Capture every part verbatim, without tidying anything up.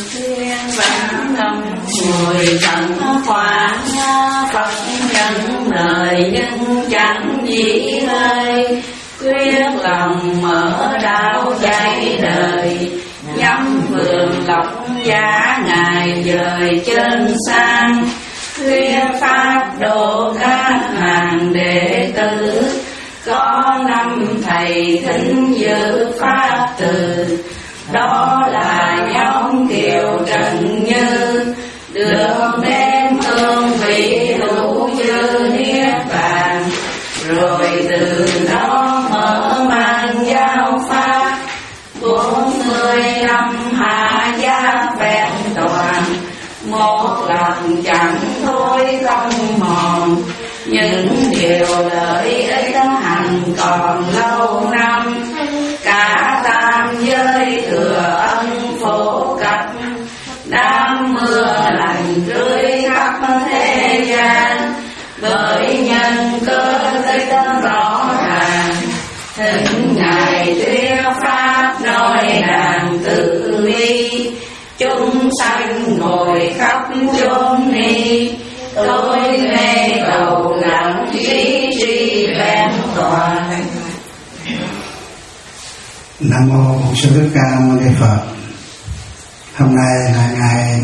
thiên văn tâm mười tận khoan Phật nhân lời nhân chẳng dĩ hơi quyết lòng mở đạo cháy đời nhắm vườn lộc giá ngài dời chân sang thuyết pháp độ các hàng đệ tử có năm thầy thính giữ pháp từ đó là nhóm Kiều Trần Như được đem hương vị đủ như niết bàn rồi từ đó mở mang giáo pháp bốn mươi năm hạ giá vẹn toàn một lần chẳng thôi không mòn những điều lợi ích hằng còn lâu năm cả tam giới thừa ân phổ cập đám mưa lành rơi khắp thế gian bởi nhân cơ thấy tâm rõ ràng thỉnh ngài thuyết pháp nói đàn tự vi chúng sanh ngồi khắp chốn ni tôi mê đầu lặng trí tri vẹn toàn. Nam mô Bổn Sư Thích Ca Mâu Ni Phật. Hôm nay là ngày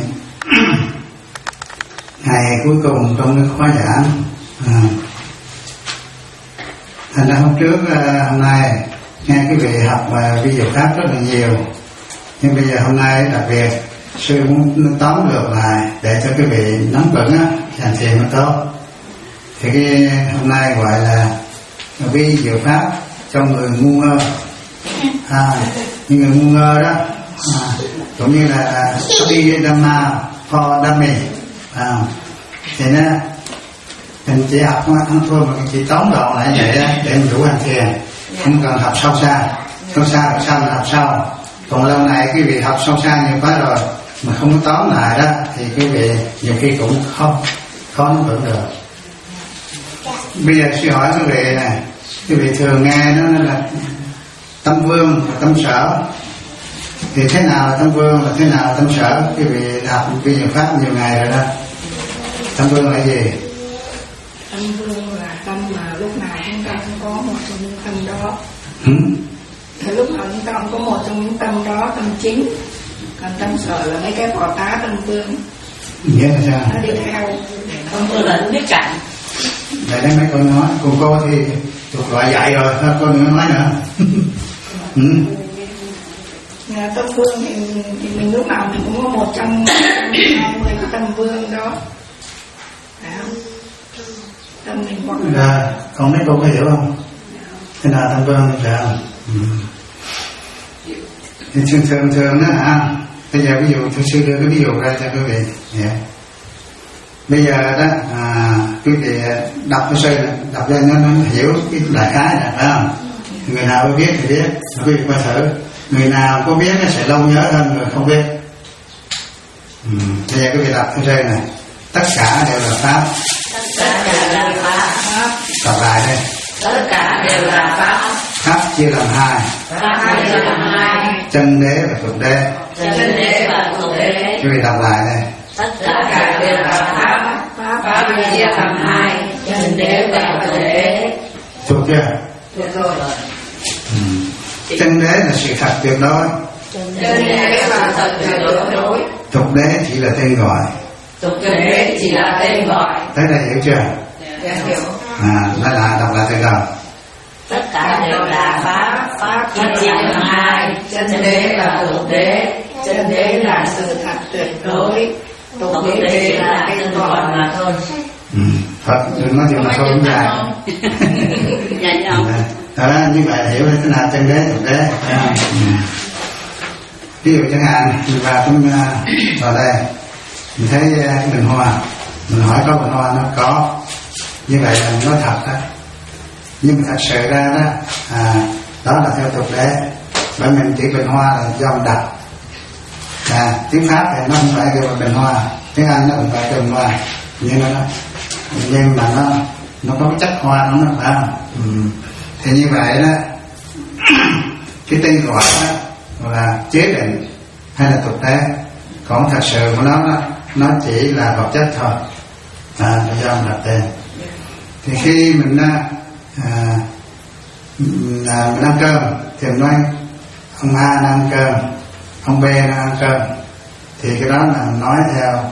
ngày cuối cùng trong cái khóa giảng. À, thành ra hôm trước hôm nay nghe cái vị học và ví dụ pháp rất là nhiều, nhưng bây giờ hôm nay đặc biệt sư muốn tóm lược lại để cho cái vị nắm vững á, hành thiền nó tốt. Thì cái hôm nay gọi là ví dụ pháp cho người ngu ngơ. À, những người ngu ngơ đó, à, cũng như là đi Dhamma for dummy. À, thì nó mình chỉ học không thôi mà chỉ tóm gọn lại vậy đó để mình đủ hành thiền, không cần học sâu xa. Sâu xa học sao mình học sau. Còn lâu nay quý vị học sâu xa nhiều quá rồi mà không có tóm lại đó thì quý vị nhiều khi cũng không khó nắm vững được. Bây giờ sư hỏi quý vị này, quý vị thường nghe nó là tâm vương và tâm sở, thì thế nào là tâm vương và thế nào là tâm sở? Quý vị đọc cái nhiều pháp nhiều ngày rồi đó. Tâm vương là gì? Tâm vương là tâm mà lúc nào chúng ta cũng có một trong những tâm đó. Ừ. Thì lúc nào chúng ta cũng có một trong những tâm đó, tâm chính. Còn tâm sở là mấy cái phò tá tâm vương. Nghĩa là sao? Nó đi theo. Tâm vương là biết cảnh. Để đấy mấy cô nói, cô cô thì thuộc loại dạy rồi, thôi cô đừng nói nữa. Ừ. Tâm vương thì, thì mình lúc nào mình cũng có một trong hai mươi cái tâm vương đó. Phải không? Tâm mình hoặc là... Rồi, còn mấy cô có hiểu không? Thế nào tâm vương thì sao? Ừ. Thì thường thường thường đó hả? Bây giờ ví dụ tôi sư đưa cái ví dụ ra cho quý vị. Yeah. Bây giờ đó à, quý vị đọc cái sư đọc ra nó, nó hiểu cái đại khái này phải không? Người nào có biết thì biết, quý vị qua thử. Người nào có biết nó sẽ lâu nhớ hơn người không biết. Ừ. Bây giờ quý vị đọc cái sư này, tất cả đều là pháp. Tất cả đều là pháp. Đọc lại đây. Tất cả đều là pháp. Pháp chia làm hai. Pháp chia làm hai. Chân đế và tục đế. Chân đế và tục đế. Quý vị đọc lại đây. Tất cả đều là pháp. Pháp chia làm hai. Chân đế và tục đế. Thuộc chưa? Được rồi. Ừ. Chân đế là sự thật tuyệt đối. Chân đế là thật tuyệt đối. Tục đế chỉ là tên gọi. Tục đế chỉ là tên gọi. Tới đây hiểu chưa? Dạ hiểu. À, nói lại đọc lại từ đầu. Tất cả đều là pháp. Pháp chia làm hai. Chân đế và tục đế. Chân đế là sự thật tuyệt đối. Tục đế là tên gọi mà thôi. Ừ. Phật đừng nói chuyện mà thôi cũng dài. Dạ nhau. Đó, như vậy hiểu thế nào chân đế tục đế. À, ừ. Ví dụ chẳng hạn mình vào trong vào đây mình thấy cái bình hoa, mình hỏi có bình hoa nó có, như vậy là mình nói thật đó. Nhưng mà thật sự ra đó à, đó là theo tục đế, bởi mình chỉ bình hoa là do mình đặt. À, tiếng Pháp thì nó không phải kêu là bình hoa, tiếng Anh nó cũng phải kêu bình hoa, nhưng mà nó nhưng mà nó nó có cái chất hoa nó phải không? Ừ. Thì như vậy đó cái tên gọi đó là chế định hay là tục đế, còn thật sự của nó nó chỉ là vật chất thôi, à, do ông đặt tên. Thì khi mình à, à, mình ăn cơm thì mình nói ông A đang ăn cơm, ông B đang ăn cơm, thì cái đó là nói theo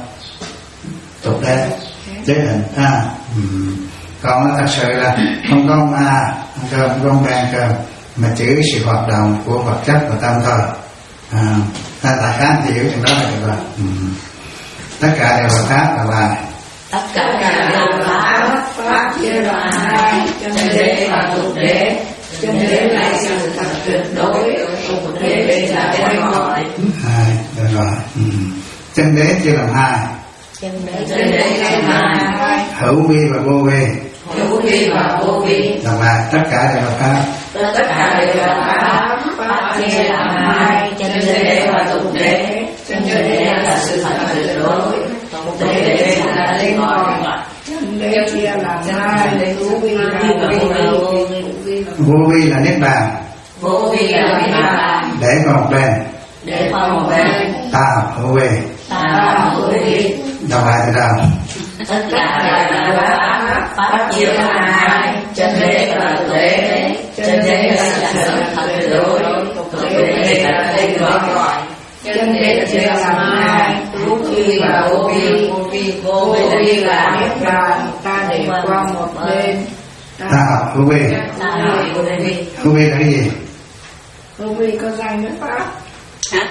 tục đế chế định. À, um, còn thật sự là không có ông A ăn cơm, không có ông B ăn cơm, mà chỉ sự hoạt động của vật chất và tâm thôi. À, ta tại khá hiểu trong đó là được rồi. Um, tất cả đều là pháp là bài. Tất cả đều là pháp, pháp chia làm hai, chân đế và tục đế. Chân đế là sự thật tuyệt đối, tục đế là cái gọi. Hai, được rồi. Ừ. Chân đế chia làm hai. Chân đế chia làm hai. Hữu vi và vô vi. Hữu vi và vô vi. Là bài, tất cả đều là pháp. Tất cả đều là pháp, pháp chia làm hai, chân đế và tục đế. Chân đế là sự thật tuyệt đối, tục đế là cái gọi. Chân đế chia làm hai, hữu vi và vô vi. Vô vi là niết bàn. Vô vi là niết bàn. Để vào một bên. Để vào một bên. Ta hữu vi. Ta hữu vi. Đọc lại từ đầu. Tất cả đều là pháp, pháp chia làm hai, chân đế và tục đế. Chân đế là sự thật tuyệt đối, tục đế là cái gọi. Chân đế chia làm hai, hữu vi và vô vi. Vô vi là niết bàn, ta để qua một bên. Ta học hữu vi. Ta học hữu vi. Hữu vi là cái gì? Hữu vi có danh với pháp. Hả?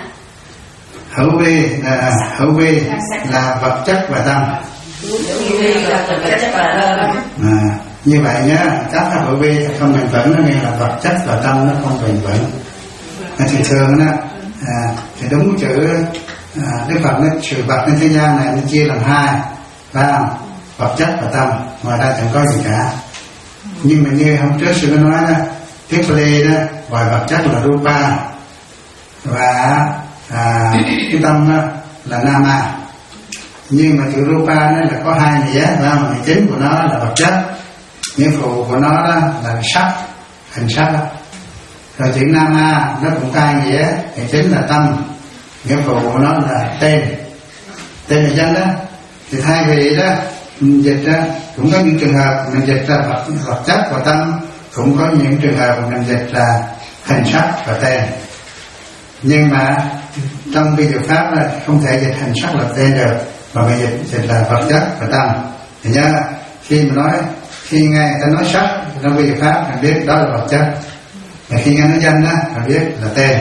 Hữu vi là hữu vi là vật chất và tâm. Hữu vi là vật chất và tâm. À, như vậy nhá, các pháp hữu vi không bền vững, nó nghĩa là vật chất và tâm nó không bền vững. À, thì thường đó, à, thì đúng chữ à, Đức Phật nói sự vật trên thế gian này nó chia làm hai, phải không? Vật chất và tâm, ngoài ra chẳng có gì cả. Nhưng mà như hôm trước sư có nói đó, Thiết Lê đó gọi vật chất là Rupa và à, cái tâm đó là Nama. Nhưng mà chữ Rupa nó là có hai nghĩa, phải không? Nghĩa chính của nó là vật chất, nghĩa phụ của nó đó là sắc, hình sắc đó. Rồi chữ Nama nó cũng có hai nghĩa, nghĩa chính là tâm, nghĩa phụ của nó là tên, tên là danh đó. Thì thay vì đó mình dịch ra cũng có những trường hợp mình dịch ra vật, vật chất và tâm, cũng có những trường hợp mình dịch là hình sắc và tên. Nhưng mà trong vi diệu pháp là không thể dịch hình sắc là tên được, mà mình dịch, dịch là vật chất và tâm. Thì nhớ khi mà nói khi nghe ta nói sắc trong vi diệu pháp mình biết đó là vật chất, và khi nghe nói danh đó mình biết là tên,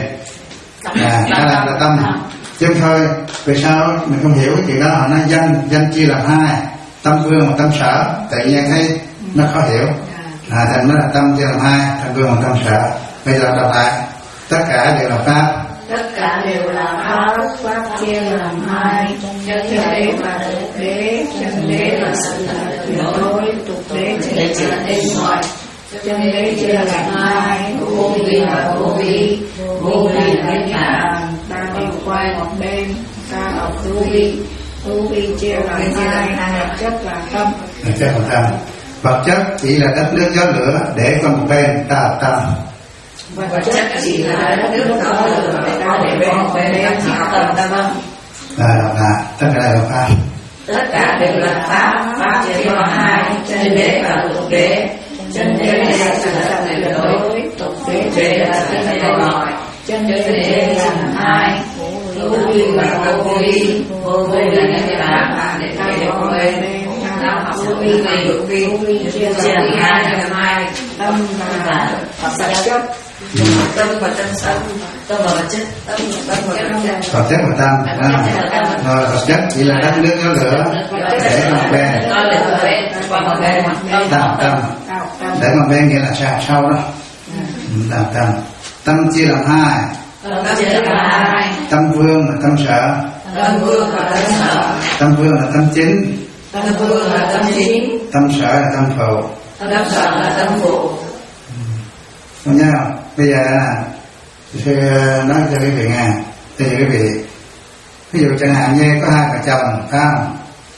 à, đó là, là tâm. Chứ không thôi vì sao mình không hiểu cái chuyện đó, họ nói danh danh chia làm hai, tâm vương và tâm sở, tự nhiên thấy nó khó hiểu. À, thành nó là tâm chia làm hai, tâm vương và tâm sở. Bây giờ đọc lại, tất cả đều là pháp. Tất cả đều là pháp, pháp chia làm hai, chân đế và tục đế. Chân đế là sự thật tuyệt đối, tục đế chỉ là tên gọi. Chân đế chia làm hai, vô vi và vô vi. Vô vi là niết bàn, ta đi quay một bên. Ta học hữu vi. Hữu vi chia làm hai, vật chất là tâm. Vật chất là tâm. Vật chất chỉ là đất nước gió lửa, để qua một bên ta học tâm. Vật chất chỉ là đất nước gió lửa, ta để qua một bên chỉ học tâm tâm. À, đọc lại, tất cả đều là pháp. Tất cả đều là pháp, pháp chia làm hai, chân đế và tục đế. Chân đế là sự thật tuyệt đối, tục đế là cái gọi. Chân đế là hai, hữu vi và vô vi. Vô vi là niết bàn, để ta để qua bên. Hữu vi và hữu vi chia làm hai, làm hai, tâm và vật chất. Tâm và tâm tâm, tâm và vật chất, tâm và tâm và vật chất và tâm. Rồi vật chất chỉ là đất nước gió lửa, để qua một bên. Qua một bên. Ta học tâm. Để một bên nghĩa là sao sau đó. Ta học tâm. Tâm chia làm hai. Tâm chia làm hai. Tâm vương và tâm sở. Tâm vương và tâm sở. Tâm vương là tâm chính. Tâm vương là tâm chính. Tâm sở là tâm phụ. Tâm sở là tâm phụ. Không nhớ không? Bây giờ là sư nói cho quý vị nghe, cho quý vị. Ví dụ chẳng hạn như có hai vợ chồng, phải không?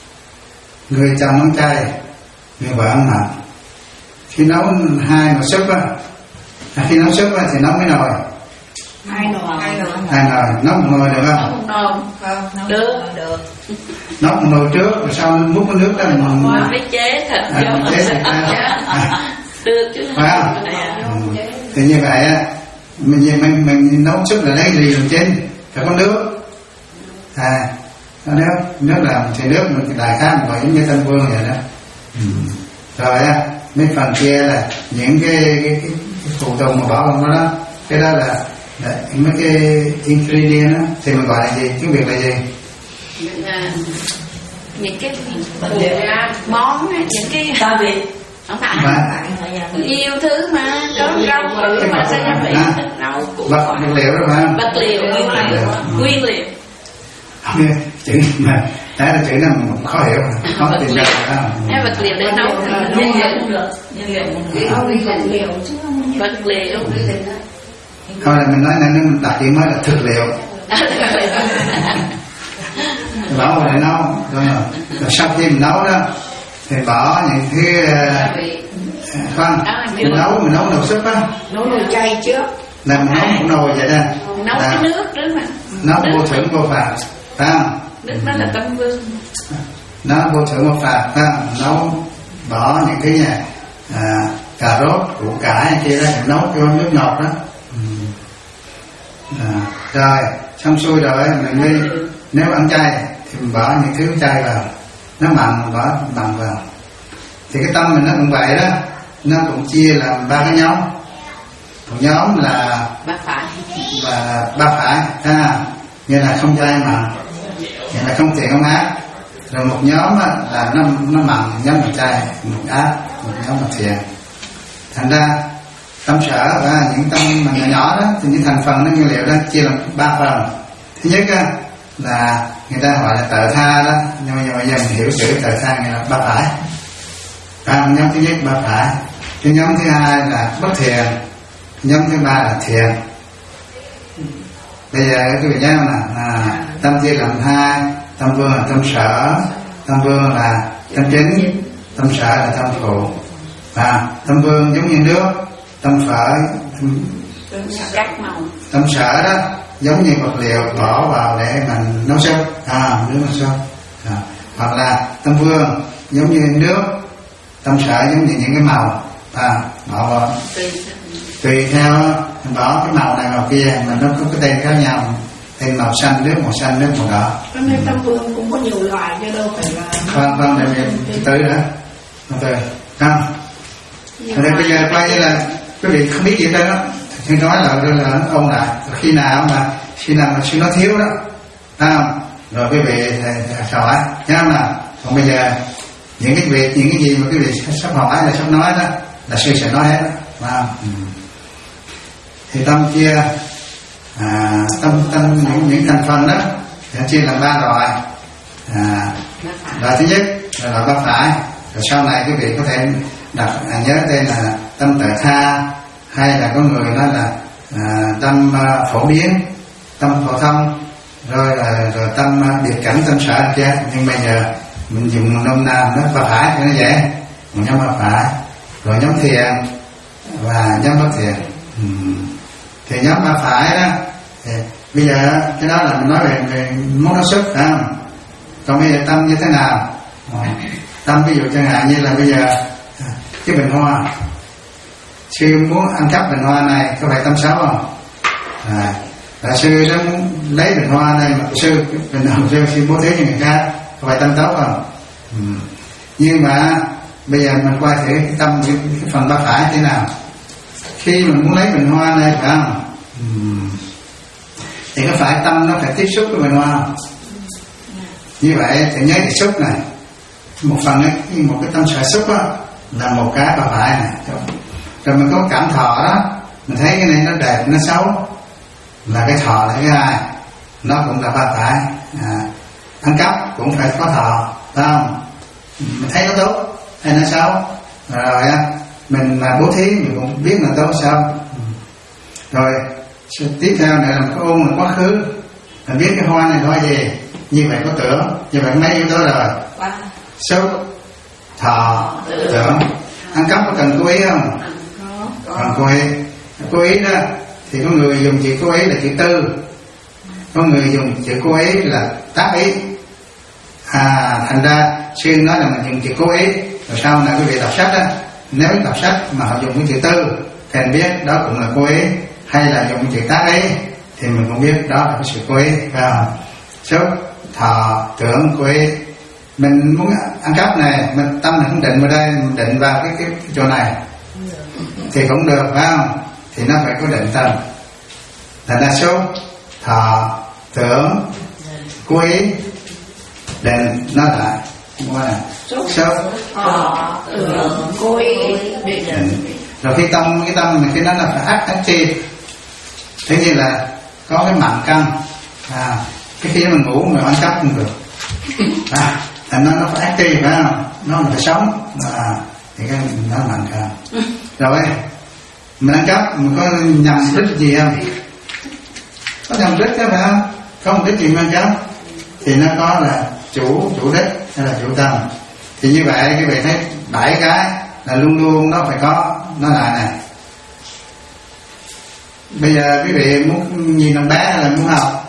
Người chồng ăn chay, người vợ ăn mặn. Khi nấu hai nồi súp á, à, khi nấu súp á thì nấu mấy nồi? hai nồi hai nồi hai nồi nấu một nồi được nấu không? một nồi vâng được được Nấu một nồi trước rồi sau múc cái nước đó mình qua mới chế thịt à, vô chế thịt ra. À, được chứ phải không? Dạ. Ừ. Thì như vậy á, mình mình mình nấu trước là lấy gì làm trên, phải có nước. À, có nước, nước làm thì nước mình đại khái mình gọi giống như Tân Vương vậy đó. Ừ. Rồi á, mấy phần kia là những cái cái, cái, cái phụ tùng mà bỏ vào đó, cái đó là, là mấy cái ingredient đó, thì mình gọi là gì? Tiếng Việt là gì? À, những cái món những cái ta Việt không phải Mà, nhiều thứ mà có rau củ mà sao gia vị à, rau củ vật vật liệu đó phải không? vật liệu nguyên liệu nguyên liệu Không biết, chữ mà tại là chữ nào mình khó hiểu, khó tìm ra phải không? cái vật liệu để nấu nhân liệu cũng được, nhân liệu cũng được. không đi vật liệu chứ không vật liệu Thôi là mình nói nên mình đặt chữ mới là thực liệu. Bỏ vào để nấu rồi, rồi sau khi mình nấu đó thì bỏ những thứ uh, khoan mình nấu mình nấu nồi súp á, nấu nồi chay trước là mình nấu một nồi vậy đó, nấu cái nước đó mà nấu vô thưởng vô phạt, phải không? nước đó là Tân Vương, Nó vô thưởng vô phạt, phải không? Nấu bỏ những cái nhà à, cà rốt củ cải hay kia đó mình nấu cho nước ngọt đó. Ừ. À, rồi xong xuôi rồi mình mới nếu ăn chay thì mình bỏ những thứ chay vào, nó mặn mình bỏ mặn vào. Thì cái tâm mình nó cũng vậy đó, nó cũng chia làm ba cái nhóm. Một nhóm là ba phải và ba phải, à, như là không chay mặn, như là không thiện không ác. Rồi một nhóm là nó nó mặn, nhóm là chay, một ác, một nhóm là thiện. Thành ra tâm sở và những tâm mà nhỏ nhỏ đó thì những thành phần nó nguyên liệu đó chia làm ba phần. Thứ nhất á, là người ta gọi là tự tha đó, nhưng mà bây giờ mình hiểu chữ tự tha nghĩa là ba phải. À, nhóm thứ nhất ba phải, cái nhóm thứ hai là bất thiện, nhóm thứ ba là thiện. Bây giờ cái vị nhớ nè, à, tâm chia làm hai, tâm vương là tâm sở, tâm vương là tâm chính, tâm sở là tâm phụ. À, tâm vương giống như nước, tâm phở, tâm, các màu, tâm sở đó giống như vật liệu bỏ vào để mình nấu súp, à, nước nấu súp. À, hoặc là tâm vương giống như nước, tâm sở giống như những cái màu, à, bỏ vào tùy theo mình bỏ cái màu này màu kia mà nó có cái tên khác nhau, tên màu xanh nước màu xanh nước màu đỏ. cho nên tâm vương cũng có nhiều loại chứ đâu phải là Vâng vâng, để mình từ nữa, từ không. Ở đây bây giờ coi như là quý vị không biết gì hết đó, thì nói là là ông lại khi nào mà khi nào mà suy nó thiếu đó, không? Rồi quý vị hỏi nhớ không nào? Còn bây giờ những cái việc những cái gì mà quý vị sắp hỏi là sắp nói đó là sư sẽ nói hết đó, phải không? Ừ. Thì tâm chia à, tâm tâm những những thành phần đó thì chia làm ba loại. À, loại thứ nhất là loại ba phải, rồi sau này quý vị có thể đặt à, nhớ đây là tâm tự tha, hay là có người nói là à, tâm à, phổ biến, tâm phổ thông, rồi là rồi tâm à, biệt cảnh, tâm sở kia. Nhưng bây giờ mình dùng nôm na nó ba phải cho nó dễ, một nhóm ba phải, rồi nhóm thiện và nhóm bất thiện. uhm. Thì nhóm ba phải đó thì bây giờ cái đó là mình nói về, về món nó sức, phải không? Còn bây giờ tâm như thế nào? Tâm ví dụ chẳng hạn như là bây giờ cái bình hoa, sư muốn ăn cắp bình hoa này có phải tâm xấu không? À, là sư nó muốn lấy bình hoa này mà sư bình thường sư sư bố thí cho người khác có phải tâm tốt không? Ừ. Nhưng mà bây giờ mình qua thử cái tâm cái, cái phần ba phải thế nào? Khi mình muốn lấy bình hoa này phải không? Ừ. Thì có phải tâm nó phải tiếp xúc với bình hoa không? Như vậy thì nhớ tiếp xúc này, một phần ấy, một cái tâm sở xúc đó là một cái ba phải này. Rồi mình có cảm thọ đó, mình thấy cái này nó đẹp nó xấu là cái thọ là cái hai, nó cũng là ba phải. À, ăn cắp cũng phải có thọ, phải không? Mình thấy nó tốt hay nó xấu, rồi mình mà bố thí mình cũng biết là tốt xấu. Rồi tiếp theo nữa là có ôn là quá khứ, mình biết cái hoa này hoa gì, như vậy có tưởng, như vậy mấy yếu tố rồi, xúc, thọ, tưởng. Ăn cắp có cần cố ý không? Còn cố ý, cố ý đó thì có người dùng chữ cố ý là chữ tư, có người dùng chữ cố ý là tác ý. À, thành ra sư nói là mình dùng chữ cố ý, rồi sau này quý vị đọc sách đó, nếu đọc sách mà họ dùng cái chữ tư thì mình biết đó cũng là cố ý, hay là dùng chữ tác ý thì mình cũng biết đó là cái sự cố ý. À, xúc thọ tưởng cố ý. Mình muốn ăn cắp này, mình tâm mình không định vào đây, mình định vào cái, cái, cái chỗ này thì cũng được, phải không? Thì nó phải có định tâm. Thành ra xúc thọ tưởng cố ý định nó lại xúc xúc thọ tưởng cố ý định. Rồi khi tâm cái tâm mình cái đó là phải ác ác chi, thế như là có cái mạng căn. À, cái khi mình ngủ mình ăn cắp không được. À, thành nó nó phải ác chi, phải không? Nó phải sống. À, thì cái nó mạng căn. Rồi mình ăn cắp mình có nhầm đích gì không? Có nhầm đích đó, phải không? Không đích gì mà ăn cắp thì nó có là chủ chủ đích hay là chủ tâm. Thì như vậy cái vị thấy bảy cái là luôn luôn nó phải có nó lại này. Bây giờ quý vị muốn nhìn thằng bé hay là muốn học?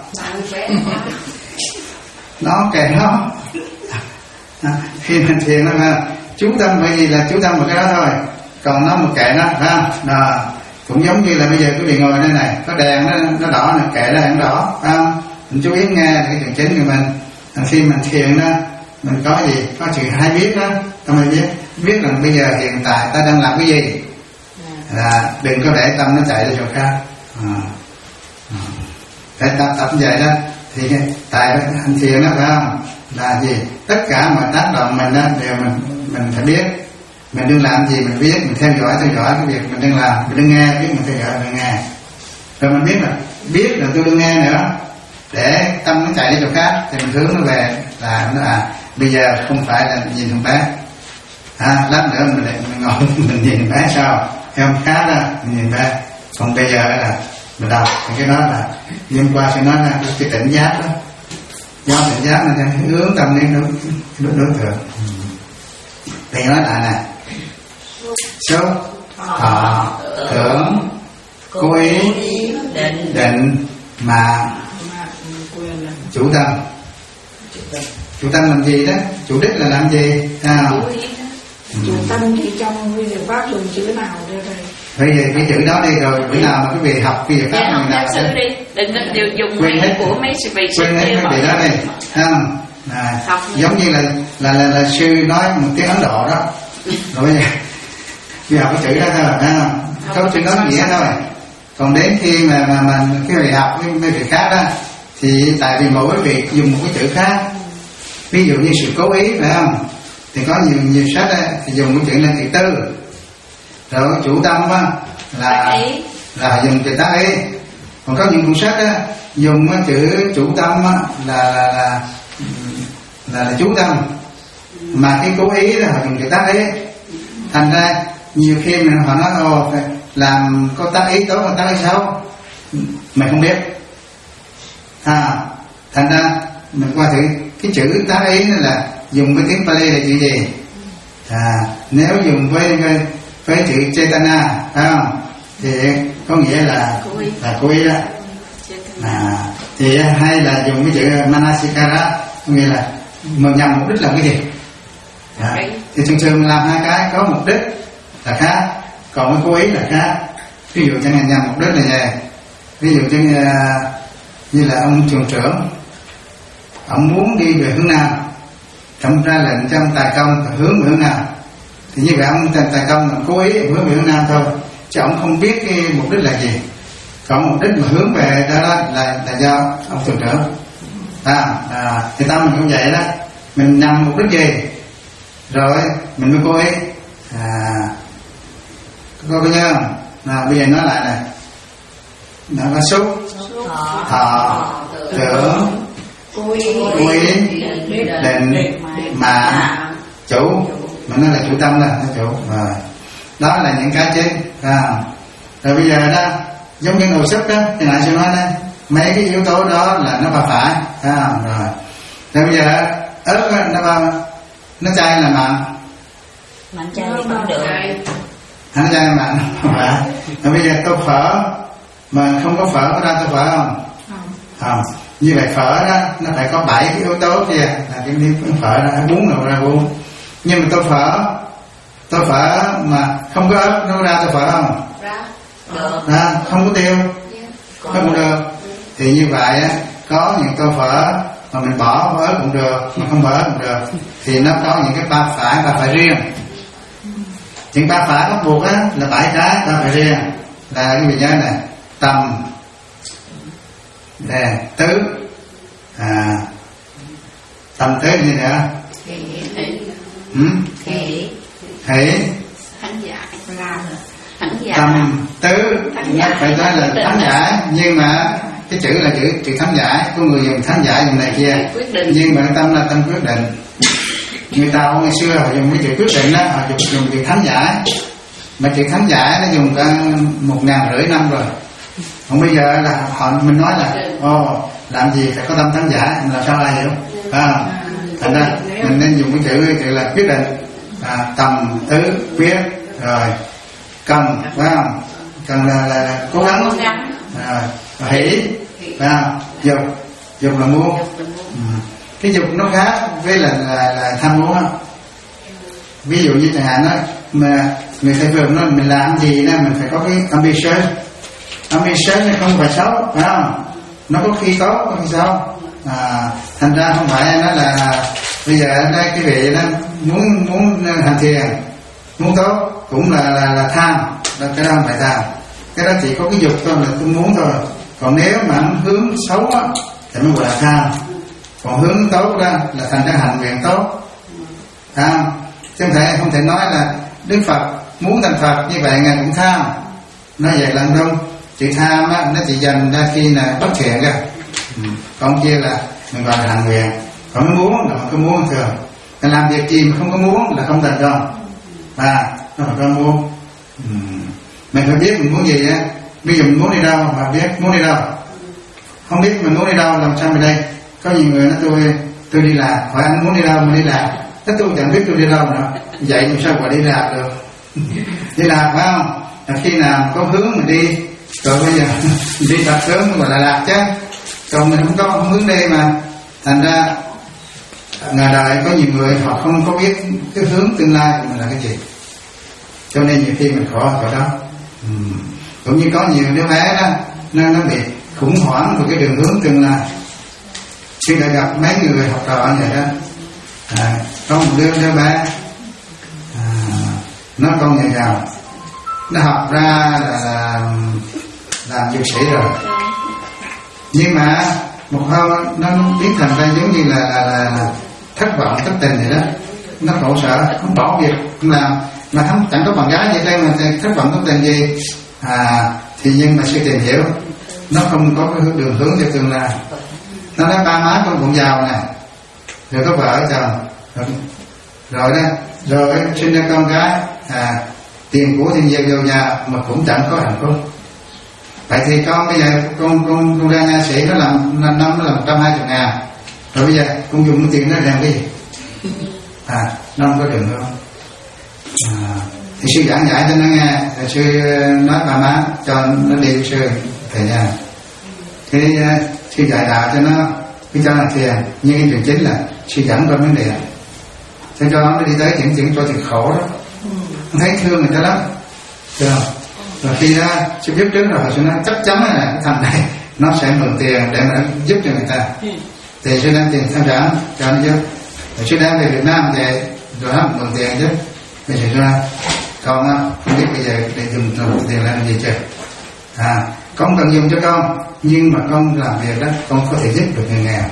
Nó kệ nó. À, khi mình thiền nó là chú tâm bởi vì là chú tâm vào cái đó thôi, còn nó một kệ nó, phải không? Đó. Cũng giống như là bây giờ quý vị ngồi đây này, có đèn nó, nó đỏ này, kệ nó đèn đỏ, phải không? Mình chú ý nghe cái trường chính của mình. À, khi mình thiền đó, mình có gì? Có chữ hay biết đó, ta mới biết. Biết rằng bây giờ hiện tại ta đang làm cái gì. Là đừng có để tâm nó chạy đi chỗ khác. À. À. Để tập tập như vậy đó. Thì tại hành thiền đó, phải không? Là gì? Tất cả mọi tác động mình đó đều mình mình phải biết. Mình đừng làm gì mình biết, mình theo dõi theo dõi cái việc mình đang làm, mình đừng nghe biết mình theo dõi mình nghe. Rồi mình biết là biết là tôi đừng nghe nữa, để tâm nó chạy đi chỗ khác thì mình hướng nó về là nó à bây giờ không phải là nhìn thằng bé, à, lát nữa mình lại mình ngồi mình nhìn bé sao theo khác đó mình nhìn bé, còn bây giờ là mình đọc cái đó là đêm qua sẽ nói là cái tỉnh giác đó, do tỉnh giác là hướng tâm đến đối, đối, đối tượng. Thì nói lại này, xúc thọ tưởng cố ý định, định mà chủ tâm. Chủ tâm làm gì đó? Chủ đích là làm gì? À, chủ tâm thì trong nguyên liệu pháp dùng chữ nào đây đây? Bây giờ cái chữ đó đi rồi bữa nào mà quý vị học cái việc pháp dạ, mình nào sư đi, đừng có dùng quên hết của mấy vị sư quên hết cái vị đó đi, không? À, giống như là là, là là sư nói một tiếng Ấn Độ đó, rồi bây giờ bây học cái chữ đó thôi, phải không? Không sư nói nghĩa thôi. Còn đến khi mà mà mà cái vị học với mấy vị khác đó, thì tại vì mỗi vị dùng một cái chữ khác, ví dụ như sự cố ý, phải không? Thì có nhiều nhiều sách đó, thì dùng cái chữ là chữ tư. Rồi chủ tâm á là là dùng chữ tác ý. Còn có những cuốn sách đó dùng cái chữ chủ tâm á là là là là, là chú tâm, mà cái cố ý là họ dùng chữ tác ý. Thành ra nhiều khi mình họ nói ồ phải làm có tác ý tốt, có tác ý xấu, mình không biết. À, thành ra mình qua thử cái chữ tác ý là dùng với tiếng Pali là chữ gì? À, nếu dùng với với, với chữ Chetana, phải không? Thì có nghĩa là là cố ý đó. À, thì hay là dùng cái chữ Manasikara, có nghĩa là mà nhằm mục đích làm cái gì? À, thì thường thường làm hai cái, có mục đích là khác, còn cái cố ý là khác. Ví dụ chẳng hạn nhằm mục đích là gì? Ví dụ như như là ông trường trưởng, ông muốn đi về hướng nam, ông ra lệnh cho ông tài công hướng về hướng nam, thì như vậy ông tài công cố ý hướng về hướng nam thôi, chứ ông không biết cái mục đích là gì. Còn mục đích mà hướng về đó, đó là là do ông trường trưởng. À, à, thì tâm mình cũng vậy đó, mình nhằm mục đích gì rồi mình mới cố ý. À, có có nhớ không? Nào bây giờ nói lại này, nó có xúc thọ tưởng cố ý định mà chủ, mà nó là chủ tâm đó, nó chủ. Rồi đó là những cái chính. À, rồi bây giờ đó giống như ngồi xúc đó, thì lại sẽ nói đây mấy cái yếu tố đó là nó phải phải. À, rồi rồi bây giờ ớt đó, nó bao nó chay là mặn, mặn chay thì không được. Nó chay là mặn không phải. Rồi bây giờ tô phở mà không có phở có ra tô phở không? Không. Như vậy phở đó nó phải có bảy cái yếu tố kia là cái miếng phở đó, bún nào ra bún. Nhưng mà tô phở tô phở mà không có ớt nó ra tô phở không? Ra. Không có tiêu không được. Thì như vậy á, có những tô phở mà mình bỏ ớt cũng được, mà không bỏ ớt cũng được, thì nó có những cái ba phải ba phải riêng. Những ba phải bắt buộc á là bảy cái ba phải riêng, là cái vị nhớ này: tầm, đè, tứ, à, tầm tứ như nữa, Hỷ, hỷ, thắng giải, thắng giải, tầm tứ, nó phải nói là thắng giải, nhưng mà cái chữ là chữ chữ thắng giải, có người dùng thắng giải dùng này kia, nhưng mà tâm là tâm quyết định. Người ta ngày xưa họ dùng cái chữ quyết định đó, họ dùng, dùng chữ thắng giải, mà chữ thắng giải nó dùng cả một ngàn rưỡi năm rồi. Còn bây giờ là họ mình nói là ồ làm gì phải có tâm thắng giải, làm sao ai hiểu? À, thành ra mình nên dùng cái chữ chữ là quyết định, à, tầm tứ quyết rồi cần, phải không? Cần là, là, là cố gắng, à, hỷ, phải không? Dục, dục là muốn. Ừ. Cái dục nó khác với là là, là tham muốn không? Ví dụ như chẳng hạn đó, mà người thầy phường nói mình làm gì đó mình phải có cái ambition. Ambition này không phải xấu, phải không? Nó có khi tốt, có khi xấu. À, thành ra không phải nó là bây giờ đây cái vị đó muốn muốn hành thiền, muốn tốt cũng là là, là tham, đó, cái đó không phải tham. Cái đó chỉ có cái dục thôi, là tôi muốn thôi. Còn nếu mà hướng xấu á thì mới gọi là tham. Còn hướng tốt đó là thành ra hành nguyện tốt, tham. Chứ không thể không thể nói là Đức Phật muốn thành Phật như vậy ngài cũng tham. Nói vậy là không. Chữ tham á nó chỉ dành ra khi là bất thiện ra. Ừ. Còn kia là mình gọi là hành nguyện. Còn nó muốn là mình có muốn thường. Mình làm việc gì mà không có muốn là không thành công. À, nó phải có muốn. Ừ. Mình phải biết mình muốn gì á. Bây giờ mình muốn đi đâu mà biết muốn đi đâu. Không biết mình muốn đi đâu làm sao về đây. Có nhiều người nói tôi tôi đi làm, hỏi anh muốn đi đâu mà đi làm. Thế tôi chẳng biết tôi đi đâu nữa. Vậy làm sao mà đi làm được. Đi làm phải không? Là khi nào có hướng mình đi. Rồi bây giờ đi tập sớm gọi là lạc chứ. Còn mình không có không hướng đi mà. Thành ra ngày đời có nhiều người họ không có biết cái hướng tương lai của mình là cái gì. Cho nên nhiều khi mình khó ở đó. Ừ. Cũng như có nhiều đứa bé đó nên nó bị khủng hoảng về cái đường hướng tương lai. Khi đã gặp mấy người học trò như vậy đó, à, có một đứa đứa bé à, nó con nhà giàu, nó học ra là, là làm dược sĩ rồi, nhưng mà một hôm nó biến thành ra giống như là, là, là, là thất vọng thất tình vậy đó. Nó khổ sở, không bỏ việc không làm, mà không chẳng có bạn gái vậy đây mà thất vọng thất tình gì. À, thì nhưng mà sự tìm hiểu nó không có cái đường hướng cho tương lai. Nó nói ba má con cũng giàu nè, rồi có vợ chồng, rồi, rồi đó, rồi sinh ra con gái, à, tiền của thì nhiều giàu nhà mà cũng chẳng có hạnh phúc. Vậy thì con bây giờ con con con ra nha sĩ nó làm năm nó làm một trăm hai mươi ngàn, rồi bây giờ con dùng cái tiền đó làm cái gì? À, nó không có đường hướng. À, thì sư giảng giải cho nó nghe, thì sư nói bà má cho nó đi sư thầy nha. Cái sư dạy đạo cho nó cái cho là thiền, nhưng cái chuyện chính là sư dẫn qua vấn đề. Thế cho nó đi tới những chuyện cho thì khổ đó, nó thấy thương người ta lắm, được không? Rồi khi đó sư biết trước rồi sư nói chắc chắn là cái thằng này nó sẽ mượn tiền để mà giúp cho người ta. Thì sư đem tiền tham giảng cho nó giúp. Rồi sư đem về Việt Nam về rồi nó mượn tiền chứ. Bây giờ sư nói con á không biết bây giờ để dùng tiền làm gì chứ. À, con cần dùng cho con, nhưng mà con làm việc đó con có thể giúp được người nghèo.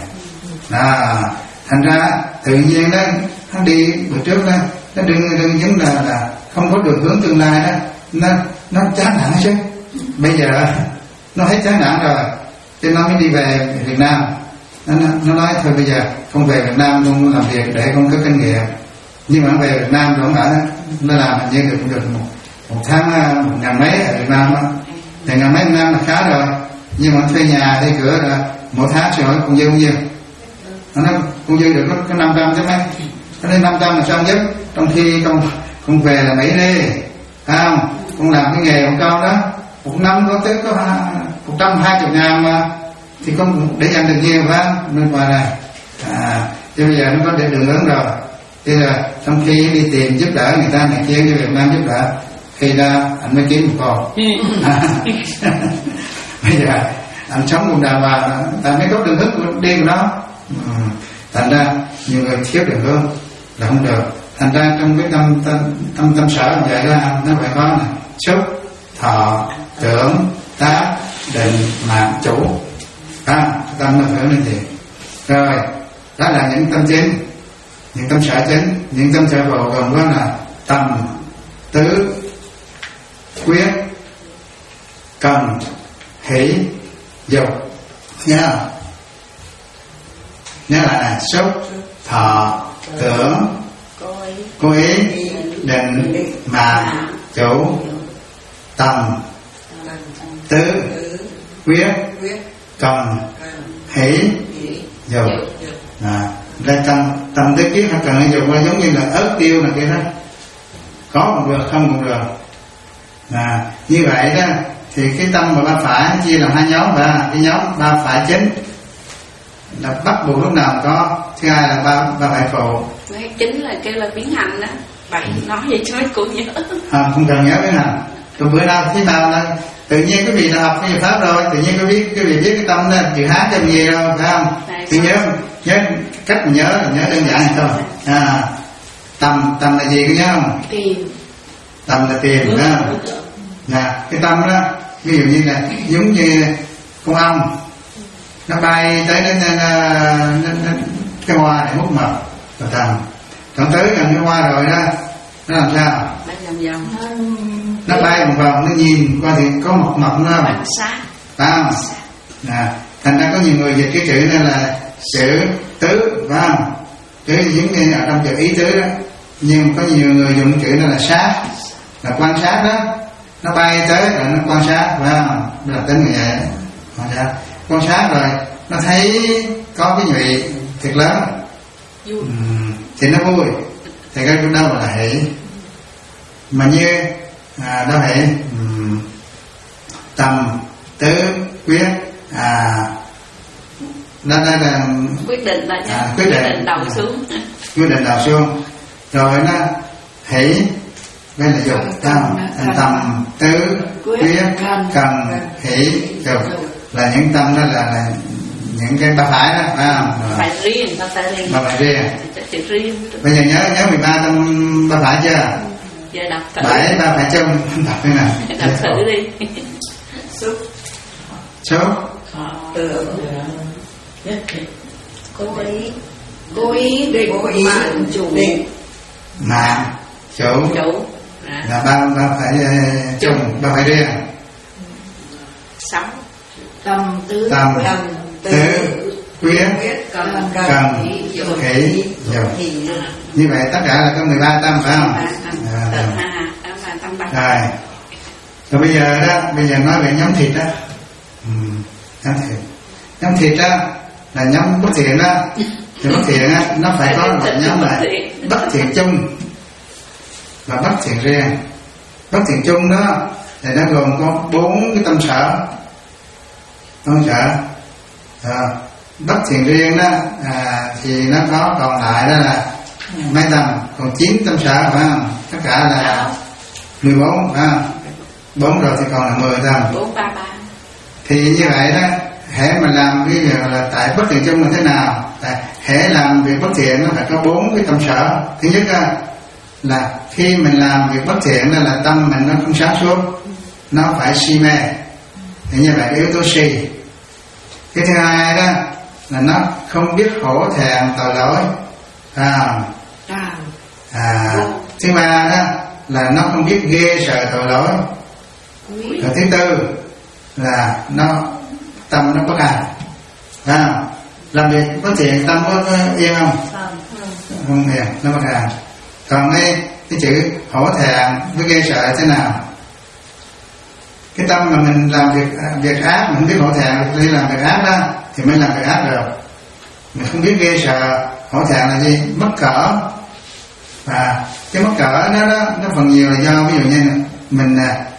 À, thành ra tự nhiên đó nó đi bữa trước đó nó đừng đừng giống là là không có đường hướng tương lai đó, nó nó chán nản chứ. Bây giờ nó hết chán nản rồi, cho nó mới đi về Việt Nam. Nó, nó nói thôi bây giờ con về Việt Nam con làm việc để con có kinh nghiệm. Nhưng mà về Việt Nam rồi ở nó làm hình như được được một, một tháng một ngàn mấy ở Việt Nam đó. Thì ngàn mấy năm là khá rồi, nhưng mà thuê nhà thuê cửa là mỗi tháng sẽ hỏi con dư bao nhiêu. Nó nói con dư được có năm trăm chứ mấy. Nó nói năm trăm là sao giúp, trong khi con con về là Mỹ đi, phải không? Con làm cái nghề của con đó, một năm có tới có một trăm hai mươi ngàn mà thì không để dành được nhiều phải không? Nên qua này à, chứ bây giờ nó có để đường hướng rồi. Thế là trong khi đi tìm giúp đỡ người ta này kia như Việt Nam giúp đỡ, khi ra anh mới kiếm một con. À, bây giờ anh sống cùng đàng hoàng, ta mới có đường hướng đi của nó. Ừ. Thành ra nhiều người thiếu đường hướng là không được. Thành ra trong cái tâm tâm tâm, tâm sở như vậy ra nó phải có này: xúc, thọ, tưởng, tác, định, mạng, chủ. À, tâm nó phải lên gì? Rồi, đó là những tâm chính, những tâm sở chính. Những tâm sở phụ gồm có là tâm, tứ, quyết, cần, hỷ, dục. Nhớ không? Nhớ lại này: xúc, thọ, tưởng, cố ý, định, mạng, chủ, tâm, tứ, quyết, cần, hỷ, dục. À, đây tâm tâm tứ quyết hay cần hay dục là giống như là ớt tiêu là kia đó, có cũng được, không cũng được. À, như vậy đó thì cái tâm và ba phải chia làm hai nhóm. Và cái nhóm ba phải chính là bắt buộc lúc nào có, thứ hai là ba ba phải phụ. Cái chính là kêu là biến hành đó. Vậy nói vậy cho mấy cô nhớ. À, không cần nhớ biến hành. Rồi bữa nào thế nào là tự nhiên cái vị là học cái pháp rồi, tự nhiên cái biết cái vị biết cái tâm đó chữ hát trong gì đâu, phải không? Thì nhớ nhớ cách mà nhớ là nhớ đơn giản thôi. À, tâm tâm là gì có nhớ không? Tìm. Tâm là tìm, phải không? Dạ, cái tâm đó ví dụ như là giống như con ong nó bay tới đến cái hoa này hút mật và tầm, còn tới gần cái hoa rồi đó nó làm sao? Bay vòng vòng. Nó bay vòng vòng, nó nhìn qua thì có một mật nó không? Sát. Phải không? À, thành ra có nhiều người dịch cái chữ này là sự tứ, phải không? Tứ giống như ở trong chữ ý tứ đó, nhưng có nhiều người dùng chữ này là sát, là quan sát đó. Nó bay tới rồi nó quan sát, phải không? Đó là tính như vậy. Quan sát, quan sát rồi nó thấy có cái nhụy thiệt lớn, uhm, thì nó vui, thì cái đó là hỷ. Mà như à, đó hỷ uhm, tâm, tứ, quyết, à, đó, đó là quyết định là à, quyết, quyết định, định đầu xuống. Quyết định đầu xuống rồi nó hỷ với là dục, tâm, tâm, tứ, quyết, cần, hỷ, dục là những tâm đó là, là những cái ba phải đó, phải không? Rồi. Phải riêng, ba phải riêng. Ba phải riêng. Chữ riêng. Bây giờ nhớ nhớ mười ba tâm ba phải chưa? Giờ đọc thử. Bảy ba phải chung đọc thế nào? Đọc thử đi. Xúc, số, tưởng, cố ý, cố ý định, mạng, chủ, mạng, chủ, chủ là ba ba phải chung, ba phải riêng. Sống. tâm, tứ, Tâm, tứ, quyết, cần, cần, hỷ, dục. Như vậy tất cả là có mười ba tâm, phải không? À, Tự ha, đó là tâm ba. rồi. Rồi bây giờ đó, bây giờ nói về nhóm thịt đó. Ừ, nhóm thịt. Nhóm thịt đó là nhóm bất thiện đó. Thì bất thiện á, nó phải có một nhóm là bất thiện chung và bất thiện riêng. Bất thiện chung đó thì nó gồm có bốn cái tâm sở. Tâm sở. À, bất thiện riêng đó à, thì nó có còn lại đó là mấy tâm, còn chín tâm sở, phải không? Tất cả là mười bốn, phải không? Bốn rồi thì còn là mười tâm. Bốn ba ba. Thì như vậy đó, hễ mà làm cái giờ là tại bất thiện chung là thế nào? Tại hễ làm việc bất thiện nó phải có bốn cái tâm sở. Thứ nhất đó, là khi mình làm việc bất thiện đó là tâm mình nó không sáng suốt, nó phải si mê. Thì như vậy yếu tố si. Cái thứ hai đó là nó không biết hổ thẹn tội lỗi, à, à, thứ ba đó là nó không biết ghê sợ tội lỗi. Rồi thứ tư là nó tâm nó bất an, phải không? Làm việc bất thiện tâm có yên không? Không yên, nó bất an. Còn cái cái chữ hổ thẹn với ghê sợ thế nào? Cái tâm mà mình làm việc việc ác mình không biết hổ thẹn đi làm việc ác đó thì mới làm việc ác được. Mình không biết ghê sợ, hổ thẹn là gì? Mất cỡ. Và cái mất cỡ đó, đó nó phần nhiều là do ví dụ như mình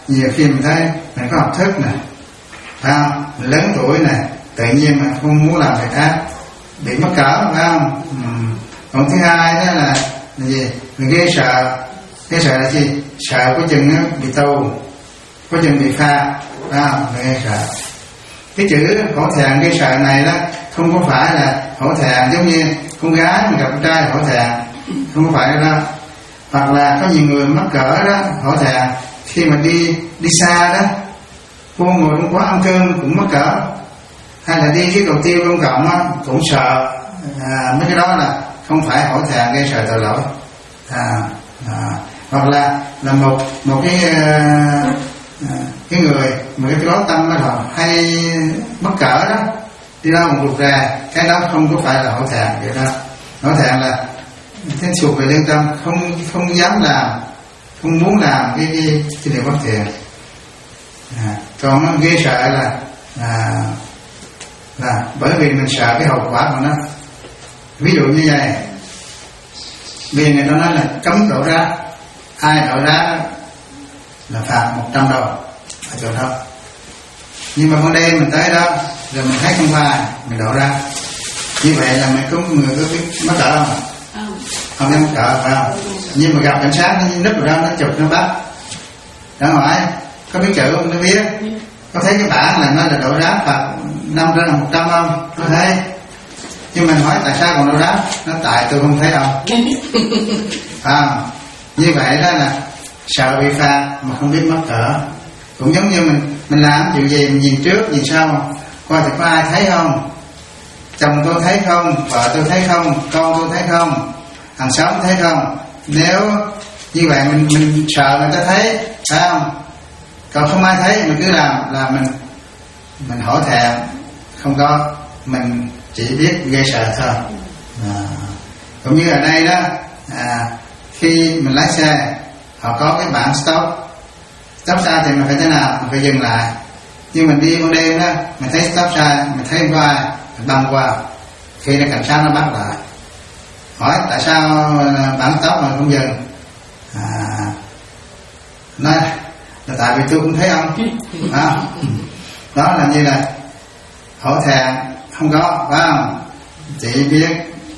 nhiều khi mình thấy mình có học thức nè, phải không? Mình lớn tuổi nè, tự nhiên mà không muốn làm việc ác, bị mắc cỡ, phải không? Ừ. Còn thứ hai đó là, là gì? Mình ghê sợ. Ghê sợ là gì? Sợ có chừng bị tù, có chừng bị phạt, phải không? Mình ghê sợ. Cái chữ hổ thẹn ghê sợ này đó không có phải là hổ thẹn giống như con gái mà gặp con trai hổ thẹn, không có phải đâu. Hoặc là có nhiều người mắc cỡ đó hổ thẹn khi mà đi đi xa đó, cô ngồi trong quán ăn cơm cũng mắc cỡ, hay là đi cái cầu tiêu công cộng á cũng sợ. À, mấy cái đó là không phải hổ thẹn gây sợ tội lỗi. À, à, hoặc là là một một cái uh, cái người mà cái lối tâm đó là hay mắc cỡ đó, đi đâu cũng rụt rè, cái đó không có phải là hổ thẹn vậy đó. Hổ thẹn là cái thuộc về lương tâm, không không dám làm, không muốn làm cái cái, cái điều bất thiện. À, còn ghê sợ là à, là bởi vì mình sợ cái hậu quả của nó. Ví dụ như vậy, vì người ta nói là cấm đổ rác, ai đổ rác là phạt một trăm đô ở chỗ đó. Nhưng mà ban đêm mình tới đó rồi mình thấy không ai, mình đổ rác, như vậy là mình có người có biết mắc cỡ không? Không biết mắc cỡ phải không? Nhưng mà gặp cảnh sát nó núp vào đó, nó chụp nó bắt. Đó hỏi có biết chữ không? Nó biết. Có thấy cái bảng là nó là đổ rác phạt năm trăm là một trăm không? Nó thấy. Nhưng mình hỏi tại sao còn đổ rác? Nó tại tôi không thấy đâu. À, như vậy đó là sợ bị phạt mà không biết mắc cỡ. Cũng giống như mình mình làm chuyện gì mình nhìn trước nhìn sau, coi thì có ai thấy không, chồng tôi thấy không, vợ tôi thấy không, con tôi thấy không, hàng xóm thấy không. Nếu như vậy mình mình sợ người ta thấy, phải không? Còn không ai thấy mình cứ làm là mình mình hổ thẹn, không có, mình chỉ biết gây sợ thôi. À, cũng như ở đây đó, à, khi mình lái xe họ có cái bảng stop, stop sai thì mình phải thế nào, mình phải dừng lại. Nhưng mình đi ban đêm đó, mình thấy stop sai, mình thấy không có ai, mình băng qua, khi là cảnh sát nó bắt lại, hỏi tại sao bảng stop mà không dừng. À, nói là tại vì tôi cũng thấy ông. À, đó là như là hổ thẹn không có, phải không? Chỉ biết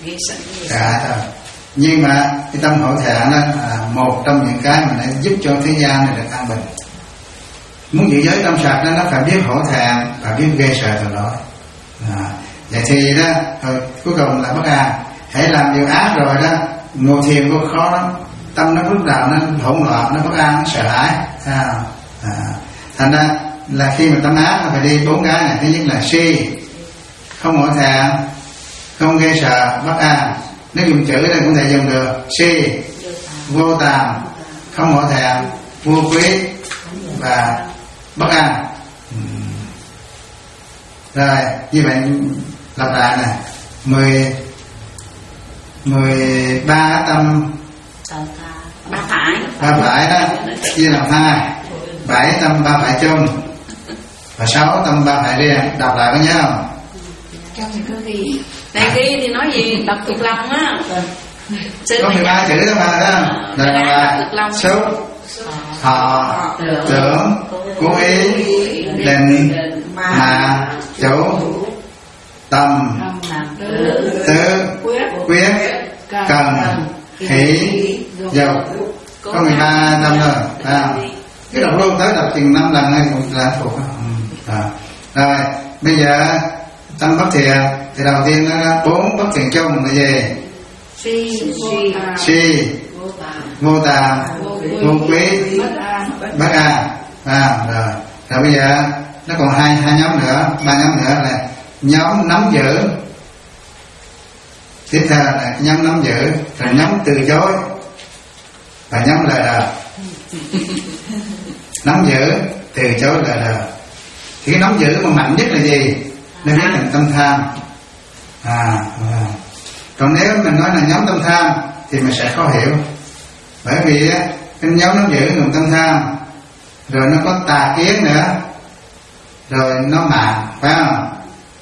cả thôi. Nhưng mà cái tâm hổ thẹn đó là một trong những cái mà nó giúp cho thế gian này được an bình. Muốn giữ giới trong sạch đó, nó phải biết hổ thẹn, phải biết gây sợ tội lỗi. À, vậy thì đó rồi cuối cùng là bất an. Hãy làm điều ác rồi đó, ngồi thiền vô khó lắm, tâm nó lúc nào nó hỗn loạn, nó bất an, nó sợ hãi. À, à, thành ra là khi mà tâm ác nó phải đi bốn cái này. Thứ nhất là si, không hổ thẹn, không gây sợ, bất an. Nếu dùng chữ đây cũng thể dùng được. Si, vô tàm, không hổ thẹn, vô quý và bất an. Rồi như vậy lặp lại này, mười mười ba tâm ba phải ba phải đó chia làm hai, bảy tâm ba phải chung và sáu tâm ba phải riêng. Đọc lại có nhớ không? Trong thì có gì? Này ghi thì nói gì đọc thuộc lòng á. Có mười ba chữ đó mà đó. Rồi là xúc, thọ, tưởng, cố ý, định, mà, chủ, tâm, tứ, quyết, cần, hỷ, dục. Có mười ba tâm rồi. À, cái đọc luôn tới đọc chừng năm lần hay cũng là thuộc. À, rồi bây giờ tâm bất thiện thì đầu tiên nó bốn bất thiện chung là gì? Si, Si, vô tàm, vô quý, bất an. À, rồi. Rồi bây giờ nó còn hai hai nhóm nữa, ba nhóm nữa là nhóm nắm giữ. Tiếp theo là nhóm nắm giữ, rồi nhóm từ chối và nhóm lời đờ. Nắm giữ, từ chối, lời đờ. Thì cái nắm giữ mà mạnh nhất là gì? Nó biết là tâm tham. À, à. Còn nếu mình nói là nhóm tâm tham thì mình sẽ khó hiểu. Bởi vì cái nhóm nắm giữ gồm tâm tham, rồi nó có tà kiến nữa, rồi nó mạng, phải không?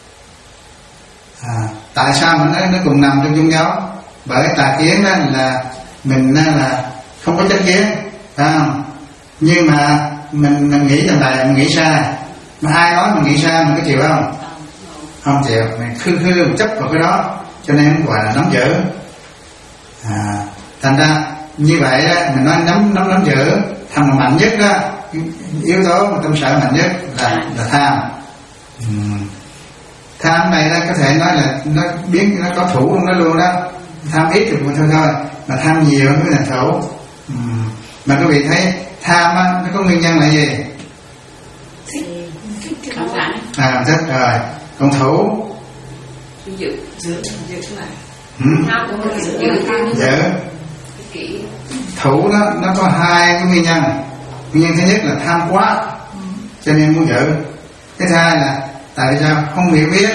À, tại sao mà nó, nó cùng nằm trong chung nhóm? Bởi tà kiến đó là mình là không có chánh kiến, phải không? Nhưng mà mình mình nghĩ trong này mình nghĩ sai, mà ai nói mình nghĩ sai mình có chịu không? Không chịu, mình khư khư chấp vào cái đó, cho nên gọi là nắm giữ. À, thành ra như vậy đó, mình nói nắm nắm nắm giữ, thằng mà mạnh nhất đó, yếu tố mà tâm sở mạnh nhất là là tham. Uhm. Tham này đó có thể nói là nó biết nó có thủ trong nó luôn đó. Tham ít thì thôi thôi, mà tham nhiều nó mới là thủ. Uhm. Mà quý vị thấy tham á, nó có nguyên nhân là gì? Không phải. À, thích rồi. Còn thủ Giữ, giữ, giữ lại. hmm? Giữ. Thủ nó, nó có hai cái nguyên nhân. Nguyên nhân thứ nhất là tham quá, cho nên muốn giữ. Cái thứ hai là tại vì sao? Không hiểu biết,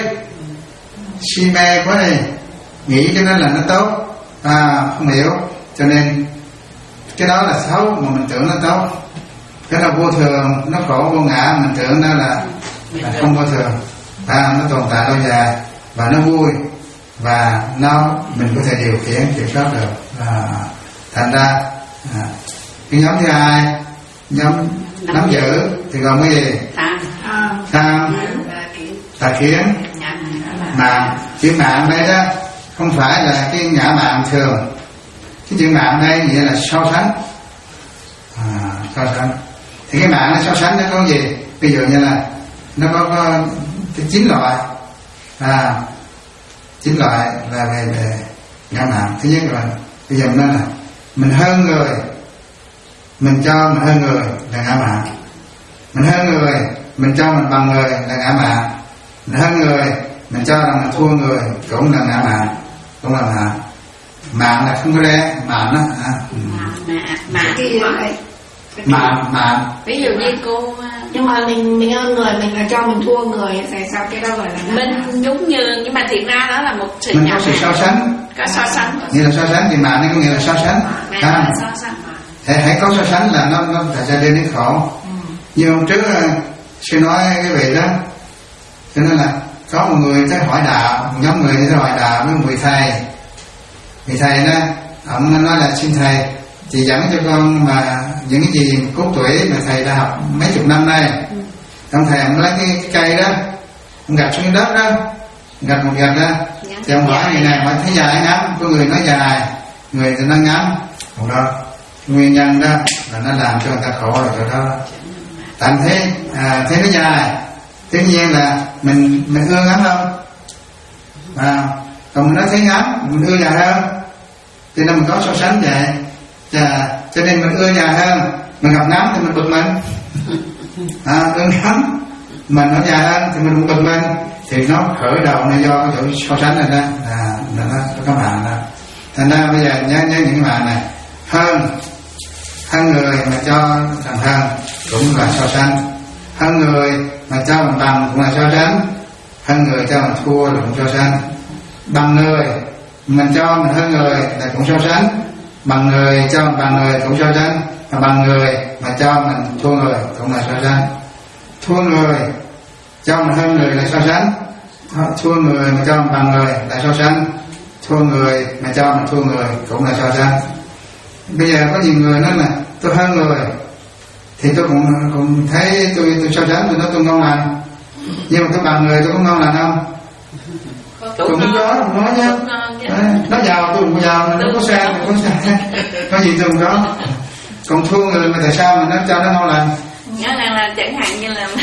si mê quá đi, nghĩ cho nên là nó tốt, à, không hiểu, cho nên cái đó là xấu mà mình tưởng nó tốt. Cái là vô thường, nó khổ vô ngã, mình tưởng nó là, là không vô thường, à, nó tồn tại lâu dài và nó vui và nó mình có thể điều khiển kiểm soát được. À, thành ra à, cái nhóm thứ hai, nhóm nắm giữ thì gồm cái gì? Tham, tham, tà kiến, mạng. Chữ mạng đây đó không phải là cái ngã mạng thường. Cái chữ mạng đây nghĩa là so sánh, à, so sánh. Thì cái mạng nó so sánh nó có gì? Ví dụ như là nó có, có chín loại, à, chín loại là về, về ngã mạng. Thứ nhất là bây giờ nó là mình hơn người, mình cho mình hơn người là ngã mạng. Mình hơn người, mình cho mình bằng người là ngã mạng. Mình hơn người, mình cho rằng mình thua người cũng là ngã mạng, cũng là mạng. Mạng là không có rẽ, mạng đó. À, mạng mạng mạng. Ví dụ như cô, nhưng mà mình mình hơn người, mình là cho mình thua người, tại sao cái đó gọi là mình giống như, nhưng mà thiệt ra đó là một sự mình có sự so sánh, có so sánh. nghĩa là so sánh thì mạng nó có nghĩa là so sánh. À, so sánh. hãy, hãy có so sánh là nó nó phải ra đến đến khổ. Ừ. Như hôm trước sư nói cái vị đó, cho nên là có một người tới hỏi đạo, một nhóm người tới hỏi đạo với một vị thầy. Vị thầy đó, ông nói là xin thầy chỉ dẫn cho con mà những cái gì cốt tủy mà thầy đã học mấy chục năm nay. Ừ. Ông thầy ông lấy cái, cái cây đó, ông gạch xuống đất đó, gạch một gạch đó, dạ. Thì ông hỏi người này hỏi thấy dài hay ngắn, có người nói dài, người thì nói ngắn. Một đó nguyên nhân đó là nó làm cho người ta khổ rồi chỗ đó. Tại thế à, thế nó dài, tất nhiên là mình mình ưa ngắn hơn, à, còn mình nói thấy ngắn mình ưa dài hơn, cho nên mình có so sánh vậy. Chà, cho nên mình ưa dài hơn, mình gặp ngắn thì mình bực mình, à, ưa ngắn mình nói dài hơn thì mình bực mình, thì nó khởi đầu là do cái chỗ so sánh này đó, à, là nó có mạng đó. Thành ra bây giờ nhớ nhớ những cái mạng này, hơn hơn người mà cho thằng hơn cũng là so sánh, hơn người mà cho mình bằng cũng là so sánh, hơn người cho mình thua là cũng so sánh, bằng người mình cho mình hơn người là cũng so sánh, bằng người cho mình bằng người cũng so sánh, và bằng người mà cho mình thua người cũng là so sánh, thua người cho mình hơn người là so sánh, thua người mà cho mình bằng người là so sánh, thua người mà cho mình thua người cũng là so sánh. Bây giờ có nhiều người nói là tôi hơn người thì tôi cũng cũng thấy tôi tôi so sánh, tôi nói tôi ngon lành, nhưng mà tôi bằng người tôi có ngon lành không? Tôi cũng có, không nói nhá. Nó giàu tôi cũng giàu, nó có xe tôi có xe, có gì tôi cũng có. Còn thua người mà tại sao mà nó cho nó ngon lành? Nhớ rằng là chẳng hạn như là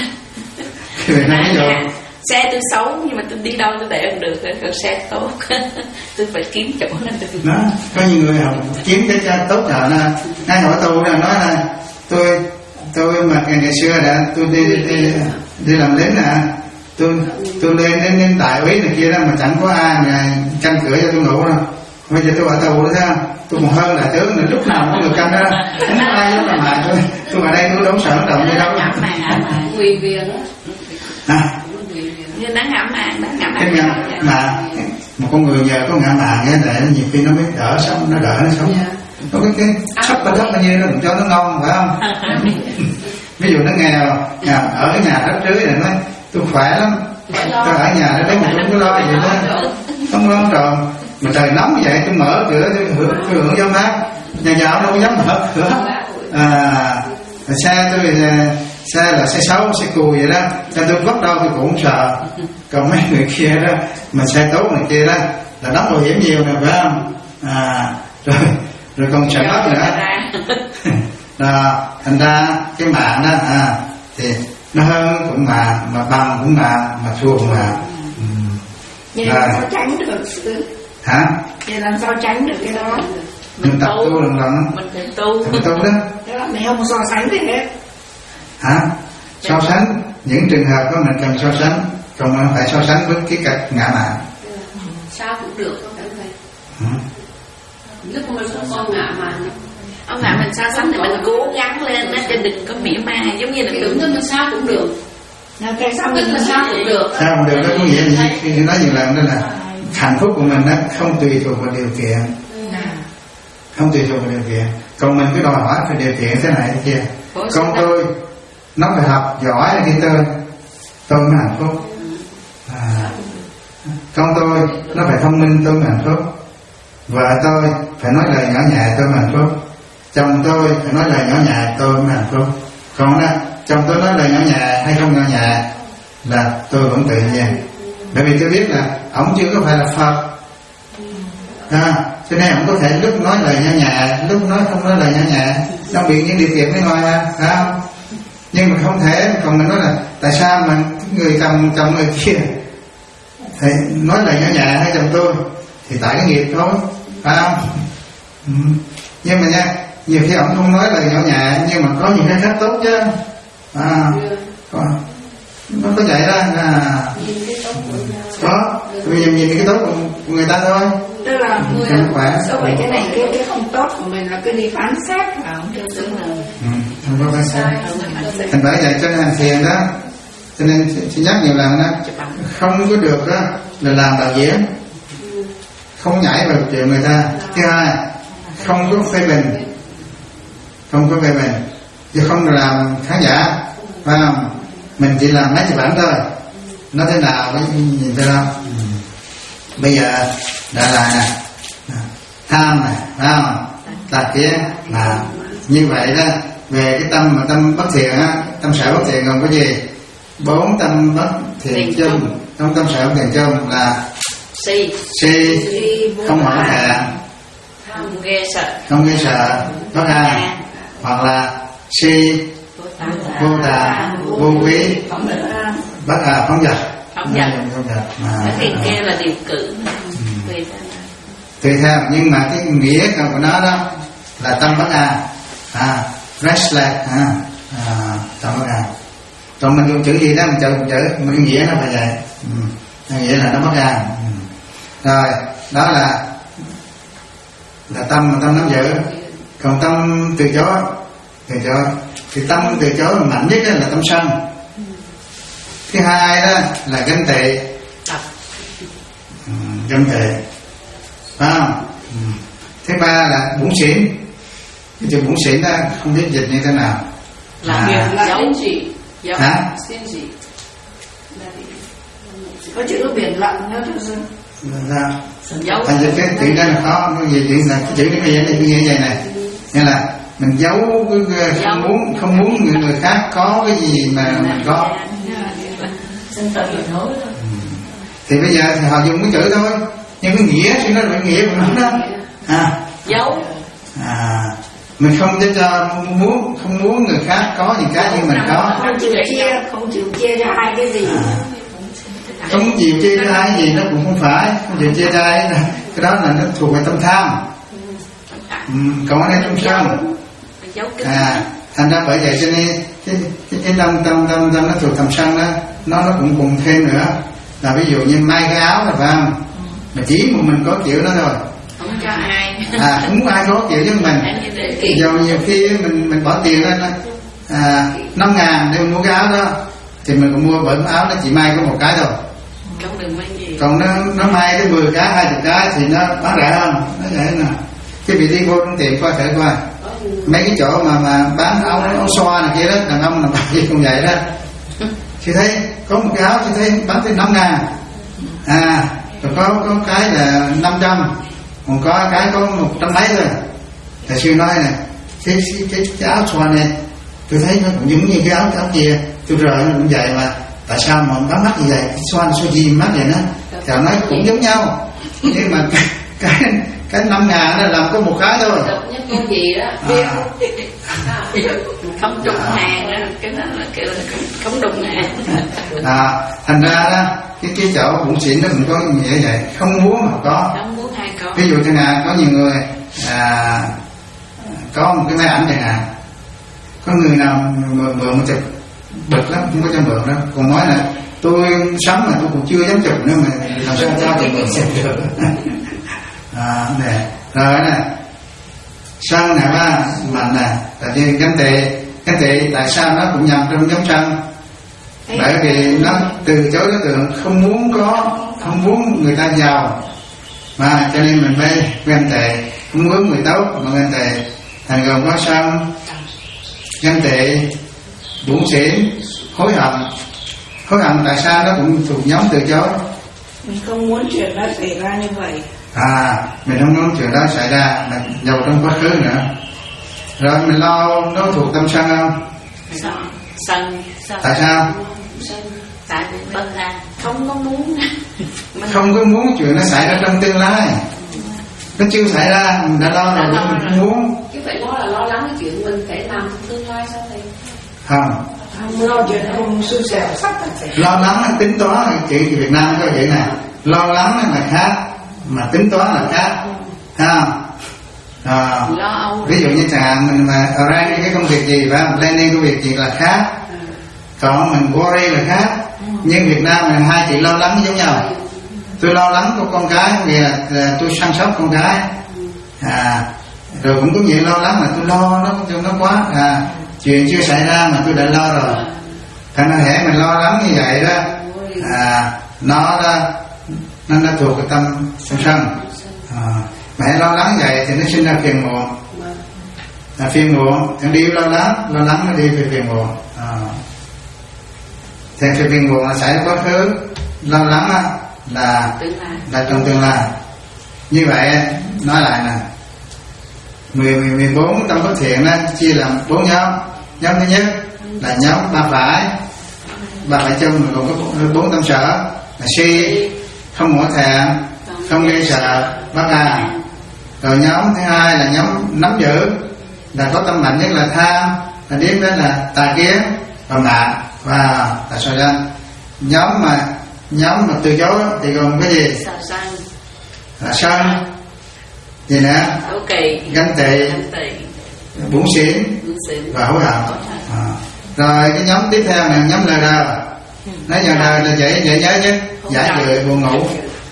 à, xe tôi xấu nhưng mà tôi đi đâu tôi để không được, còn xe tốt tôi phải kiếm chỗ nên tôi đó. Có nhiều người học kiếm cái cha tốt rồi nè, ngay hỏi tôi là nói là tôi tôi mà ngày, ngày xưa đã tôi đi đi, đi, đi làm lính nè, tôi tôi lên đến đến đại úy này kia đó mà chẳng có ai mà canh cửa cho tôi ngủ đâu. Bây giờ tôi ở tù đó sao? Tôi còn hơn đại tướng nữa, lúc nào cũng có người canh đó, không có ai dám làm hại tôi. Tôi ở đây tôi đâu sợ động gì đâu. Quỳ viên à. Như đáng ngã mạn, đáng ngã mạn. Cái mà một con người nhờ có ngã mạn nghe để nhiều khi nó biết đỡ sống, nó đỡ nó sống. Yeah. Có cái cái sắp bao thấp bao nhiêu nó cũng cho nó ngon phải không? Ví dụ nó nghèo, nghèo ở cái nhà đất dưới này nói tôi khỏe lắm, tôi ở nhà nó lấy một chút cái lo gì đó, không lo tròn. Mà trời nóng như vậy tôi mở cửa tôi hưởng, tôi hưởng gió mát, nhà giàu đâu có dám mở cửa. À, Xe tôi là xe là xe xấu, xe cùi vậy đó, cho tôi vấp đâu tôi cũng không sợ. Còn mấy người kia đó, mà xe tốt này kia đó là đóng bảo hiểm nhiều nè, phải không? À, rồi rồi còn sợ mất nữa. Đó, thành ra cái mạng đó à, thì nó hơn cũng mà, mà bằng cũng mà, mà thua cũng mà. Ừ. Vậy làm sao tránh được sư? Hả? Vậy làm sao tránh được cái đó? Mình, mình tập tu, tu lần lần. Mình phải tu. Mình tu đó. Đó, mình không so sánh gì hết. Hả? So sánh những trường hợp đó mình cần so sánh, còn mình phải so sánh với cái cạch ngã mạn. Sao cũng được không phải vậy. Ừ. Lúc mà mình không có ngã mạn, ông ngã mình so sánh thì mình cố gắng lên đó, cho đừng có mỉa mai, giống như là tưởng tới mình sao cũng được. Nào cái sao Tức là sao cũng được. Sao cũng được, đó có nghĩa gì? Khi nói nhiều lần đó là hạnh phúc của mình đó không tùy thuộc vào điều kiện, không tùy thuộc vào điều kiện. Còn mình cứ đòi hỏi phải điều kiện thế này thế kia. Con tôi nó phải học giỏi là khi tôi tôi mới hạnh phúc. À, con tôi nó phải thông minh tôi mới hạnh phúc. Vợ tôi phải nói lời nhỏ nhẹ tôi mới hạnh phúc. Chồng tôi phải nói lời nhỏ nhẹ tôi mới hạnh phúc. Còn đó chồng tôi nói lời nhỏ nhẹ hay không nhỏ nhẹ là tôi vẫn tự nhiên, bởi vì tôi biết là ổng chưa có phải là Phật à, cho nên ổng có thể lúc nói lời nhỏ nhẹ, lúc nói không nói lời nhỏ nhẹ, trong bị những điều kiện bên ngoài mà, phải không? Nhưng mà không thể. Còn mình nói là tại sao mà người chồng chồng người kia thì nói lời nhỏ nhẹ hay chồng tôi, thì tại cái nghiệp thôi, phải không? Ừ. Nhưng mà nha, nhiều khi ổng không nói lời nhỏ nhẹ nhưng mà có những cái khác tốt chứ. À, có, nó có vậy đó là có, bây giờ nhìn cái tốt của người ta thôi. Tức là người khỏe. Sao vậy, cái này cái cái không tốt của mình là cứ đi phán xét là không được xứng là. Ừ, không có phán xét. Thành bởi vậy cho nên hành thiền đó, cho nên xin nhắc nhiều lần đó, không có được đó là làm đạo diễn, không nhảy vào chuyện người ta. Thứ hai, không có phê bình, không có phê bình, chứ không làm khán giả, phải không? Mình chỉ làm mấy chụp ảnh thôi, nó thế nào mới nhìn thấy đâu. Ừ. Bây giờ đã là nè, tham này, phải không? Tà kiến là như vậy đó. Về cái tâm mà tâm bất thiện á, tâm sở bất thiện còn có gì? Bốn tâm bất thiện chung, trong tâm sở bất thiện chung là si, si, không hổ thẹn, không ghê sợ, không ghê sợ, bất an, hoặc là si, vô tà, vô quý, bất à phóng dật, phóng dật, mà cái kia là điều cử, tùy theo. Tùy theo, nhưng mà cái nghĩa của nó đó là tâm bất an, à, restless, à, à, tâm bất an. Còn mình dùng chữ gì đó mình chọn chữ, mà cái nghĩa nó phải vậy, ừ. Cái nghĩa là nó bất an. Ừ. Rồi đó là là tâm mà tâm nắm giữ. Còn tâm từ chối, từ chối thì tâm từ chối mạnh nhất là tâm sân. Thứ hai đó là ganh tị, ừ, ganh tị, phải không? Ừ. Thứ ba là bủn xỉn. Cái chữ bủn xỉn đó không biết dịch như thế nào. Là việc là giấu gì? Hả? Xin gì? Có chữ biển lặng nữa chứ sư. Là giấu. thành ra cái chữ đó là khó, cái gì chuyện là cái chữ nó bây giờ nó như vậy này, nghĩa là mình giấu cái không muốn không muốn người người khác có cái gì mà mình có. Thì bây giờ thì họ dùng cái chữ thôi, nhưng cái nghĩa thì nó là nghĩa của nó đó. À, giấu. À, mình không để cho muốn không muốn người khác có những cái như mình có. Không chịu chia, không chịu chia cho hai cái gì. À, không chịu chia cho ai gì nó cũng không phải, không chịu chia cho ai, cái đó là nó thuộc về tâm tham. Ừ, còn ở đây trong sân. À, thành ra bởi vậy cho nên cái cái, cái tâm tâm tâm tâm nó thuộc tâm sân đó, nó nó cũng cùng thêm nữa. Là ví dụ như may cái áo là phải không? Mà chỉ một mình có kiểu đó thôi. Không cho ai. À, không muốn ai có kiểu với mình. Dù nhiều khi mình mình bỏ tiền lên à, năm ngàn để mình mua cái áo đó, thì mình cũng mua bởi áo nó chỉ may có một cái thôi. Không đừng may gì. Còn nó nó may cái mười cái, hai chục cái thì nó bán rẻ hơn. Nó vậy nè. Cái vị đi vô trong tiệm coi thử coi. Mấy cái chỗ mà mà bán áo áo xoa này kia đó, đàn ông là bán gì cũng vậy đó. Chị thấy có một cái áo chị thấy bán tới năm ngàn. À, rồi có có cái là năm trăm, còn có cái có một trăm mấy thôi. Thầy sư nói này, cái, cái, cái áo xoa này tôi thấy nó cũng giống như cái áo áo kia, tôi rời nó cũng vậy mà tại sao mà bám mắt như vậy, xoan xoa gì mắt vậy đó, thì họ nói cũng giống nhau, nhưng mà cái cái, cái năm ngàn nó làm có một cái thôi. Độc nhất con gì đó À. không trùng hàng đó, cái đó là kêu là không trùng hàng. À, thành ra đó cái cái chỗ bụng xỉn nó cũng có nghĩa vậy, không muốn mà có. Không muốn hai con. Ví dụ chẳng hạn có nhiều người à, có một cái máy ảnh chẳng hạn, có người nào mượn mượn chụp bực lắm, không có cho mượn đâu, còn nói là tôi sống mà tôi cũng chưa dám chụp nữa mà làm sao cho tôi mượn xem được. À, nè rồi nè, sân nè ba mạnh nè, tại vì ganh tị, ganh tị tại sao nó cũng nằm trong giống sân, bởi vì nó từ chối đối tượng, không muốn có, không muốn người ta giàu mà cho nên mình mới ganh tị, không muốn người tốt mà ganh tị, thành gồm có sân, ganh tị, buồn xỉn, hối hận. Hối hận tại sao nó cũng thuộc nhóm từ chối. Mình không muốn chuyện đó xảy ra như vậy. À, mình không muốn chuyện đó xảy ra, mình giàu trong quá khứ nữa. Rồi mình lo nó thuộc tâm sân không? Sân. Tại sao? Tại vì mình là không có muốn. Mình không có muốn chuyện nó xảy ra trong tương lai, nó chưa xảy ra mình đã lo rồi, mình không muốn. chứ phải lo là lo lắng cái chuyện mình phải làm tương lai sao thì Không, Không lo chuyện không xui xẻo sắp phải. lo lắng là tính toán, chữ Việt Nam có chữ này, lo lắng là khác mà tính toán là khác, không? À, lo âu. ví dụ như chẳng hạn mình mà arrange cái công việc gì và planning công việc gì là khác, còn mình worry là khác. Nhưng Việt Nam là hai chữ lo lắng giống nhau. Tôi lo lắng của con cái vì là, là tôi săn sóc con cái, à, rồi cũng có nhiều lo lắng là tôi lo nó cho nó quá, à, chuyện chưa xảy ra mà tôi đã lo rồi. Thành ra hễ mình lo lắng như vậy đó, à, nó đó, nó nó thuộc cái tâm tâm sân. À, mẹ lo lắng vậy thì nó sinh ra phiền muộn, là phiền muộn, thằng đi lo lắng, lo lắng nó đi về phiền muộn. À, thì phiền muộn là xảy ra quá khứ, lo lắng á là là trong tương lai. Như vậy nói lại nè, mười mười bốn tâm bất thiện đó chia làm bốn nhóm. Nhóm thứ nhất là nhóm ba phải, ba phải chung còn có bốn tâm sở là si, không mỏi thẹn, không gây sợ, bất an. Rồi nhóm thứ hai là nhóm nắm giữ, là có tâm mạnh nhất là tham, là điếm đến là tà kiến và mạng và là soi răng. Nhóm mà nhóm mà từ chối thì gồm cái gì? Là sân, gì nữa? Ganh tị, buồn xỉn và hối hận. À. Rồi cái nhóm tiếp theo là nhóm lờ đờ. Nói lờ đờ là dễ dễ nhớ nhất, giải dự buồn ngủ.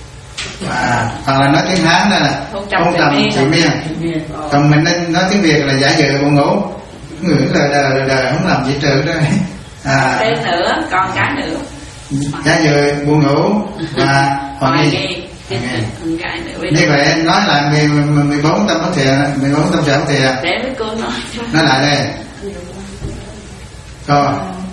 À, hoặc là nói tiếng Hán là không trầm chị miên. Còn mình nên nói tiếng Việt là giải dự buồn ngủ. Người lờ đờ lờ đờ không làm gì trừ đó. À, thêm nữa, còn cái nữa. Giải dự buồn ngủ và hoài nghi. Như vậy nói lại mười bốn tâm bất thiện, mười bốn tâm sở bất thiện. Để với cô nói. Nói lại đây. Rồi.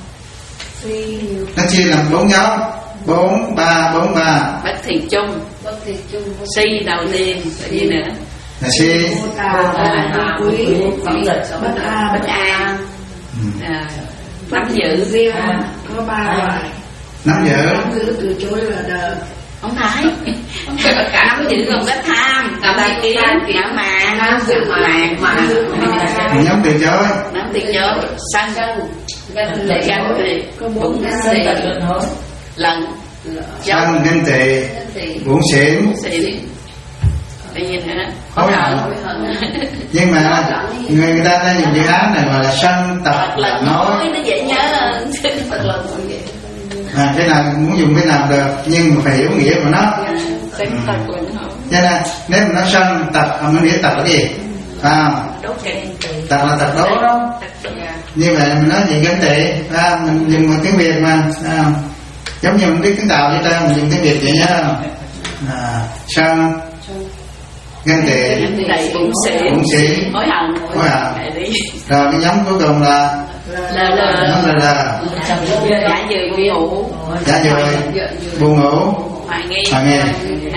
Nó chia làm bốn nhóm, bốn ba bốn ba. Bất thiện chung, bất thiện chung. Si đầu tiên, rồi gì nữa? Là si. Bất quý, bất an, bất an. Nắm giữ riêng có ba loại. Nắm giữ. Nắm giữ từ chối là đờ. Không phải, cả nắm giữ gồm cái tham, cả tài kiến, ngã mạn, nắm giữ mạn, mạn, nhóm từ chối, nắm từ chối, sân, để gắn thì bụng xỉ, lần, sân, ganh tị, buồn xỉn, bây giờ nữa, hối hận. Nhưng mà người người ta đang dùng chữ Hán này gọi là sân tập là nói. Nó dễ nhớ hơn, Phật lần cũng vậy. À, cái nào muốn dùng cái nào được nhưng mà phải hiểu nghĩa của nó. Ừ. Cho nên nếu mà nó sân tập, mình nghĩa tập là gì? À, tập là tập đố đó. Như vậy mình nói gì ganh tị, à, mình dùng một tiếng Việt mà, à, giống như mình biết tiếng Tàu vậy ta, mình dùng tiếng Việt vậy nhá. À, sân, ganh tị, bụng xỉn, hối hận, hối hận. Rồi cái nhóm cuối cùng là lờ lờ, nhóm lờ lờ, giả dự buồn ngủ, giả dự buồn ngủ, hoài nghi, hoài nghi.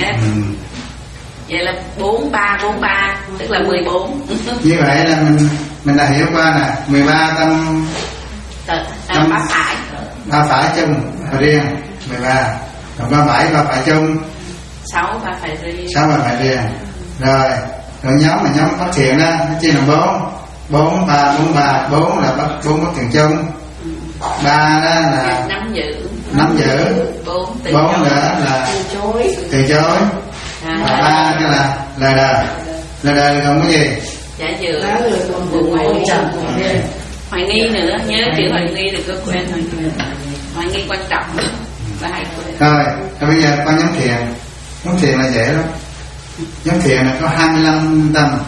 Vậy là bốn ba bốn ba, tức là mười bốn. Như vậy là mình mình đã hiểu qua nè, mười ba tâm tâm ba phải, ba phải chung và riêng mười ba, còn ba phải ba phải chung sáu ba phải riêng, sáu ba phải riêng. Rồi rồi nhóm mà nhóm phát thiện đó nó chia làm bốn, bốn ba bốn ba, bốn là bắt bốn bất thiện chung, ba đó là nắm giữ, nắm giữ, bốn từ bốn nữa là từ chối, từ chối, và ba cái là lời đời. Lời đời còn cái gì? giả dự, lá người còn buồn hoài ngồi trần, hoài nghi nữa, nhớ chữ hoài nghi được có quên hoài nghi, hoài nghi quan trọng và hay quên. Rồi, rồi bây giờ qua nhóm thiền. Nhóm thiền là dễ lắm. Nhóm thiền là có hai mươi lăm tâm.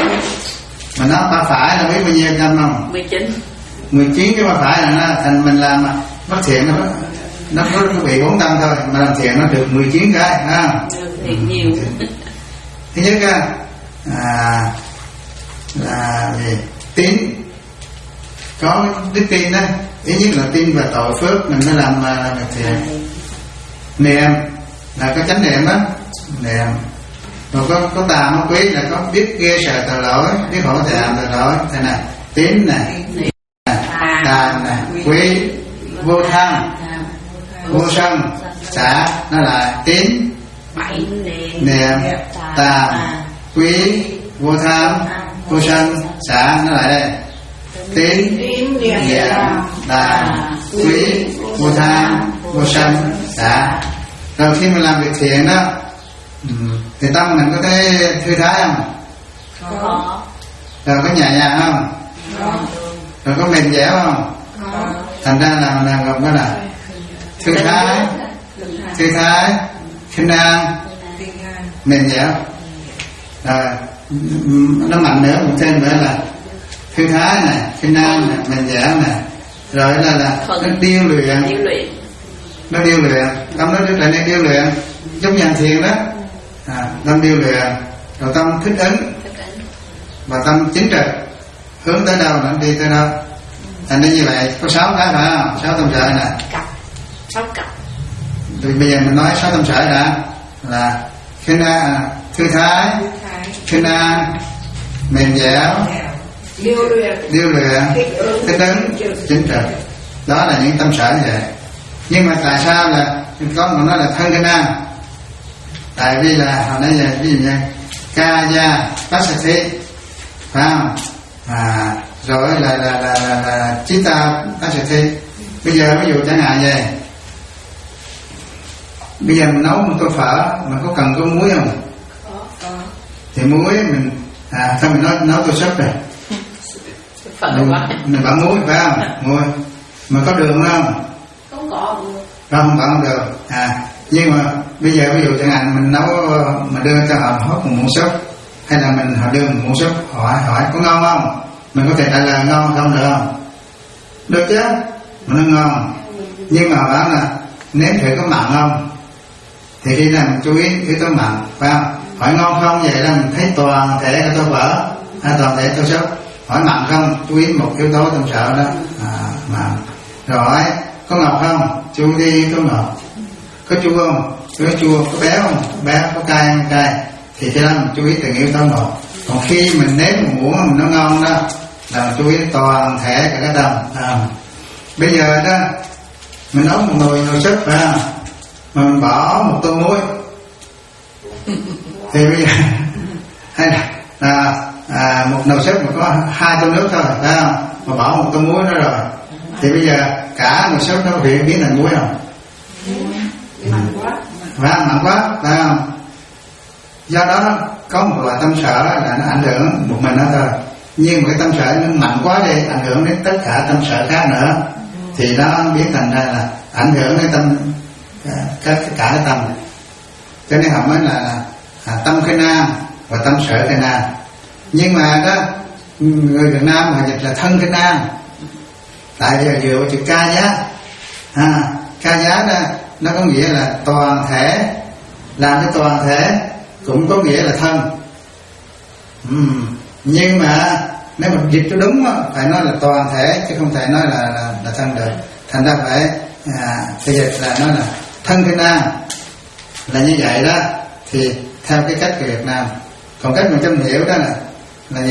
Mà nó ba phải là biết bao nhiêu tâm không? mười chín. mười chín cái ba phải là nó thành mình làm bất thiện nó nó có bị bốn tâm thôi, mà làm thiện nó được mười chín cái ha. Thiện nhiều. Thứ nhất á à, là gì? Tín. Có đức tin đó, ý nhất là tin và tội phước mình mới làm làm được thiện. Niệm là có chánh niệm đó, niệm. Rồi có có tà có quý là có biết ghê sợ tội lỗi, biết hổ thẹn tội lỗi. Thế này, tín này, tà này, quý, vô tham, vô sân, xả, nó là tín, bảy niệm, tà, quý, vô tham, vô sân, xả, nó lại đây. Tín, niệm, tà, quý, vô tham, vô sân, xả. Rồi khi mình làm việc thiện đó thì tâm mình có thấy thư thái không? có. Rồi có nhẹ nhàng không? có. Rồi có mềm dẻo không? có. Thành ra là là gồm cái là thư thái, thư thái, khinh an, mềm dẻo. Rồi nó mạnh nữa, một thêm nữa là thư thái này, khinh an này, mềm dẻo này. Rồi là là nó điêu luyện, điêu luyện, nó điêu luyện, tâm nó rất là nên điêu luyện, giống như hành thiền đó. À, tâm điêu luyện, rồi tâm thích ứng, và tâm chính trực, hướng tới đâu nó đi tới đâu. Thành ra như vậy có sáu cái phải không? Sáu tâm sở nè. cặp, sáu cặp. Thì bây giờ mình nói sáu tâm sở đã là khinh an, thư thái, khinh an, mềm dẻo, điêu luyện, điêu luyện, thích ứng, chính trực. Đó là những tâm sở như vậy. Nhưng mà tại sao là có một nói là thân khinh an? Tại vì là hồi nãy giờ ví dụ như ca gia passathi, phải không? À, rồi là là là là, là chitta passathi. Bây giờ ví dụ chẳng hạn vậy, bây giờ mình nấu một tô phở mà có cần có muối không? có. Thì muối mình à sao mình nói nấu tô súp rồi, Phở mình, quá. mình bỏ muối phải không? Muối mà có đường không? Không có. Không, bỏ không được. À nhưng mà bây giờ ví dụ chẳng hạn mình nấu mà đưa cho họ hốt một muỗng súp, hay là mình họ đưa một muỗng súp, hỏi hỏi có ngon không, mình có thể trả lời ngon không được không? Được chứ, mà nó ngon. Nhưng mà bảo là nếm thử có mặn không, thì khi nào mình chú ý yếu tố mặn, phải không? Hỏi ngon không, vậy là mình thấy toàn thể cái tô phở, hay toàn thể tô súp. Hỏi mặn không, chú ý một yếu tố tâm sở đó, à, mặn. Rồi hỏi có ngọt không, chú ý yếu tố ngọt. Có chua không, có chua, có béo không, béo, có cay không, cay. Thì cái đó mình chú ý từng yếu tố ngọt. Còn khi mình nếm một muỗng mình nó ngon đó là mình chú ý toàn thể cả cái tâm. À, bây giờ đó mình nấu một nồi nồi súp phải không, mà mình bỏ một tô muối thì bây giờ hay là à, à, một nồi súp mà có hai tô nước thôi phải không, mà bỏ một tô muối đó rồi thì bây giờ cả nồi súp nó bị biến thành muối không? Mặn quá, phải không? Mặn quá phải không? Do đó có một loại tâm sở là nó ảnh hưởng một mình nó thôi, nhưng mà cái tâm sở nó mạnh quá đi, ảnh hưởng đến tất cả tâm sở khác nữa, thì nó biến thành ra là ảnh hưởng đến tâm các cả cái tâm. Cho nên họ mới là, là à, tâm khinh an và tâm sở khinh an. Nhưng mà đó người Việt Nam họ dịch là thân khinh an, tại vì dựa vào chữ ca giá. À, ca giá đó nó có nghĩa là toàn thể, làm cái toàn thể cũng có nghĩa là thân. uhm. Nhưng mà nếu mà dịch cho đúng đó, phải nói là toàn thể chứ không thể nói là là, là thân được. Thành ra phải à, phải dịch là nói là thân khinh an là như vậy đó, thì theo cái cách của Việt Nam. Còn cách mình châm hiểu đó là là gì?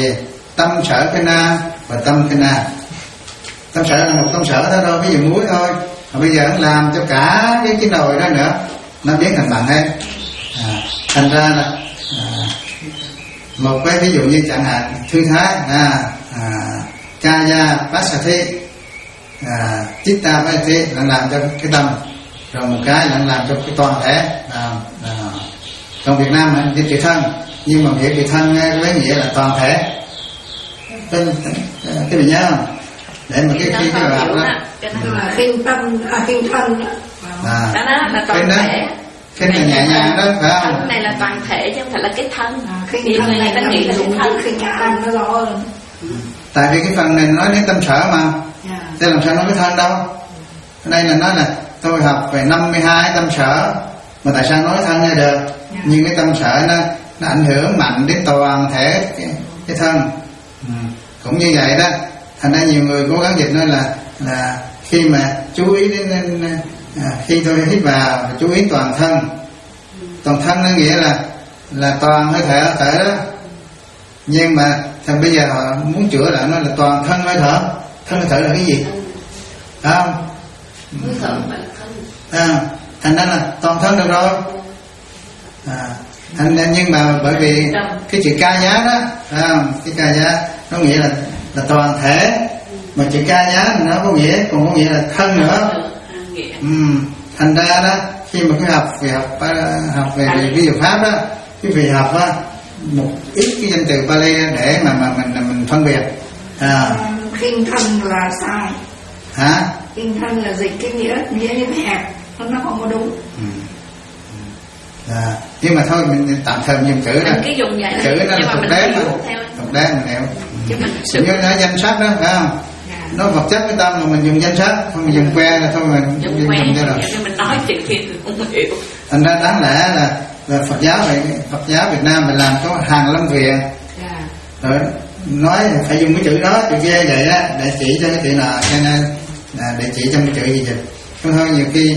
tâm sở cái na và tâm cái na. Tâm sở là một tâm sở đó thôi, ví dụ muối thôi, mà bây giờ nó làm cho cả cái cái nồi đó nữa nó biến thành mặn hết. À, thành ra là à, một cái ví dụ như chẳng hạn thư thái à, à, kaya passathi à, chitta passathi là làm cho cái tâm, rồi một cái là làm cho cái toàn thể. À, à, trong Việt Nam là cái trị thân, nhưng mà nghĩa trị thân với nghĩa là toàn thể. Cái, cái này nhớ không? Để mà cái khi cái bài đó là khinh tâm à khinh thân à, đó, đó là toàn đó, thể. cái này nhẹ nhàng đó phải không? Thân này là toàn thể chứ không phải là cái thân. À, khinh thân này ta nghĩ là cái thân, khinh thân nó rõ hơn. Tại vì cái phần này nói đến tâm sở mà, yeah. Thế làm sao nói cái thân đâu? Ở đây là nói là tôi học về năm mươi hai tâm sở, mà tại sao nói thân ra được? Yeah. Nhưng cái tâm sở nó nó ảnh hưởng mạnh đến toàn thể cái, cái thân. Ừ. Cũng như vậy đó. Thành ra nhiều người cố gắng dịch nói là là khi mà chú ý đến, đến à, khi tôi hít vào chú ý toàn thân. Toàn thân nó nghĩa là là toàn hơi thở thở đó. Nhưng mà thành bây giờ họ muốn chữa lại nó là toàn thân hơi thở. Thân hơi thở là cái gì? Phải không? Hơi thở là thân. À, thành ra là toàn thân được rồi. À, thành ra nhưng mà bởi vì cái chữ ca giá đó, phải không? Cái ca giá nó nghĩa là là toàn thể, mà chữ ca giá nó có nghĩa còn có nghĩa là thân nữa. Ừ. Thành ra đó khi mà cái học về học học về ví dụ pháp đó, cái vị học đó, một ít cái danh từ Pali để mà mà mình mình phân biệt. À. Khinh thân là sai. Hả? Khinh thân là dịch cái nghĩa nghĩa như hẹp, nó không có đúng. Ừ. À, nhưng mà thôi mình tạm thời dùng chữ đó. Cái dùng vậy chữ đó là tục đế mà. Tục đế mình hiểu. Chứ mình sử như nói danh sách đó phải không? Yeah. Nó vật chất cái tâm mà mình dùng danh sách, không mình dùng que là thôi mình dùng, dùng, dùng cho rồi. Mình nói chuyện thì không hiểu. Thành ra đáng lẽ là, là Phật giáo này, Phật giáo Việt Nam mình làm có hàng lâm viện. Yeah. Rồi nói phải dùng cái chữ đó, chữ kia vậy á, để chỉ cho cái chữ nào, cho nên là để chỉ cho cái chữ gì dịch. Không thôi nhiều khi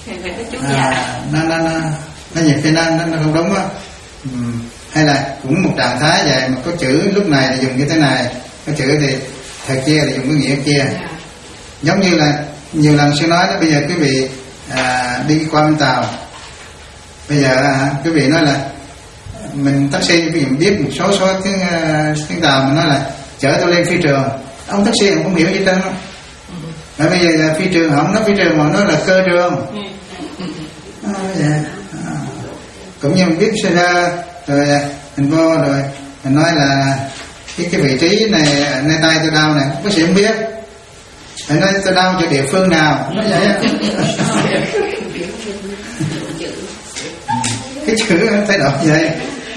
à, nó nó nó nó nhiều khi nó nó, nó không đúng á. Ừ. Hay là cũng một trạng thái vậy mà có chữ lúc này thì dùng như thế này, có chữ thì thời kia thì dùng cái nghĩa kia. Yeah. Giống như là nhiều lần sư nói đó, bây giờ quý vị à, đi qua bên Tàu, bây giờ à, quý vị nói là mình taxi, ví dụ biết một số số tiếng tiếng Tàu mình nói là chở tôi lên phi trường, ông taxi ông không hiểu gì tên không. Mà bây giờ là phi trường, không nói phi trường mà nói là cơ trường. À, vậy. À. Cũng như mình biết sơ ra rồi mình vô rồi mình nói là cái cái vị trí này nơi tay tôi đau này, bác sĩ không biết, phải nói tôi đau cho địa phương nào, nói vậy. Cái chữ thay đổi vậy.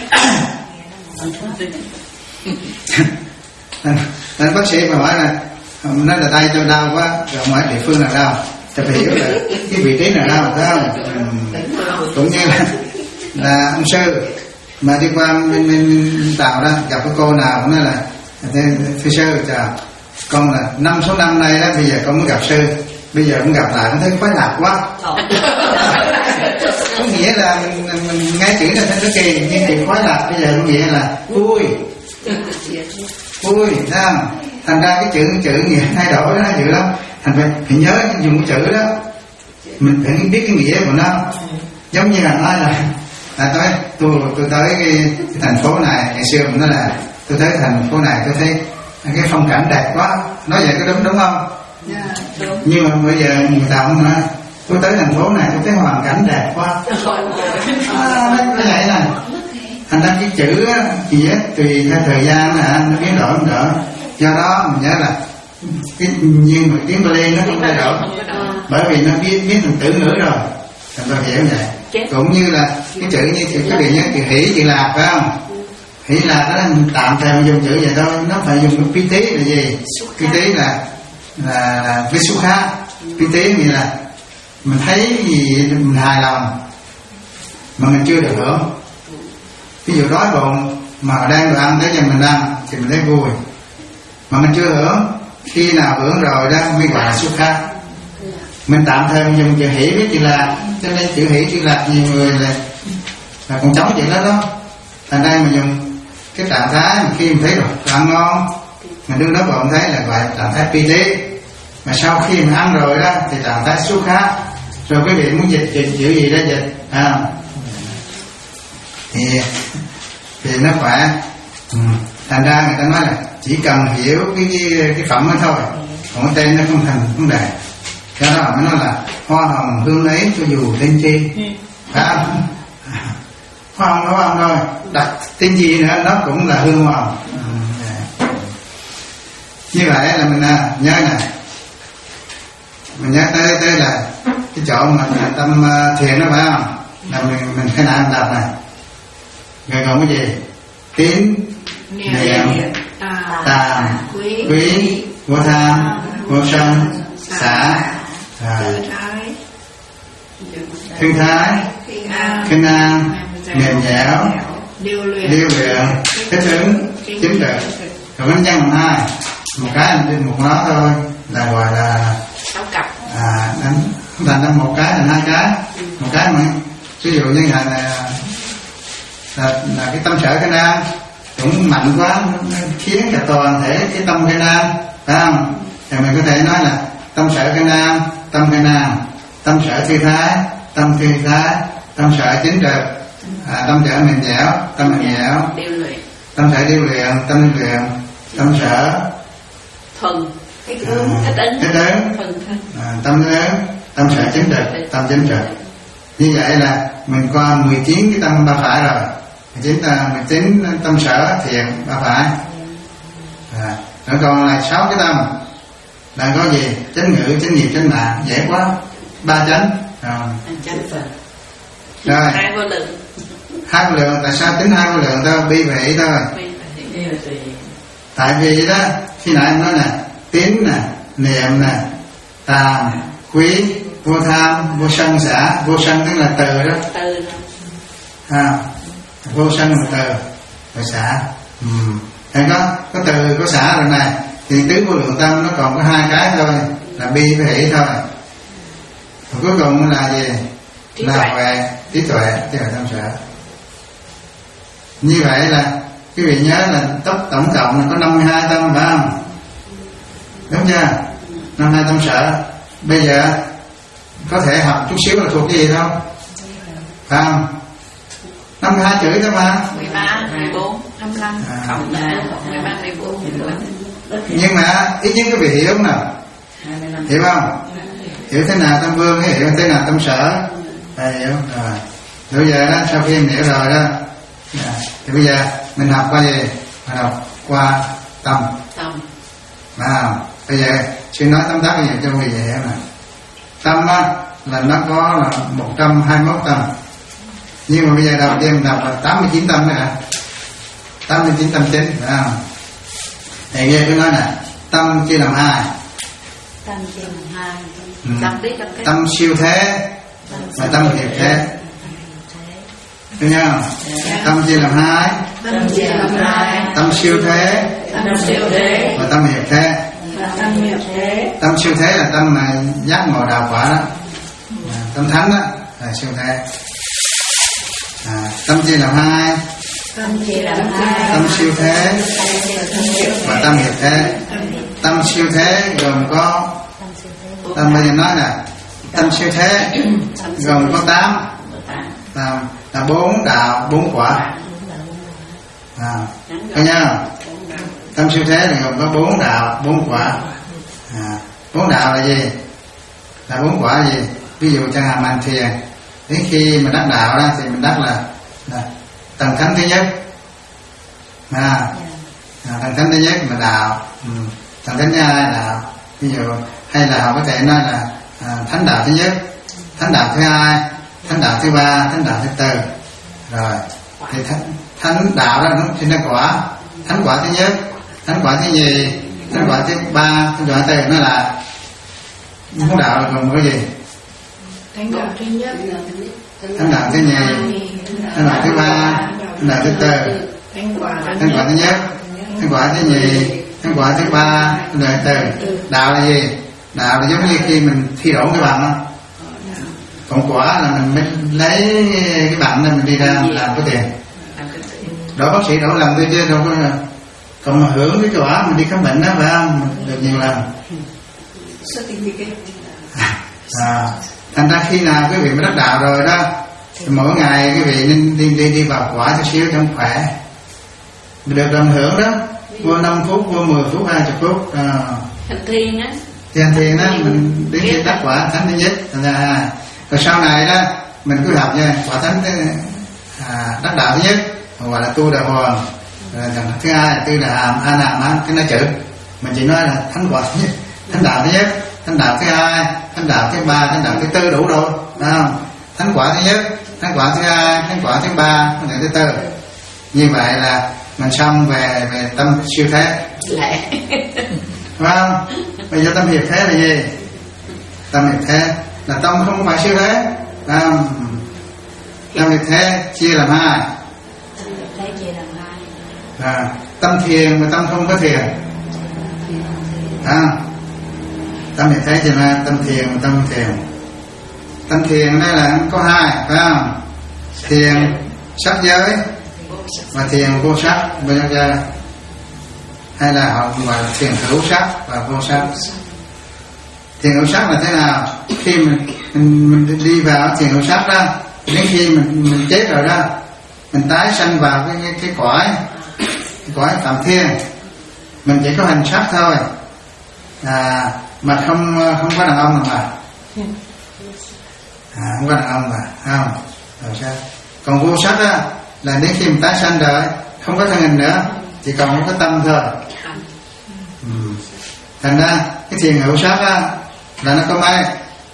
Nên bác sĩ mà hỏi là nói là tay tôi đau quá, rồi hỏi địa phương nào đau, thì phải hiểu là cái vị trí nào đau, phải không? Cũng như là là ông sư mà đi qua bên, bên Tàu đó gặp cái cô nào cũng nói là thưa sư chào con là năm số năm nay đó, bây giờ con mới gặp sư, bây giờ cũng gặp lại con thấy khoái lạc quá. Có nghĩa là mình, mình, mình nghe chữ là thấy nó kỳ, nhưng thì khoái lạc bây giờ có nghĩa là vui vui thấy không? Thành ra cái chữ chữ nghĩa thay đổi đó dữ lắm, thành phải, phải nhớ dùng cái chữ đó, mình phải biết cái nghĩa của nó. Giống như là nói là là tôi tôi tôi tới cái, cái thành phố này, ngày xưa mình nói là tôi tới thành phố này tôi thấy cái phong cảnh đẹp quá, nói vậy có đúng đúng không? Yeah, đúng. Nhưng mà bây giờ người ta không nói tôi tới thành phố này tôi thấy hoàn cảnh đẹp quá, à, nó vậy này. Thành ra cái chữ nghĩa tùy theo thời gian là nó biến đổi không đổi. Do đó mình nhớ là cái như mà tiếng Pali nó không thay đổi, bởi vì nó biến biến thành từ ngữ rồi. Thành ra hiểu vậy. Cũng như là cái chữ như chữ các vị nhớ chữ hỷ chữ lạc phải không? Hỷ lạc đó tạm thời dùng chữ vậy thôi, nó phải dùng cái pi tí là gì? Pi tí là là, là visukha. Pi tí nghĩa là mình thấy gì mình hài lòng mà mình chưa được hưởng. Ví dụ đói bụng mà đang được ăn tới giờ mình ăn thì mình thấy vui, mà mình chưa hưởng, khi nào hưởng rồi đó mới gọi là sukha. Mình tạm thời mình dùng chữ hỷ với chữ lạc, cho nên chữ hỷ chữ lạc nhiều người là là còn chống chữ đó đó. Thành đây mình dùng cái trạng thái mà khi mình thấy rồi ăn ngon mình đương đó mà không thấy là gọi là trạng thái pi tế. Mà sau khi mình ăn rồi đó thì trạng thái xúc khác. Rồi quý vị muốn dịch dịch chữ gì đó dịch à, thì thì nó khỏe. Ừ. Thành ra người ta nói là chỉ cần hiểu cái cái, cái phẩm đó thôi, còn cái tên nó không thành vấn đề. Cho đó mới nói là hoa hồng hương ấy cho dù tên chi, phải không? Hoa hồng hoa hồng thôi, đặt tên gì nữa nó cũng là hương hoa hồng. Ừ. Như vậy là mình nhớ này, mình nhớ tới tới là cái chỗ mình tâm thiền đó phải không? Là mình mình cái nào đọc này, rồi còn cái gì? Tín, niệm, tàm, quý, vô tham, vô sân, xả, thương thái, khinh an, mềm dẻo, điêu luyện, thích ứng, chính trực. Rồi cái nhân hai, một cái trên một nó thôi là gọi là sáu cặp. À, đánh thành ra một cái là hai cái, một cái mà ví dụ như là là, là, là cái tâm sở cái nam cũng mạnh quá, nó khiến cả toàn thể cái tâm cái nam, phải không? Thì mình có thể nói là tâm sở cái nam, tâm cái nam, tâm sở thư thái, tâm thư thái, tâm sở chính trực, à, tâm sở mềm dẻo, tâm mềm dẻo, tâm sở điêu luyện, tâm điêu luyện, tâm sở thuần, thích ứng, thích ứng, tâm thích ứng, tâm sở chính trực, tâm chính trực. Như vậy là mình qua mười chín cái tâm ba phải rồi. mười chín, mười chín tâm sở thiện ba phải. À, rồi còn là sáu cái tâm là có gì? Chánh ngữ, chánh nghiệp, chánh mạng, dễ quá. Ba chánh. À. Rồi. Hai vô lượng. Hai vô lượng, tại sao tính hai vô lượng thôi? Bi vị thôi. Tại vì đó khi nãy em nói nè, tín nè, niệm nè, tàm, quý, vô tham, vô sân xả. Vô sân tức là từ đó. Từ. À, vô sân là từ, rồi xả. Ừ. Thấy có, có từ, có xả rồi này. Thì tứ vô lượng tâm nó còn có hai cái thôi, là bi với hỷ thôi. Và cuối cùng là gì? Trí là tuệ. huệ, trí tuệ, trí tuệ tâm sở. Như vậy là quý vị nhớ là tổng tổng cộng là có năm mươi hai tâm, phải không? Đúng chưa? năm mươi hai tâm sở. Bây giờ có thể học chút xíu là thuộc cái gì không? Phải không? năm mươi hai chữ thôi mà. mười ba, mười bốn, hai mươi lăm, cộng là mười ba, mười bốn, mười bốn. Nhưng mà ít nhất quý vị hiểu không nào? Hiểu không? Hiểu thế nào tâm vương, hiểu thế nào tâm sở. Phải hiểu rồi. Bây giờ đó, sau khi em hiểu rồi đó, thì bây giờ mình học qua gì? Mình học qua tâm. Tâm. À, bây giờ xin nói tóm tắt cái gì cho quý vị hiểu nè. Tâm á là nó có là một trăm hai mươi mốt tâm. Nhưng mà bây giờ đầu tiên mình đọc là tám mươi chín tâm nữa hả? tám mươi chín tâm chính, phải không? Thì nghe tôi nói nè, tâm chia làm hai. Tâm chia làm hai. Ừ. Tâm biết tâm Tâm siêu thế và tâm hiệp thế. Thấy không? Tâm chia làm hai. Tâm chia làm hai. Tâm siêu thế. Tâm siêu thế. Và tâm hiệp thế. Và tâm hiệp thế. Tâm siêu thế là tâm mà giác ngộ đạo quả đó. À, tâm thánh đó là siêu thế. À, tâm chia làm hai. Tâm chia làm hai. Tâm siêu thế và tâm hiệp thế. Tâm siêu thế gồm có, tâm bây giờ nói là tâm siêu thế gồm có tám, là, là bốn đạo bốn quả. À, có nhớ không? Tâm siêu thế là gồm có bốn đạo bốn quả. À, bốn đạo là gì? Là bốn quả là gì? Ví dụ chẳng hạn hành thiền, đến khi mà đắc đạo đó thì mình đắc là, là tầng thánh thứ nhất. À, à, tầng thánh thứ nhất là đạo. Ừ. Tầng thánh thứ hai là đạo. Ví dụ hay là họ có thể nói là à, thánh đạo thứ nhất, thánh đạo thứ hai, thánh đạo thứ ba, thánh đạo thứ tư. Rồi thì thánh, thánh đạo đó nó thì nó quả. Thánh quả thứ nhất, thánh quả thứ nhì, thánh quả thứ ba, thánh quả thứ tư. Nó là thánh đạo là gồm có gì? Thánh đạo thứ nhất, Thánh đạo thứ nhì, thánh đạo thứ ba, thánh đạo thứ tư. thánh quả Thánh quả thứ nhất, thánh quả thứ nhì, thánh quả thứ ba, thánh quả thứ tư. Đạo là gì? Đạo là giống như khi mình thi đỗ cái bằng đó. Còn quả là mình mới lấy cái bằng này mình đi ra làm có tiền. đổ bác sĩ đổ lần tôi chứ đâu có, còn mà hưởng cái quả mình đi khám bệnh đó phải không, mình được nhiều lần. À, thành ra khi nào quý vị mới đắc đạo rồi đó thì mỗi ngày quý vị nên đi đi đi vào quả chút xíu cho khỏe, được đồng hưởng đó, vô năm phút, vô mười phút, hai chục phút, à. Hành thiền á, thì hành thiền đó mình đến khi đắc quả thánh thứ nhất, à, rồi sau này đó mình cứ học nha, quả thánh thứ, à, đắc đạo thứ nhất gọi là tu đà hoàn, rồi thứ hai tư đà hàm, a nàm á, cái nói chữ mình chỉ nói là thánh quả thứ nhất, thánh đạo thứ nhất, thánh đạo thứ hai, thánh đạo thứ ba, thánh đạo thứ tư đủ rồi, phải không? Thánh quả thứ nhất, thánh quả thứ hai, thánh quả thứ ba, thánh quả thứ tư. Như vậy là mình xong về về tâm siêu thế, phải không? Bây giờ tâm hiệp thế là gì? Tâm hiệp thế là tâm không phải siêu thế, phải không? Tâm hiệp thế chia làm hai. À, tâm thiền và tâm không có thiền. À, tâm hiệp thế chia là tâm thiền và tâm thiền. Tâm thiền đây là có hai, phải không? Thiền sắc giới và thiền vô sắc, bây giờ hay là họ gọi là thiền hữu sắc và vô sắc. Thiền hữu sắc là thế nào? Khi mình mình, mình đi vào thiền hữu sắc đó, đến khi mình mình chết rồi đó, mình tái sanh vào cái cái, cái cõi cái cõi phạm thiên, mình chỉ có hành sắc thôi, à, mà không không có đàn ông nào mà, à, không có đàn ông mà, không, rồi sao? Còn vô sắc đó là đến khi mình tái sanh rồi không có thân hình nữa, chỉ còn có tâm thôi. Ừ. Thành ra cái thiền hữu sắc đó là nó có mấy,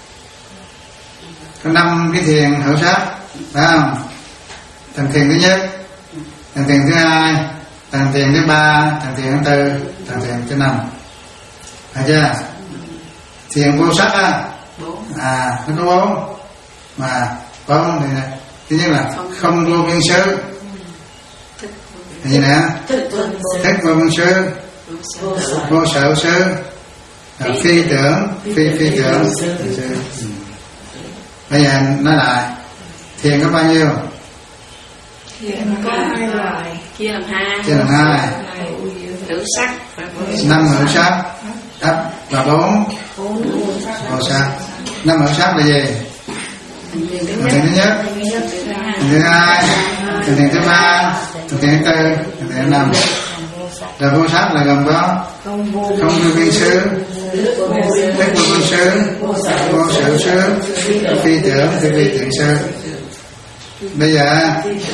có năm cái thiền hữu sắc, phải không? Tầng thiền thứ nhất, tầng thiền thứ hai, tầng thiền thứ ba, tầng thiền thứ tư, tầng thiền thứ năm, phải chưa? Thiền vô sắc á, à nó có bốn, mà bốn thì này, thứ nhất là không vô biên xứ, là gì nè? Thức vô biên xứ, vô sở xứ, phi tưởng, phi phi tưởng. Bây giờ nói lại, thiền có bao nhiêu? Thiền có hai loại, chia làm hai, chia làm hai, hữu sắc và năm hữu sắc, đắp và bốn vô sắc. Năm hữu sắc là gì? Thiền thứ nhất, thiền thứ hai, thiền thứ ba, thiền thứ tư, thiền thứ năm. Rồi vô sắc là gồm có không vô biên xứ, thức vô biên xứ, vô sở xứ, phi tưởng, phi phi tưởng xứ. Bây giờ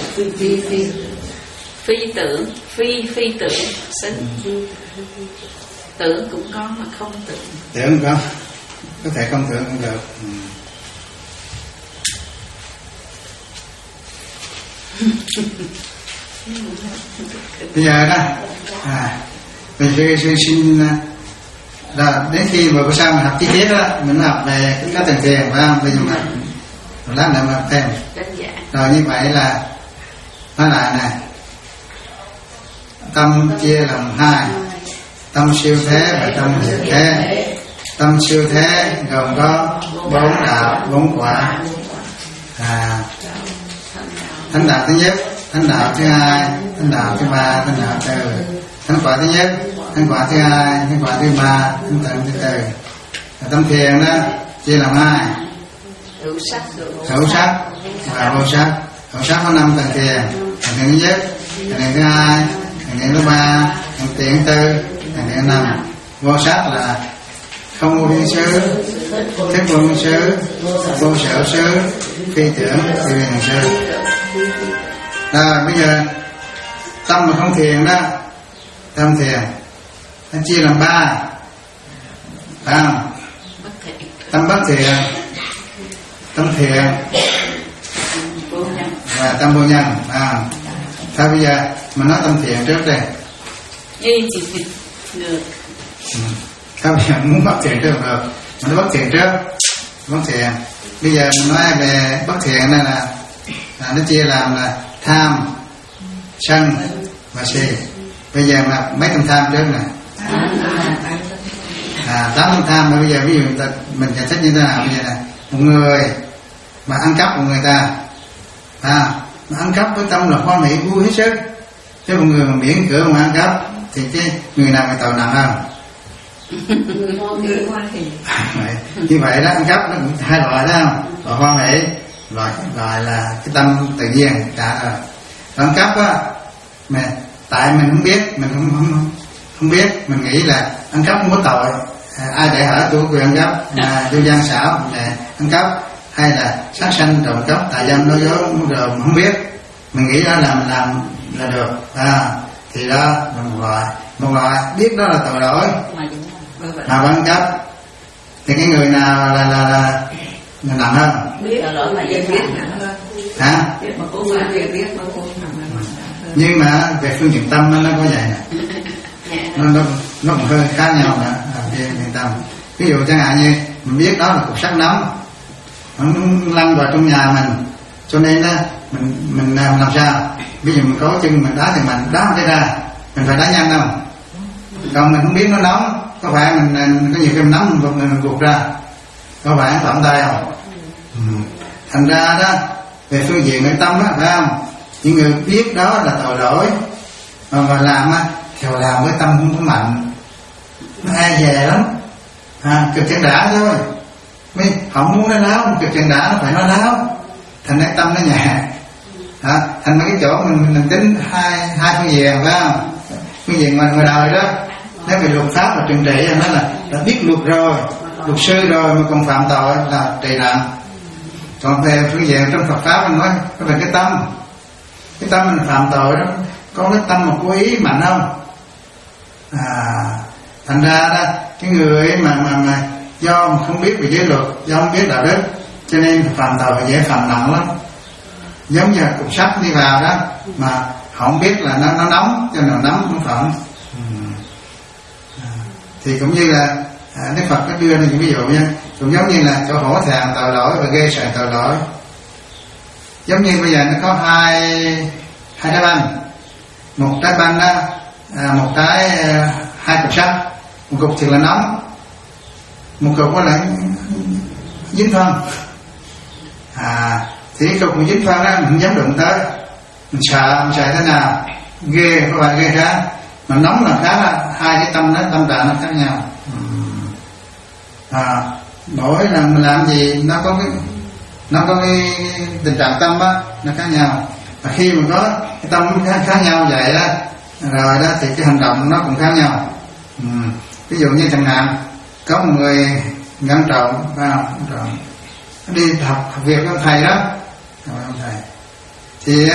phi tưởng, phi phi tưởng xứ. Tưởng cũng có mà không tưởng. Tưởng có, có thể không tưởng cũng được. Ừ. Bây giờ đó, à, mình sẽ, sẽ xin là đến khi mà bữa sau mình học chi tiết đó, mình học về các tầng thiền, phải không? Bây giờ mình lát nữa mình học thêm. Rồi như vậy là nói lại này, tâm chia làm hai, tâm siêu thế và tâm diệt thế. Tâm siêu thế gồm có bốn đạo, bốn quả. À, thánh đạo thứ nhất, thánh đạo thứ hai, thánh đạo thứ ba, thánh đạo thứ tư. Thánh quả thứ nhất, thánh quả thứ hai, thánh quả thứ ba, thánh quả thứ tư. Tâm thiền đó chia làm hai, hữu sắc, hữu sắc và vô sắc. Hữu sắc có năm tầng thiền. Tầng thiền thứ nhất, tầng thiền thứ hai, tầng thiền thứ ba, tầng thiền thứ tư, tầng thiền thứ năm. Vô sắc là không vô biên xứ, thức vô biên xứ, vô sở xứ, phi tưởng, phi biên xứ. Rồi bây giờ tâm mà không thiền đó, tâm thiền nó chia làm ba, phải không? Tâm bất thiền, tâm thiền và tâm vô nhân. À, thôi bây giờ mình nói tâm thiền trước đây. Được. Thôi bây giờ muốn bất thiền trước được, mình nói bất thiền trước. Bất thiền. Bây giờ mình nói về bất thiền này là, là nó chia làm là tham, sân và si. Bây giờ mà mấy tâm tham trước nè. À, tám tâm tham. Bây giờ ví dụ ta, mình giải thích như thế nào? Bây giờ là một người mà ăn cắp của người ta, à, mà ăn cắp với tâm là hoa mỹ vui hết sức, Chứ một người mà miễn cửa mà ăn cắp thì cái người nào bị tội nặng hơn. Như vậy đó, ăn cắp nó cũng hai loại đó không? Loại hoan hỷ, loại loại là cái tâm tự nhiên trả rồi. Ăn cắp á, mà tại mình không biết, mình không không, không biết, mình nghĩ là ăn cắp không có tội, à, ai để hở tôi quyền ăn cắp, à, vô gian xảo à, ăn cắp, hay là sát sanh trộm cắp, tà dâm nói dối rồi không biết, mình nghĩ đó là mình làm là được, à, thì đó là một loại, một loại biết đó là tội lỗi mà vẫn ăn cắp, thì cái người nào là là là, là nặng hơn? Biết tội lỗi mà dân biết nặng hơn. Hả? Biết mà cũng là việc biết mà cũng nặng hơn. Nhưng mà về phương diện tâm nó, nó có vậy nè, nó nó nó cũng hơi khác nhau nữa, về phương diện tâm. Ví dụ chẳng hạn như mình biết đó là cục sắt nóng, nó lăn vào trong nhà mình, cho nên đó mình mình làm sao? Ví dụ mình có chân mình đá thì mình đá không thể ra, mình phải đá nhanh không? Còn mình không biết nó nóng, có phải mình có nhiều cái nóng mình gục mình gục ra, có phải phạm tay không? Ừ. Thành ra đó về phương diện nội tâm á, phải không? Những người biết đó là tội lỗi mà, mà làm á thì làm với tâm không có mạnh, nó e dè lắm, à, cực chân đã thôi, mới không muốn nó láo, cực chân đã nó phải nó láo, thành ra tâm nó nhẹ, à, thành ra cái chỗ mình mình tính hai hai phương diện, phải không? Phương diện ngoài ngoài đời đó, nếu về luật pháp và trừng trị nó là đã biết luật rồi, luật sư rồi mà còn phạm tội là trì nặng. Còn về phương diện trong Phật pháp mình nói về cái tâm, cái tâm mình phạm tội đó, có cái tâm mà cố ý mạnh không? À, thành ra đó cái người mà mà mà do không biết về giới luật, do không biết đạo đức, cho nên phạm tội dễ phạm nặng lắm. Giống như cục sắt đi vào đó mà không biết là nó nó nóng, cho nên nóng cũng phạm. Ừ. À, thì cũng như là à, Đức Phật có đưa ra những ví dụ nha, cũng giống như là chỗ hổ thẹn tội lỗi và ghê sợ tội lỗi. Giống như bây giờ nó có hai hai trái banh, một trái banh đó, à, một trái à, hai cục sắt, một cục thì là nóng, một cục có là dính phân, à thì cái cục mình dính phân đó mình không dám đụng tới, mình sợ, mình sợ thế nào, ghê có phải ghê khác, mà nóng là khác, là hai cái tâm đó, tâm trạng nó khác nhau. À, mỗi lần mình làm gì nó có cái nó có cái tình trạng tâm á nó khác nhau, và khi mà có cái tâm khác, khác nhau vậy đó rồi đó thì cái hành động nó cũng khác nhau. Ừ. Ví dụ như chẳng hạn có một người ngăn trộm, phải không? Trộm đi học, học việc với ông thầy đó, ông thầy thì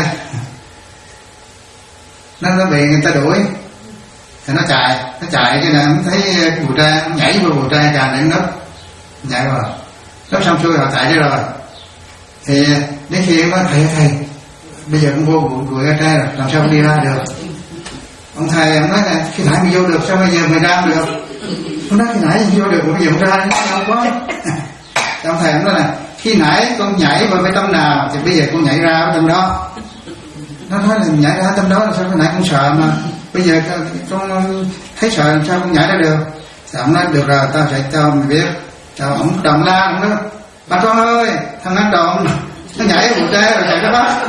nó nó bị người ta đuổi thì nó chạy, nó chạy cái này thấy bụi tre, nhảy vào bụi tre tràn đến nấp, nhảy vào nấp xong xuôi họ chạy đi rồi, thì đến khi em nói thầy thầy bây giờ cũng vô bụi bụi tre rồi, làm sao đi ra được? Ông thầy ông nói này, khi nãy mình vô được sao bây giờ mình ra được? Ông nói khi nãy mình vô được bây giờ mình ra nó không có. Ông thầy ông nói là khi nãy con nhảy vào cái tâm nào thì bây giờ con nhảy ra cái tâm đó. Nó nói là nhảy ra tâm đó là sao, khi nãy con sợ mà bây giờ con thấy sợ làm sao con nhảy ra được? Thì ông nói được rồi, tao sẽ cho mày biết. Cho ông đồng la ông nói bà con ơi, thằng ăn trộm nó nhảy vào tre rồi chạy ra bắt.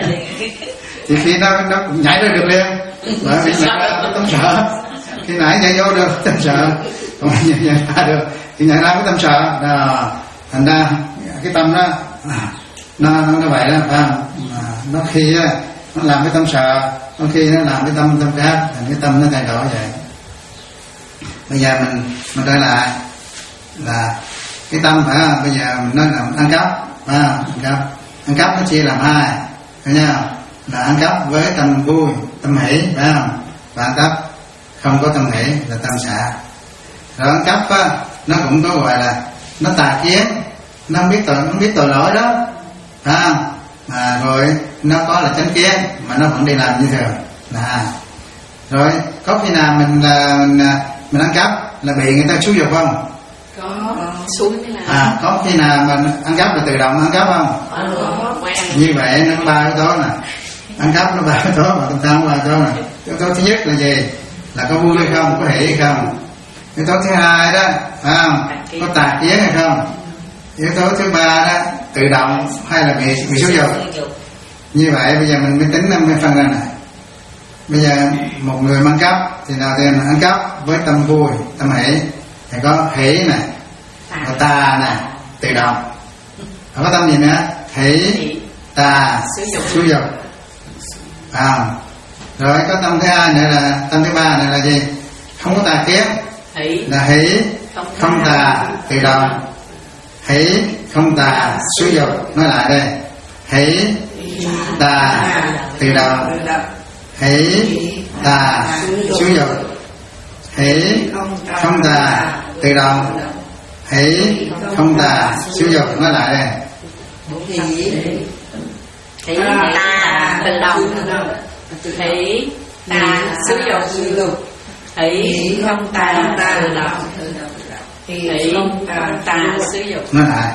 Thì khi nó nó cũng nhảy ra được liền, bởi vì nó tâm sợ. Khi nãy nhảy vô được tâm sợ, còn nhảy ra được thì nhảy ra cái tâm sợ. Đó. Thành ra cái tâm đó nó nó vậy đó, phải không? Nó khi nó làm cái tâm sợ, nó khi nó làm cái tâm tâm khác, thành cái tâm nó thay đổi vậy. Bây giờ mình mình trở lại là cái tâm, phải không? Bây giờ mình nói là ăn cắp, phải không? Ăn cắp, ăn cắp nó chia làm hai, thấy không? Là ăn cắp với tâm vui, tâm hỷ, phải không? Và ăn cắp không có tâm hỷ là tâm xả. Rồi ăn cắp á, nó cũng có gọi là nó tà kiến, nó không biết tội, không biết tội lỗi đó, phải không? À, rồi nó có là chánh kiến mà nó vẫn đi làm như thường là. Rồi có khi nào mình mình, mình ăn cắp là bị người ta xúi giục không? Có, xúi mới làm. À, có khi nào mình ăn cắp là tự động ăn cắp không? Có. Như vậy nó ba yếu tố nè, ăn cắp nó ba yếu tố mà chúng ta không ba yếu tố nè. Yếu tố thứ nhất là gì? Là có vui hay không, có hỷ hay không. Yếu tố thứ hai đó, phải không? Có tà kiến hay không. Yếu tố thứ ba đó, tự động hay là bị bị xúi giục. Như vậy bây giờ mình mới tính năm mươi phân ra này. bây giờ một người ăn cắp thì đầu tiên là ăn cắp với tâm vui, tâm hỷ, thì có hỷ này, có tà này, tự động. Có tâm gì nữa? Hỷ, tà, xúi dục. À, rồi có tâm thứ hai nữa là tâm thứ ba này là gì? Không có tà kiến, là hỷ, không tà, tự động. Hỷ, không tà, xúi dục. Nói lại đây: hỷ, tà, tự động. Hỷ, tà, xúi dục. Hỷ, không tà, tự động. Hỷ, không tà, xúi dục. Nói lại đây: hỷ, tà, tự động. Hỷ, tà, xúi dục. Hỷ, không tà, tự động. Hỷ, không tà, xúi dục. Nói lại: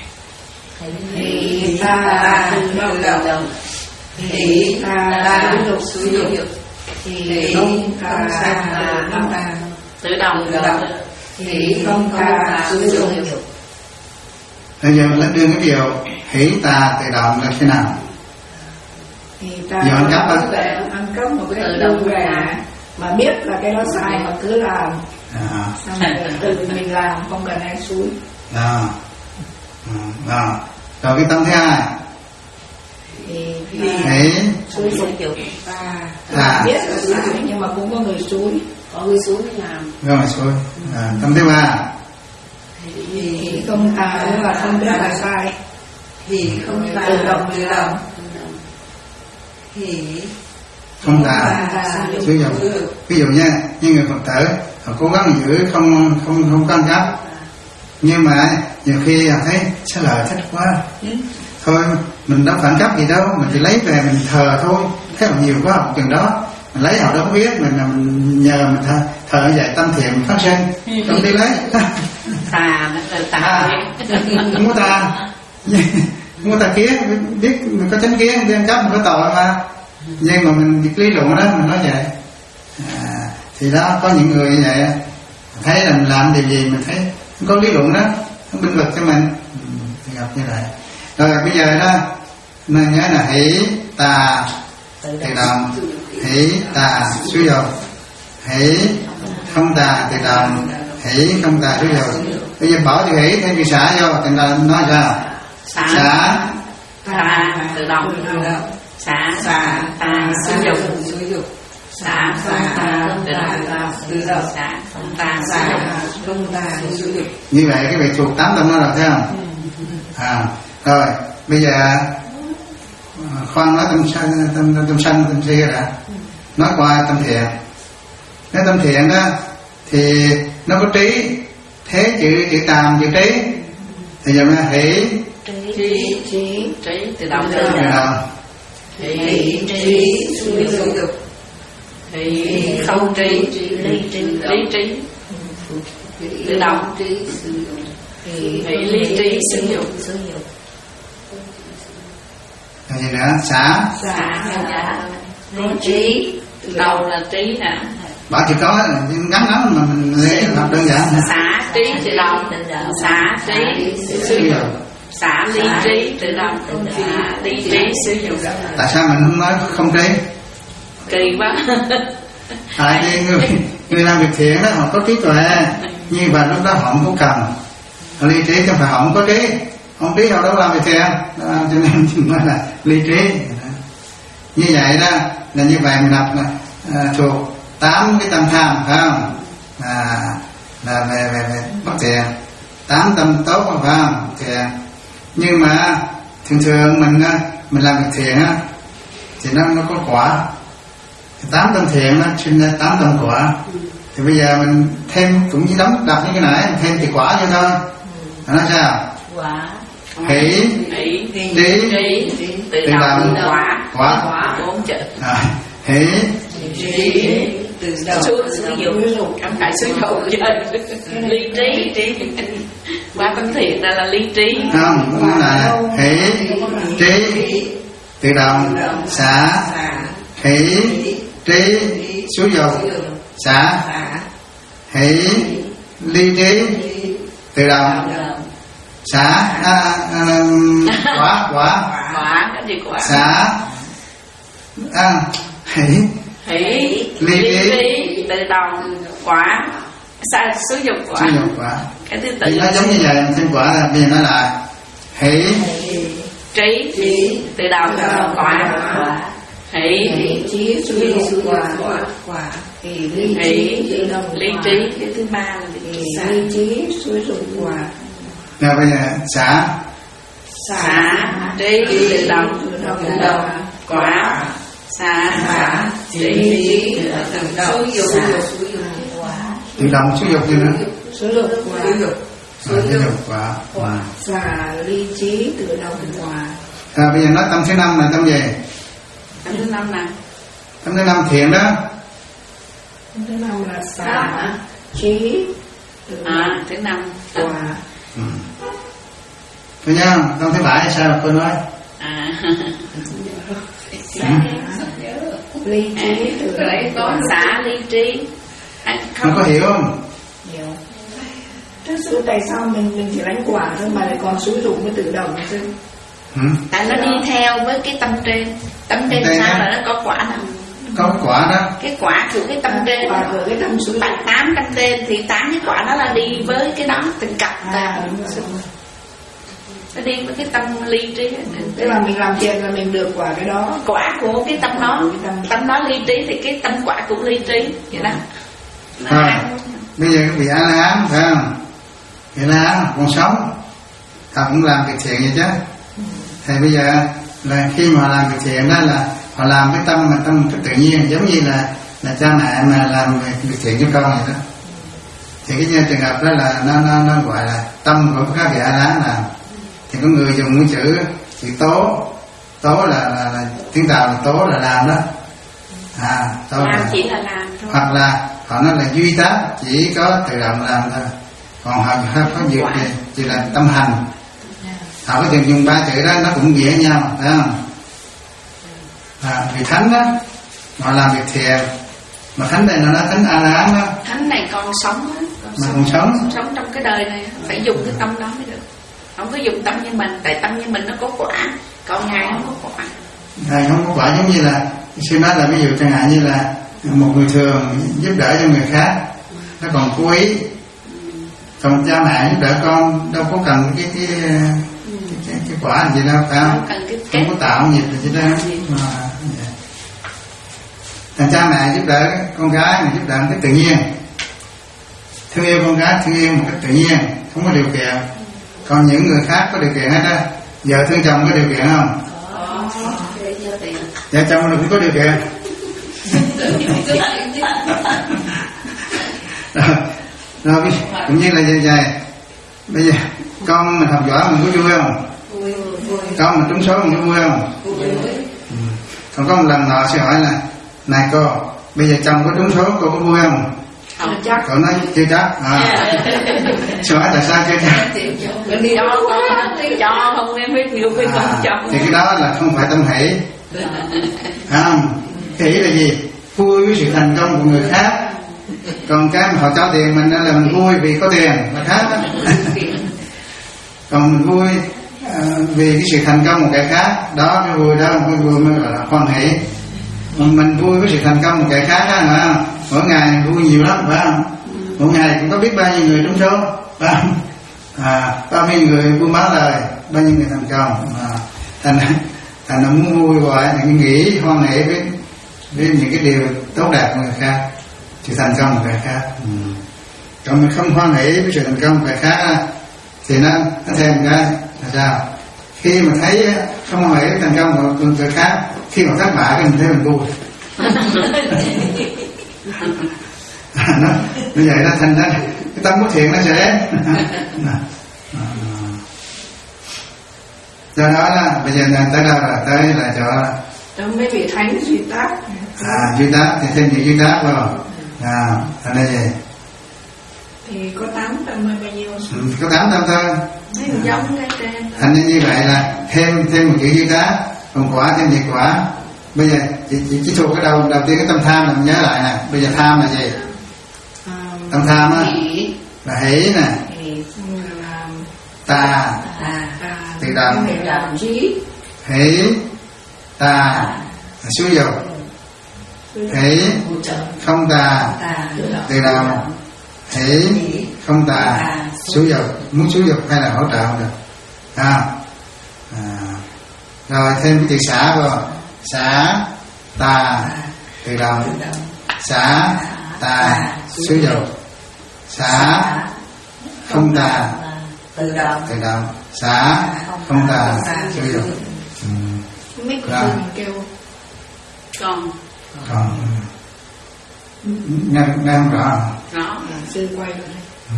hỷ, tà, tự động. Hỷ, tà, xúi dục. Hỷ, không tà, tự động. Hỷ, không tà, xúi dục. Bây giờ là đưa cái điều hỷ, tà, tự động là thế nào? Ta giờ ăn cắp á, ăn cắp một cái tự về mà biết là cái đó sai mà cứ làm, à. xong rồi tự mình làm không cần ai xúi. Đó. Đó. Rồi cái tâm thứ hai Thì hỷ, xúi dục ta biết là sai nhưng mà cũng có người xúi, có người xúi mới làm. rồi xúi. À, tâm thứ ba thì không tà là không biết là sai, Thì không tà, tự động tự động. Thì không tà, xúi dục. Ví dụ nha, như người Phật tử họ cố gắng giữ không không không có ăn cắp, nhưng mà nhiều khi họ thấy sao lời thích quá, thôi mình đâu phản cấp gì đâu, mình chỉ lấy về mình thờ thôi, thấy họ nhiều quá học chừng đó mình lấy họ đâu có biết, mình mình nhờ mình thờ, thờ như vậy tâm thiện phát sinh, không đi lấy. tà nó là tà, Không có tà, không có tà kiến, biết mình có chánh kiến, đi ăn cắp mình có tội mà, nhưng mà mình lý luận đó mình nói vậy. À, thì đó có những người như vậy thấy là mình làm điều gì mình thấy không có lý luận đó, không binh vực cho mình, thì gặp như vậy. Rồi bây giờ đó mình nhớ là hỷ, tà, tự động. Hỷ, tà, xúi dục. Hỷ, không tà, tự động. Hỷ, không tà, xúi dục. Bây giờ bỏ chữ hỷ thêm chữ xả vô thì là nói sao? xả, Xả, tà, tự động. Xả, xả, tà, xúi dục. Xả, không tà, tự động. Xả, không tà, không tà, xúi dục. như vậy cái việc thuộc tám tâm đó rồi thấy không? À, rồi bây giờ khoan nói tâm sân, tâm, tâm, tâm sân, tâm si đã. Nói qua tâm thiện. Nếu tâm thiện đó thì nó có trí, thế chữ chữ tàm chữ trí thì giờ nó hỷ, Trí, trí, trí, tự động. tự động. Hỷ, trí, xúi dục. Hỷ, không trí, lý trí, lý trí, tự động. Hỷ, lý trí, xúi dục. Rồi gì nữa? Xả, Xả, lý trí, đầu là trí nè. bảo chỉ có ngắn ngắn mà mình lấy học đơn giản. Xả, trí, tự động. Xả, trí, xúi dục. Xả, lý trí, tự động. Xả, lý trí, xúi dục. Tại sao mình không nói không trí? Kỳ quá. Tại vì người, người làm việc thiện đó họ có trí tuệ, nhưng mà lúc đó họ không có cần. Họ ly trí chứ phải họ không có trí, không trí họ đâu làm việc thiện, đó, cho nên nói là ly trí. Như vậy đó là như vậy mình đọc là à, thuộc tám cái tâm tham phải không? À, là về về về bất thiện, tám tâm tốt phải không? Thiện. Nhưng mà thường thường mình mình làm việc thiện á thì nó nó có quả. Tám tâm thiện nó sinh ra tám tâm quả. Thì bây giờ mình thêm cũng như đóng đọc như cái nãy, mình thêm thì quả vô thôi. Nó sao? Quả. Hỷ, trí, tự động, quả, quả, quả, bốn chữ. à, hỷ, Trí, tự động, xúi dục, không phải xúi dục, ly trí, trí, quả tâm thiện là là ly trí. không, nó là hỷ, trí, tự động, xả, hỷ, trí, xúi dục, xả, hỷ, ly trí, tự động, xả, à, à, quả, quả, Quả, cái gì quả? xả, à, hỷ, hỷ ly trí trí tự động quả sao xúi dục quả xúi dục quả. cái thứ tự Thì nó giống như vậy, thêm quả là bây giờ nói lại hỷ trí tự động quả hỷ trí xúi dục quả quả hỷ ly trí tự động lý trí cái thứ ba là ly trí xúi dục quả. Rồi bây giờ xả xả trí tự động quả xả trí tự động xúi dục tự động xúi dục gì nữa? xúi dục quả Xúi dục quả. Wow. xả ly trí tự động quả. Rồi bây giờ nói tâm thứ năm là tâm gì? tâm thứ năm là Tâm thứ năm thiện đó. Tâm thứ năm là xả trí tự à, động thứ năm quả. Ừ. Thấy nhá, tâm thứ bảy sao cô nói? à Ly trí tự lấy động có quả. xả lý trí à, Không có hiểu không? Hiểu. Trước sự tại sao mình mình chỉ đánh quả thôi mà lại còn xúi dục mới tự động chứ? Ừ. tại nó đi theo với cái tâm trên tâm trên Đây sao đó. là nó có quả nào Có quả đó. cái quả của cái tâm trên Quả của cái tâm xúi dục. bảy tám tâm trên thì tám cái quả nó là đi với cái đó từng cặp À, là đúng rồi. nó đi với cái tâm ly trí Tức là mình làm thiện là mình được quả cái đó. quả của cái tâm đó tâm đó ly trí thì cái tâm quả cũng ly trí vậy đó nó À, ăn. bây giờ cái vị A La Hán phải không? Vị A La Hán còn sống, họ cũng làm việc thiện vậy chứ. Thì bây giờ là khi mà họ làm việc thiện đó là họ làm cái tâm mà tâm cái tự nhiên, giống như là là cha mẹ mà làm việc thiện cho con vậy đó. Thì cái như trường hợp đó là nó nó nó gọi là tâm của các vị A La Hán làm. Thì có người dùng cái chữ chữ tố, tố là, là, là tiếng Tàu là tố là làm đó. À, tố làm là chỉ là làm thôi hoặc là họ nói là duy tác, chỉ có tự động làm thôi, còn họ không có việc gì chỉ là tâm hành. Họ có thể dùng ba chữ đó nó cũng nghĩa nhau, phải không? À, vị thánh đó họ làm việc thiện, mà thánh đây là nói thánh A La Hán đó, thánh này còn sống á mà còn sống. sống trong cái đời này phải dùng cái tâm đó mới được, không có dùng tâm như mình, tại tâm như mình nó có quả, còn ngài không có quả. Thầy không có quả giống như là sư nói là ví dụ chẳng hạn như là một người thường giúp đỡ cho người khác, nó còn cố ý, còn cha mẹ giúp đỡ con đâu có cần cái cái cái, cái, cái quả gì đâu, phải không? Không cần cái Không có tạo nghiệp gì chứ đó. Mà thằng cha mẹ giúp đỡ con gái, mình giúp đỡ một cách tự nhiên, thương yêu con gái thương yêu một cách tự nhiên, không có điều kiện. Còn những người khác có điều kiện hết á. Vợ thương chồng có điều kiện không? Vợ chồng nó cũng có điều kiện. Rồi, rồi cũng như là vậy vậy. Bây giờ con mình học giỏi mình có vui không? Con mình trúng số mình có vui không? Ừ. Còn có một lần nọ sẽ hỏi là này cô, bây giờ chồng có trúng số cô có vui không? Không chắc. Cậu nói chưa chắc. À. Sẽ hỏi tại sao chưa chắc? Đi cho con, cho không em biết nhiều khi không cho. Thì cái đó là không phải tâm hỷ. À, hỷ là gì? Vui với sự thành công của người khác. Còn cái mà họ cho tiền mình là mình vui vì có tiền là khác đó. Còn mình vui uh, vì cái sự thành công của kẻ khác, đó cái vui đó cái vui mới gọi là hoan hỷ. Mình vui với sự thành công của kẻ khác đó, hả? Mỗi ngày vui nhiều lắm, phải không? Mỗi ngày cũng có biết bao nhiêu người trúng số, phải không? À, bao nhiêu người buôn bán lời, bao nhiêu người thành công. À, thành thành nó muốn vui hoài, thì nghĩ hoan hỷ với với những cái điều tốt đẹp của người khác, sự thành công của người khác. Ừ. Còn mình không hoan hỷ với sự thành công của người khác thì nó nó thêm cái là sao? Khi mà thấy không hoan hỷ với thành công của người khác, khi mà thất bại thì mình thấy mình vui. nó như vậy nó thành ra cái tâm bất thiện nó sẽ đến. Do đó là bây giờ là tới đâu là tới là cho trong mấy vị thánh duy tác. à duy tác thì thêm chữ duy tác vào à thành ra gì thì có tám tâm hay bao nhiêu? ừ, có tám tâm thôi. Giống cái trên. Thành ra như vậy là thêm thêm một chữ duy tác, còn quả thêm diệt quả. Bây giờ chỉ, chỉ, chỉ thuộc cái đầu đầu tiên cái tâm tham là mình nhớ lại nè. Bây giờ tham là gì? Tâm tham á là hỷ nè, tà tự động, trí hỷ tà là xúi dục, hỷ không tà từ đầu, hỷ không tà xúi dục, muốn xúi dục hay là hỗ trợ không được à. À. Rồi thêm cái từ xả vào, xả tà từ đầu, xả tà xúi dục, xả không tà từ đầu, từ đầu, xả không tà xúi dục. Ừ. mấy con sư kêu Con Còn nghe nghe không rõ. Rõ sư quay rồi. Ừ.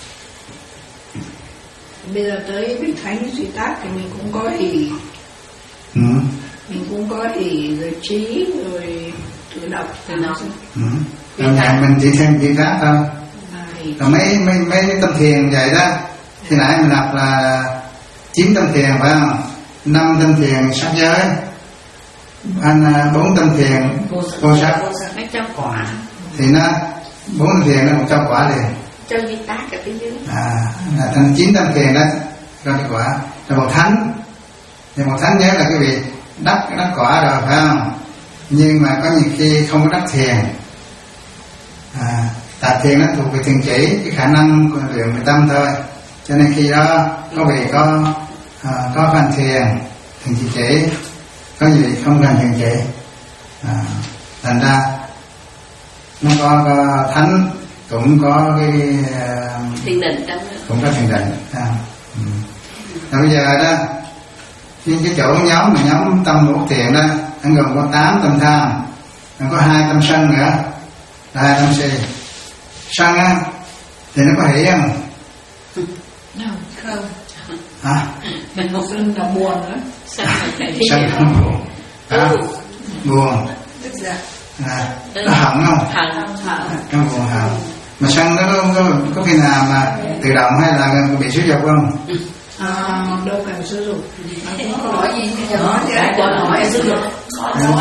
Bây giờ tới Bích Thánh Duy Tác thì mình cũng có hỷ, Ừ. mình cũng có hỷ rồi trí rồi tự đọc Tự đọc. Ừ. Rồi ngày mình chỉ thêm chỉ khác thôi. À, hỷ. Rồi mấy mấy mấy cái tâm thiền vậy đó. Khi nãy mình đọc là chín tâm thiền phải không? Năm tâm thiền sắc giới, anh bốn tâm thiền vô sắc, mấy trăm quả thì nó bốn tâm thiền nó một trăm quả liền. cho Duy Tác ở phía dưới. À, là thành chín tâm thiền đó cho cái quả. Rồi một thánh, thì một thánh nhớ là cái vị đắc đắc quả rồi phải không? Nhưng mà có nhiều khi không có đắc thiền. À, tà thiền nó thuộc về thiền chỉ, cái khả năng của luyện về tâm thôi. Cho nên khi đó có vị có à, có phần thiền thiền chỉ chỉ, có gì không cần thiền chỉ. À, thành ra nó có, có thánh cũng có cái uh, Thiền định trong đó. cũng có thiền định. À, ừ. Rồi bây giờ đó, nhưng cái chỗ nhóm mà nhóm tâm ngũ thiện đó, nó gồm có tám tâm tham, nó có hai tâm sân nữa, là hai tâm si. Sân á thì nó có hỷ không? Không. Hả? Mình một lần là buồn nữa. Sân là phải thi Sân không buồn. À, buồn. Tức là À, nó hận không? Hận Nó buồn hận. Mà sân nó có, có, có khi nào mà tự động hay là bị xúi dục không? à, đâu cần sử dụng. có hỏi gì bây giờ hỏi cái câu hỏi sử dụng Nó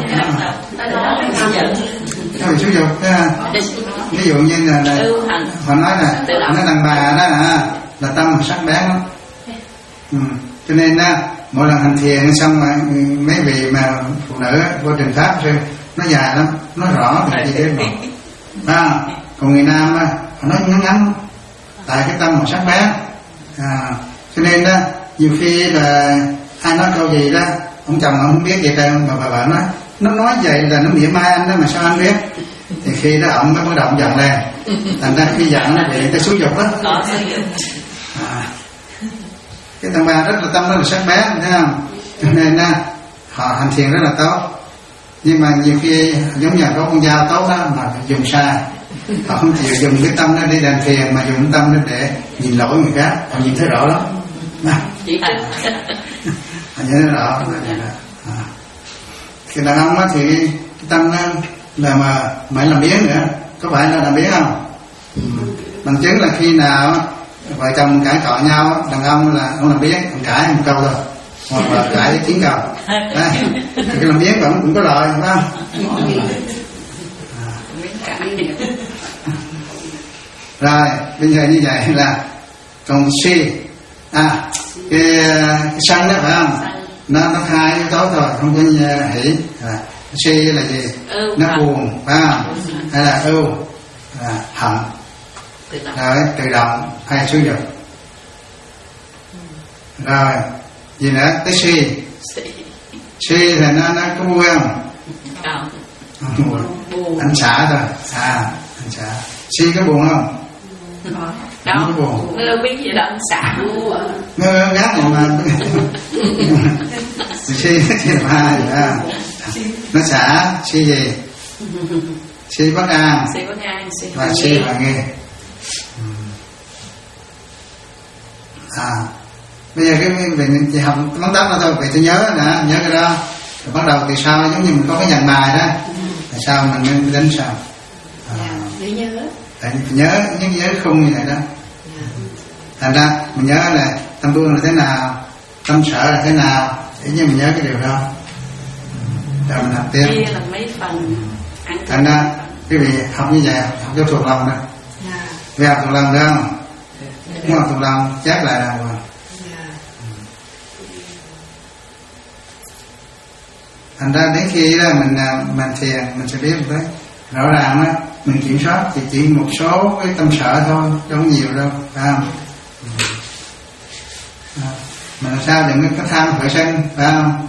bị xúi dục ha. Ví dụ như là, là họ nói là nó đàn bà đó à, là tâm sắc bén lắm. Ừ. Cho nên á, mỗi lần hành thiền xong mà mấy vị mà phụ nữ vô trình pháp rồi nó dài lắm, nó rõ thì gì đấy mà. À, còn người nam á, họ nói ngắn ngắn tại cái tâm mà sắc bén. À, cho nên đó nhiều khi là ai nói câu gì đó, ông chồng ông không biết vậy đâu mà bà vợ nói nó nói vậy là nó mỉa mai anh đó mà sao anh biết? Thì khi đó ông mới bắt đầu giận lên, thành ra khi giận nó bị cái xúi dục đó. À, cái tầng ba rất là tâm nó là sắc bén, thấy không? Cho nên á, họ hành thiền rất là tốt, nhưng mà nhiều khi giống như có con dao tốt đó mà dùng sai, họ không chịu dùng cái tâm nó đi đàn thiền mà dùng tâm nó để nhìn lỗi người khác, họ nhìn thấy rõ lắm. chỉ hành Họ nhìn thấy rõ. À. Khi đàn ông á thì cái tâm nó là mà phải làm biếng nữa, có phải là làm biếng không? Bằng chứng là khi nào vợ chồng cãi cọ nhau, đàn ông là không làm biếng, ông cãi một câu thôi, hoặc là cãi chín câu. Đấy. Thì cái làm biếng vẫn cũng có lợi, phải không? Rồi bây giờ như vậy là còn si, à cái, cái sân đó phải không? Nó nó hai yếu tố thôi, không có hỷ. À, si là gì? Nó buồn, phải không? Hay là ưu, à, hận. Rồi tự động hay xúi dục. Rồi gì nữa? Tới si. Si thì nó nó có vui không? Buồn. Anh xả thôi. À, anh xả. Si có buồn không? Đó, nó biết gì đâu, xả ngơ ngác mà si thì hai à, nó xả si gì? Si bất an và si hoài nghi. À, bây giờ cái mình chỉ học tóm tắt là thôi, vậy tôi nhớ nè, nhớ cái đó. Rồi bắt đầu từ sau giống như mình có cái dàn bài đó, tại sao mình nên đến sao? À, để nhớ. tại nhớ nhớ nhớ không như vậy đó. Thành ra mình nhớ là tâm buông là thế nào, tâm sợ là thế nào, để như mình nhớ cái điều đó. Rồi mình học tiếp. Chia là mấy phần. Thành ra quý vị học như vậy, học cho thuộc lòng đó. Vì học thuộc lòng đó không? Muốn học thuộc lòng chép lại nào rồi. Thành ra đến khi đó mình mình thiền mình sẽ biết đấy, rõ ràng á mình kiểm soát thì chỉ một số cái tâm sở thôi, không nhiều đâu, phải không? À, mà làm sao đừng có tham khởi sân, phải không?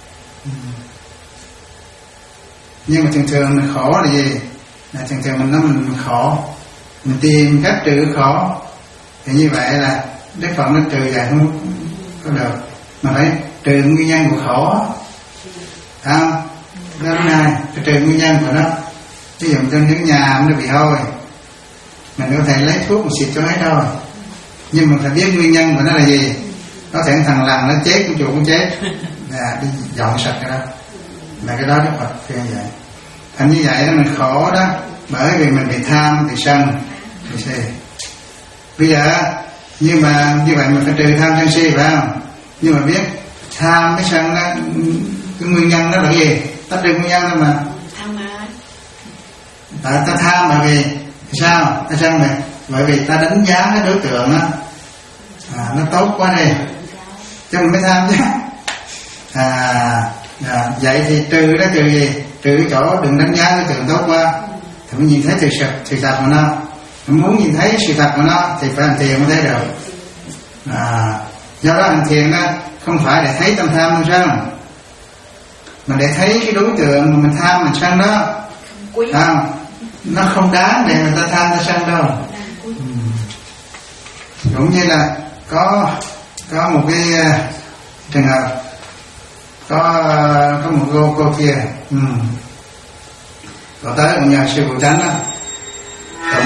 Nhưng mà thường thường mình khổ là gì? Là thường thường mình nói mình, mình khổ, mình tìm cách trừ khổ, thì như vậy là Đức Phật nó trừ vậy không có được, mà phải trừ nguyên nhân của khổ, phải không? Đó là này, phải trừ nguyên nhân của nó. Ví dụ trong những nhà nó bị hôi, mình có thể lấy thuốc một xịt cho hết thôi, nhưng mà phải biết nguyên nhân của nó là gì. Có thể thằng lằn nó chết, con chuột cũng chết, là đi dọn sạch cái đó, là cái đó Đức Phật khuyên vậy. Thành như vậy đó mình khổ đó, bởi vì mình bị tham, bị sân, bị si. Bây giờ nhưng mà như vậy mình phải trừ tham sân si, phải không? Nhưng mà biết tham cái sân đó, cái nguyên nhân đó là gì? Ta trừ nguyên nhân đó mà. Tham ái. Tại ta tham bởi vì sao? Ta sân này bởi vì ta đánh giá cái đối tượng đó, à, nó tốt quá đi, cho mình mới tham chứ. À, à, vậy thì trừ đó, trừ gì? Trừ cái chỗ đừng đánh giá cái tượng tốt quá, thì mới nhìn thấy sự thật, sự thật của nó. Muốn nhìn thấy sự thật của nó thì phải hành thiền mới thấy được. À, do đó hành thiền đó không phải để thấy tâm tham tâm sân, mà để thấy cái đối tượng mà mình tham mình sân đó, không, nó không đáng để người ta tham ta sân đâu. Ừ. Cũng như là có có một cái uh, trường hợp có uh, có một cô cô kia, ừ. Có tới một nhà sư phụ tránh đó, cũng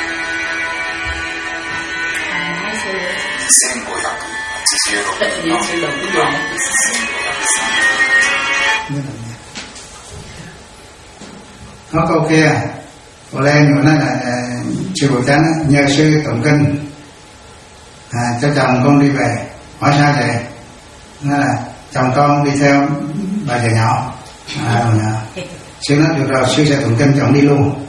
có câu kia, cô lên rồi nói là sư phụ tránh nhờ sư tụng kinh, à, cho chồng con đi về. Hỏi sao vậy? Nói là chồng con đi theo bà già nhỏ. À, rồi sư nói được rồi, sư sẽ tụng kinh cho ông đi luôn.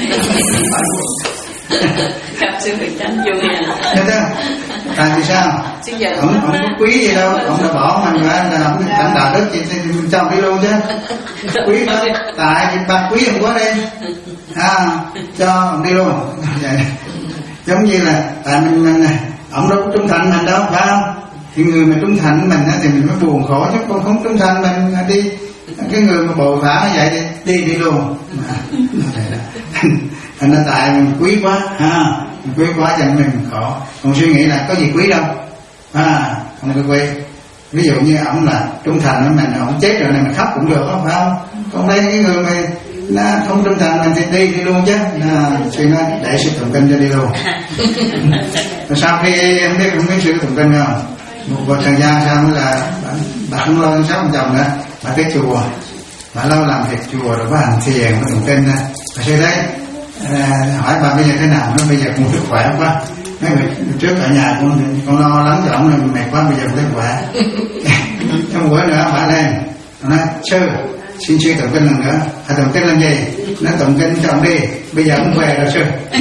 Gặp sư phụ tránh vui à? Thế đó, tại vì sao? Ông không có quý gì đâu, ông đã bỏ mình ra là ông cảnh đạo đức thì cho ông đi luôn chứ. Quý đó, tại vì bà quý ông quá đi, à, cho ông đi luôn. Giống như là tại mình mình ông đâu có trung thành mình đâu, phải không? Thì người mà trung thành mình thì mình mới buồn khổ, chứ con không trung thành mình đi, cái người mà bồ phá vậy thì đi đi luôn. Thành ra tại mình quý quá, ha, mình quý quá cho nên mình khổ. Còn suy nghĩ là có gì quý đâu, à, không có quý. Ví dụ như ổng là trung thành với mình, ổng chết rồi này mình khóc cũng được, không phải không? Còn đây cái người mà nó không trung thành mình thì đi đi luôn chứ. À, suy nói để sư tụng kinh cho đi luôn. Rồi sau khi em biết không biết sư tụng kinh không? Một thời gian sau mới là bà không lo sáu ông chồng nữa, bà tới chùa, bà lâu làm việc chùa rồi có hành thiền, có tụng kinh. Bà sư đấy, à, hỏi bà bây giờ thế nào? Nó bây giờ cũng sức khỏe quá. Mấy người trước ở nhà con con lo lắng cho ổng là mệt quá, bây giờ cũng thấy khỏe. Trong bữa nữa bà lên, nó nói sư xin sư tụng kinh lần nữa. À, tụng kinh làm gì? Nó tụng kinh cho ông đi, bây giờ ông về rồi sư.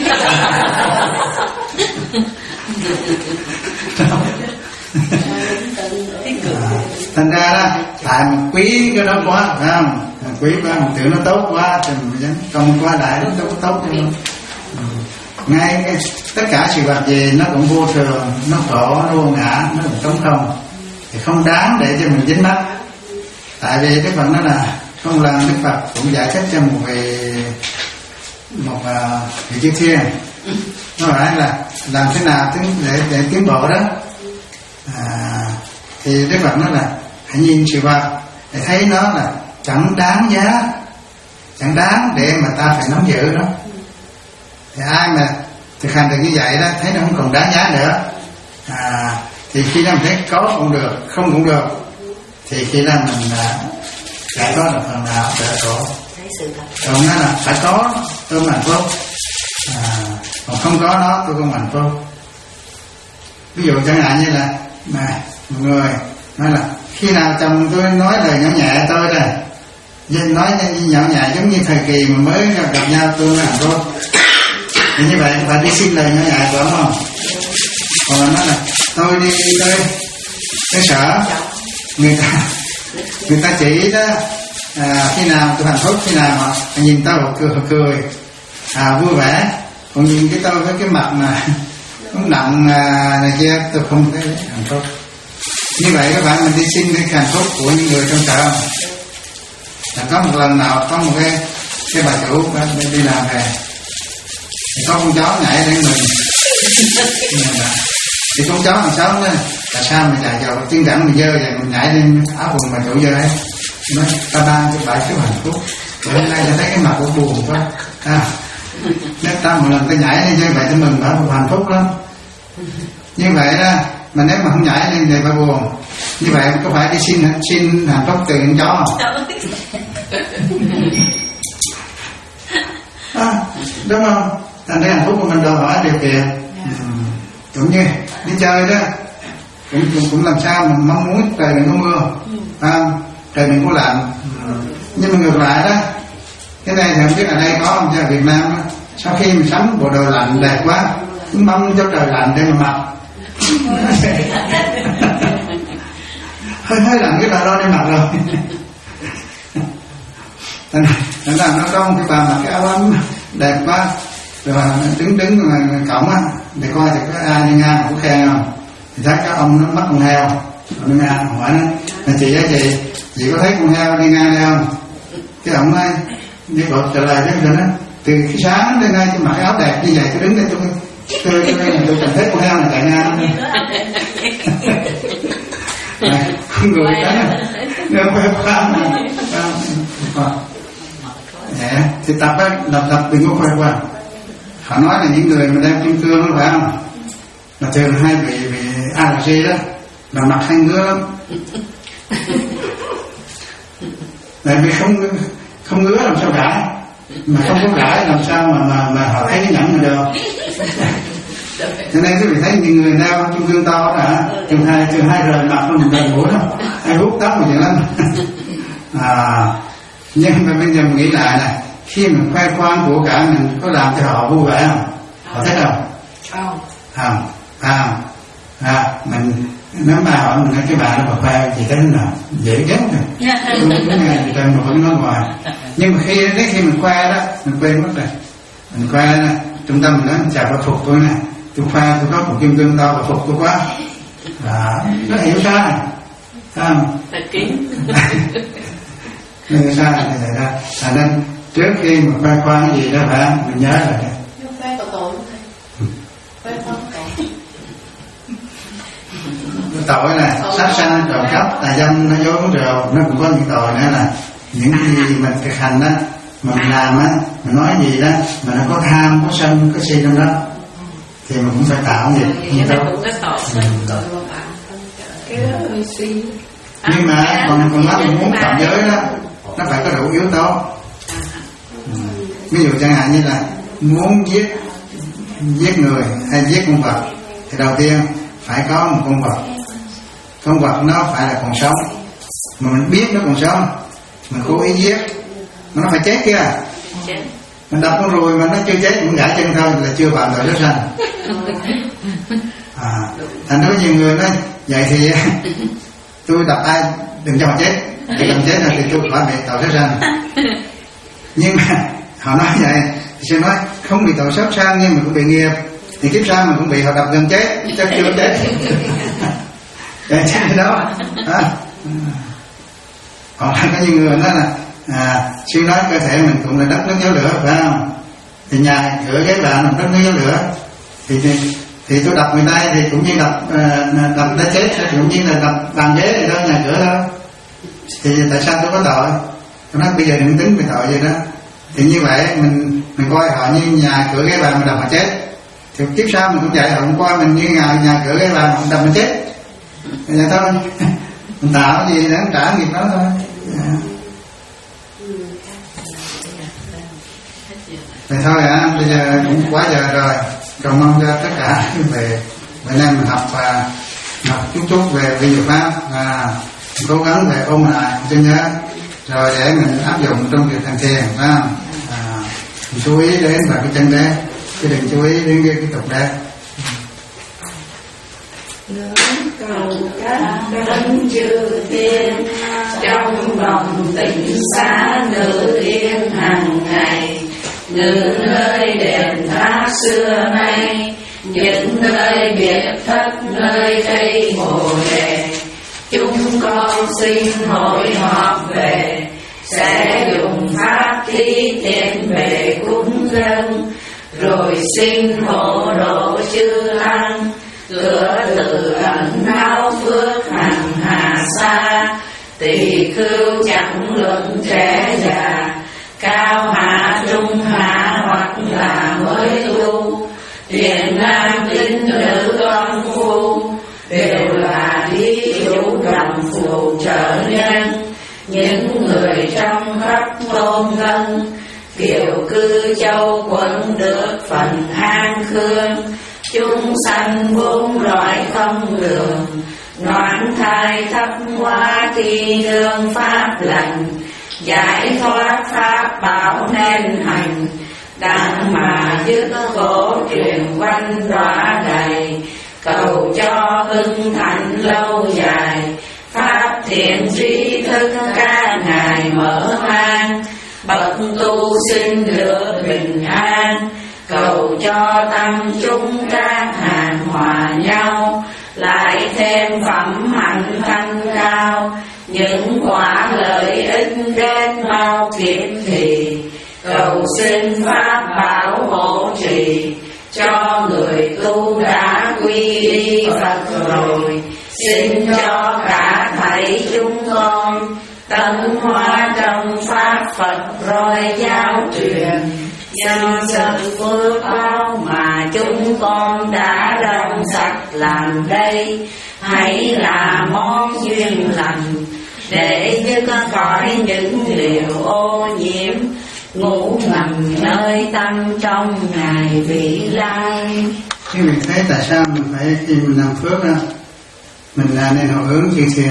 À, thành ra đó tại mình quý cái đó quá, phải không? Mình quý quá, mình tưởng nó tốt quá thì mình không quá đại nó đâu có tốt cho nó. Ngay cái, tất cả sự vật gì nó cũng vô thường, nó khổ, nó vô ngã, nó cũng trống không, thì không đáng để cho mình dính mắc. Tại vì Đức Phật nói là không lần Đức Phật cũng giải thích cho một vị một vị chư thiên, nó nói là làm thế nào để để tiến bộ đó. À, thì Đức Phật nói là hãy nhìn sự vật để thấy nó là chẳng đáng giá, chẳng đáng để mà ta phải nắm giữ nó. Thì ai mà thực hành được như vậy đó, thấy nó không còn đáng giá nữa, à, thì khi đó mình thấy có cũng được, không cũng được, thì khi đó mình đã có được phần nào đỡ khổ. Còn nó là phải có tôi mới hạnh phúc, à, còn không có nó tôi không hạnh phúc. Ví dụ chẳng hạn như là mà một người nói là khi nào chồng tôi nói lời nhỏ nhẹ tôi đây, nói nhỏ nhẹ giống như thời kỳ mà mới gặp nhau tôi mới hạnh phúc. Thì như vậy phải đi xin lời nhỏ nhẹ của ông không? Còn nói là tôi đi tới cái sở người ta người ta chỉ đó à, khi nào tôi hạnh phúc, khi nào họ nhìn tao họ cười, họ cười à, vui vẻ, còn nhìn cái tôi với cái mặt mà cũng nặng à, này kia tôi không thấy hạnh phúc. Như vậy các bạn, mình đi xin cái hạnh phúc của những người trong chợ. Có một lần nào có một cái cái bà chủ đi làm về, thì có con chó nhảy đến mình, thì con chó làm sao nữa, tại sao mình chạy vào tiếng đẳng mình dơ vậy, mình nhảy lên áo quần bà chủ dơ ấy, nói ta ban cho bà chút hạnh phúc. Rồi hôm nay ta thấy cái mặt của buồn quá, à, nếu ta một lần ta nhảy lên như vậy thì mừng bà hạnh phúc lắm. Như vậy đó, mà nếu mà không nhảy lên thì bà buồn. Như vậy có phải đi xin xin hạnh phúc từ con chó không? À, đúng không? Thành ra hạnh phúc của mình đòi hỏi điều kiện. Ừ. Cũng như đi chơi đó, cũng, cũng, cũng làm sao mình mong muốn trời đừng có mưa, à, trời đừng có lạnh. Ừ. Nhưng mà ngược lại đó, cái này thì không biết ở đây có không chứ ở Việt Nam đó, sau khi mình sắm bộ đồ lạnh đẹp quá, cũng mong cho trời lạnh để mà mặc. hơi hơi lạnh cái bà đó đi mặc rồi. Thành ra nó có một cái bà mặc cái áo ấm đẹp quá, rồi đứng đứng ngoài cổng á, để coi thì có ai đi ngang có khen không, thì thấy các ông nó bắt con heo, nó ngang hỏi nó là chị á chị, chị có thấy con heo đi ngang đây không? Cái ông nói đi bộ trả lời với mình á, từ khi sáng đến nay tôi mặc áo đẹp như vậy tôi đứng đây tôi tôi tôi tôi cảm thấy con heo này chạy ngang. Không người đó nếu khoe khoang dạ, thì tập á, đập đập đừng có khoe khoang. Họ nói là những người mà đem kim cương đó phải không, là thường hay bị bị allergy đó, là mặt hay ngứa lắm. Tại vì không không ngứa làm sao gãi, mà không có gãi làm sao mà mà mà họ thấy cái nhẫn mà được. Cho nên quý vị thấy những người đeo kim cương to đã chừng hai chừng hai rời mặt nó gần mũi lắm, hay hút tóc mà chuyện lắm. À, nhưng mà bây giờ mình nghĩ lại này, khi mình khoe khoang của cả mình có làm cho họ vui vẻ không? Họ thích không? Không. Không. À, à, mình nếu mà hỏi mình nói cái bà nó mà khoe thì thế nào dễ chết rồi. Tôi cũng nghe thì mà vẫn nói ngoài. Nhưng mà khi đến khi mình khoe đó, mình quên mất rồi. Mình khoe đó, trung tâm mình nói chào bà phục tôi này, tôi khoe tôi có một kim cương to bà phục tôi quá. À, nó hiểu sai. Không? Thật kín. Nên sai như vậy đó. À nên trước khi mà khoe khoang cái gì đó phải mình nhớ là cái khoe tội tội khoe khoang tội tội này sát sanh trộm cắp tà dâm nói dối nói rượu, nó cũng có những tội nữa là những gì mình thực hành đó mà mình làm á, mình nói gì đó mà nó có tham có sân có si trong đó thì mình cũng phải tạo gì không tốt. Cái đó hơi suy. Nhưng mà còn còn nói mình muốn tạo giới đó, nó phải có đủ yếu tố. Ừ. Ví dụ chẳng hạn như là muốn giết giết người hay giết con vật thì đầu tiên phải có một con vật, con vật nó phải là còn sống, mà mình biết nó còn sống, mình cố ý giết mà nó phải chết kia. Mình đập con ruồi mà nó chưa chết cũng gãy chân thôi là chưa phạm tội sát sanh. À, thành nói nhiều người nói vậy thì tôi đập ai đừng cho họ chết, chỉ cần chết rồi thì tôi phải bị tội sát sanh. Nhưng mà họ nói vậy thì sẽ nói không bị tội sát sanh nhưng mà cũng bị nghiệp, thì kiếp sau mình cũng bị họ đập gần chết, chắc chưa chết. Để chết đó. À. Còn có nhiều người nói là à, siêu nói cơ thể mình cũng là đất nước gió lửa phải không? Thì nhà cửa ghế bạn là đất nước gió lửa, thì, thì thì tôi đập người ta thì cũng như đập uh, đập người ta chết, thì cũng như là đập bàn ghế thì đó, nhà cửa thôi. Thì tại sao tôi có tội? Tôi nói bây giờ đừng tính về tội gì đó. Thì như vậy mình mình coi họ như nhà cửa ghế bàn mà đập họ chết, thì kiếp sau mình cũng vậy, họ cũng coi mình như nhà, nhà cửa ghế bàn đập mình chết. Vậy thôi. Mình tạo cái gì để trả nghiệp đó thôi. Yeah. Vậy thôi ạ, bây giờ cũng quá giờ rồi. Cầu mong cho tất cả về Việt Nam mình học và học chút chút về vi diệu pháp và cố gắng về ôn lại cho nhớ, rồi để mình áp dụng trong việc hành thiền, phải không? À, mình chú ý đến vào cái chân đế, chứ đừng chú ý đến cái, cái tục đế. Cầu các đấng chư thiên trong lòng tịnh xá ngự yên hàng ngày, ngự nơi đền tháp xưa nay, những nơi biệt thất nơi cây bồ đề. Chúng con xin hội họp về, sẽ dùng pháp thí thiện về cúng dân, rồi xin hộ độ chư tăng, cửa tự ẩn náu phước hằng hà xa. Tỳ khưu chẳng luận trẻ già, cao hạ trung hạ hoặc là mới tu, thiện nam tín nữ con phu, đều là thí chủ đồng phù trợ nhân. Những người trong khắp thôn dân, kiều cư châu quận được phần an khương. Chúng sanh bốn loại không đường, noãn thai thấp hóa thi đương pháp lành, giải thoát pháp bảo nên hành. Đặng mà dứt khổ truyền quanh đọa đầy, cầu cho hưng thạnh lâu dài. Pháp thiện trí thức ca ngài mở mang, bậc tu sinh được bình an. Cầu cho tâm chúng các hàng hòa nhau, lại thêm phẩm hạnh thanh cao. Những quả lợi ích đến mau kịp thì, cầu xin pháp bảo hộ trì. Cho người tu đã quy y Phật rồi, xin cho cả thảy chúng con tấn hóa trong pháp Phật rồi giáo truyền. Nhân sự phước báo mà chúng con đã đồng sạch làm đây, hãy là món duyên lành để dứt khỏi những điều ô nhiễm ngủ ngầm nơi tâm trong ngày vị lai. Khi mình thấy tại sao mình phải khi mình làm phước đó, mình là nên hồi hướng chư thiên.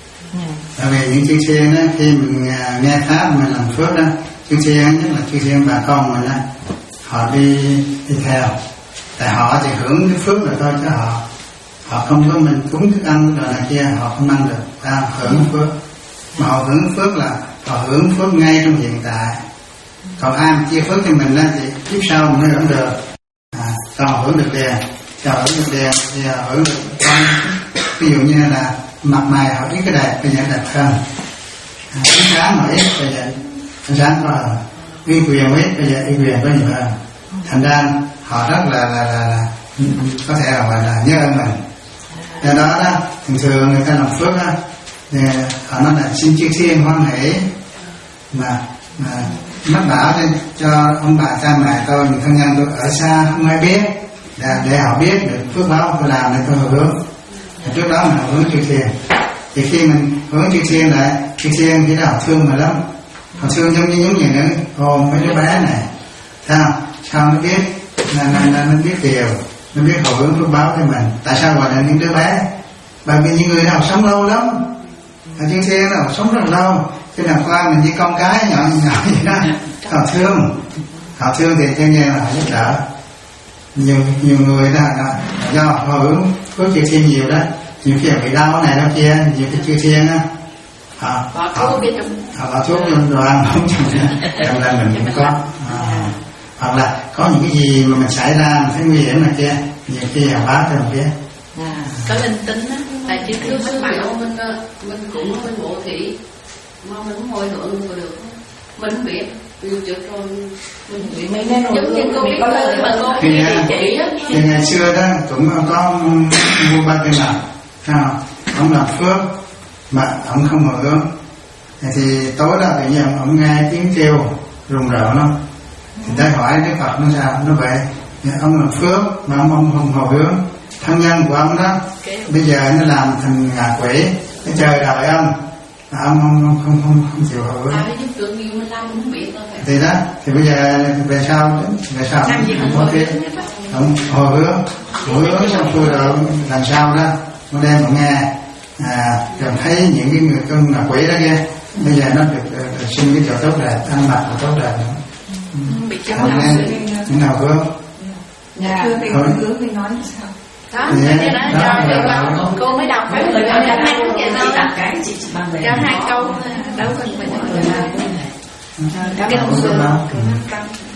Tại vì những chư thiên đó, khi mình nghe pháp mình làm phước đó, chư thiên nhất là chư thiên bà con mình đó, họ đi đi theo. Tại họ chỉ hưởng cái phước rồi thôi, chứ họ họ không có mình cúng thức ăn rồi này kia họ không ăn được, ta hưởng phước. Mà họ hưởng phước là họ hưởng phước ngay trong hiện tại. Còn ai mà chia phước cho mình đó thì kiếp sau mình mới hưởng được. À, cho họ hưởng được tiền, cho họ hưởng được tiền thì họ hưởng được con. Ví dụ như là mặt mày họ ít cái đẹp, bây giờ đẹp hơn. À, ánh sáng họ ít, bây giờ ánh sáng có hơn. Uy quyền ít, bây giờ uy quyền có nhiều hơn. Thành ra họ rất là là, là, là có thể là, là, là nhớ ơn mình. Do đó đó, thường thường người ta làm phước đó, thì họ nói là xin chư thiên hoan hỷ mà mà mách bảo cho, cho ông bà cha mẹ tôi, những thân nhân tôi ở xa không ai biết, để, để họ biết được phước báo tôi làm để tôi hồi hướng. Trước đó mình hồi hướng chư thiên, thì khi mình hướng chư thiên lại, chư thiên thì họ thương mình lắm, họ thương giống như những người nữa, ôm mấy đứa bé này, sao sao nó biết, nó, nó, nó biết điều, nó biết hồi hướng phước báo cho mình. Tại sao gọi là những đứa bé? Bởi vì những người nào sống lâu lắm, ở chư thiên nào sống rất lâu, cho nên qua mình với con cái nhỏ nhỏ vậy đó, họ thương, họ thương thì cho nên là họ giúp đỡ. Nhiều nhiều người đó là do họ hướng phước chư thiên nhiều đó, nhiều khi bị đau này đau kia, nhiều cái chư thiên á, họ họ họ thuốc luôn rồi ăn không chừng cho nên mình cũng có. À, hoặc là có những cái gì mà mình xảy ra mình thấy nguy hiểm này kia, nhiều khi họ báo cho mình biết. À, có linh tính á, tại chứ thứ mình bảo mình mình cũng bên bộ thị mà mình cũng hồi hưởng vừa được, mình không biết từ trước rồi mình bị mấy nên giống như cô biết ơn mà cô biết chị á. Thì ngày xưa đó cũng có mua ba cái nào, sao ông làm phước mà ông không hồi hướng, thì tối đó tự nhiên ông nghe tiếng kêu rùng rợn lắm, thì ta hỏi Đức Phật nó sao, nó vậy ông làm phước mà ông không không hồi hướng, thân nhân của ông đó bây giờ nó làm thành ngạ quỷ, nó chờ đợi ông mà ông không không không không, không chịu hồi hướng. Thì đó, thì bây giờ về sau về sau ông có biết ông hồi hướng, hồi hướng xong xuôi rồi làm sao đó nó đem mà nghe, à rồi thấy những cái người con ngạ quỷ đó kia, bây giờ nó được, được, được sinh cái chỗ tốt đẹp, ăn mặc là tốt đẹp nữa. Bị chấm nào những nào hướng. Dạ, thưa thầy hồi hướng thì nói sao? đó như đó cho cho cô mới đọc phải người ta ngắn vậy thôi, cho hai câu đâu cần phải đọc. Cảm ơn.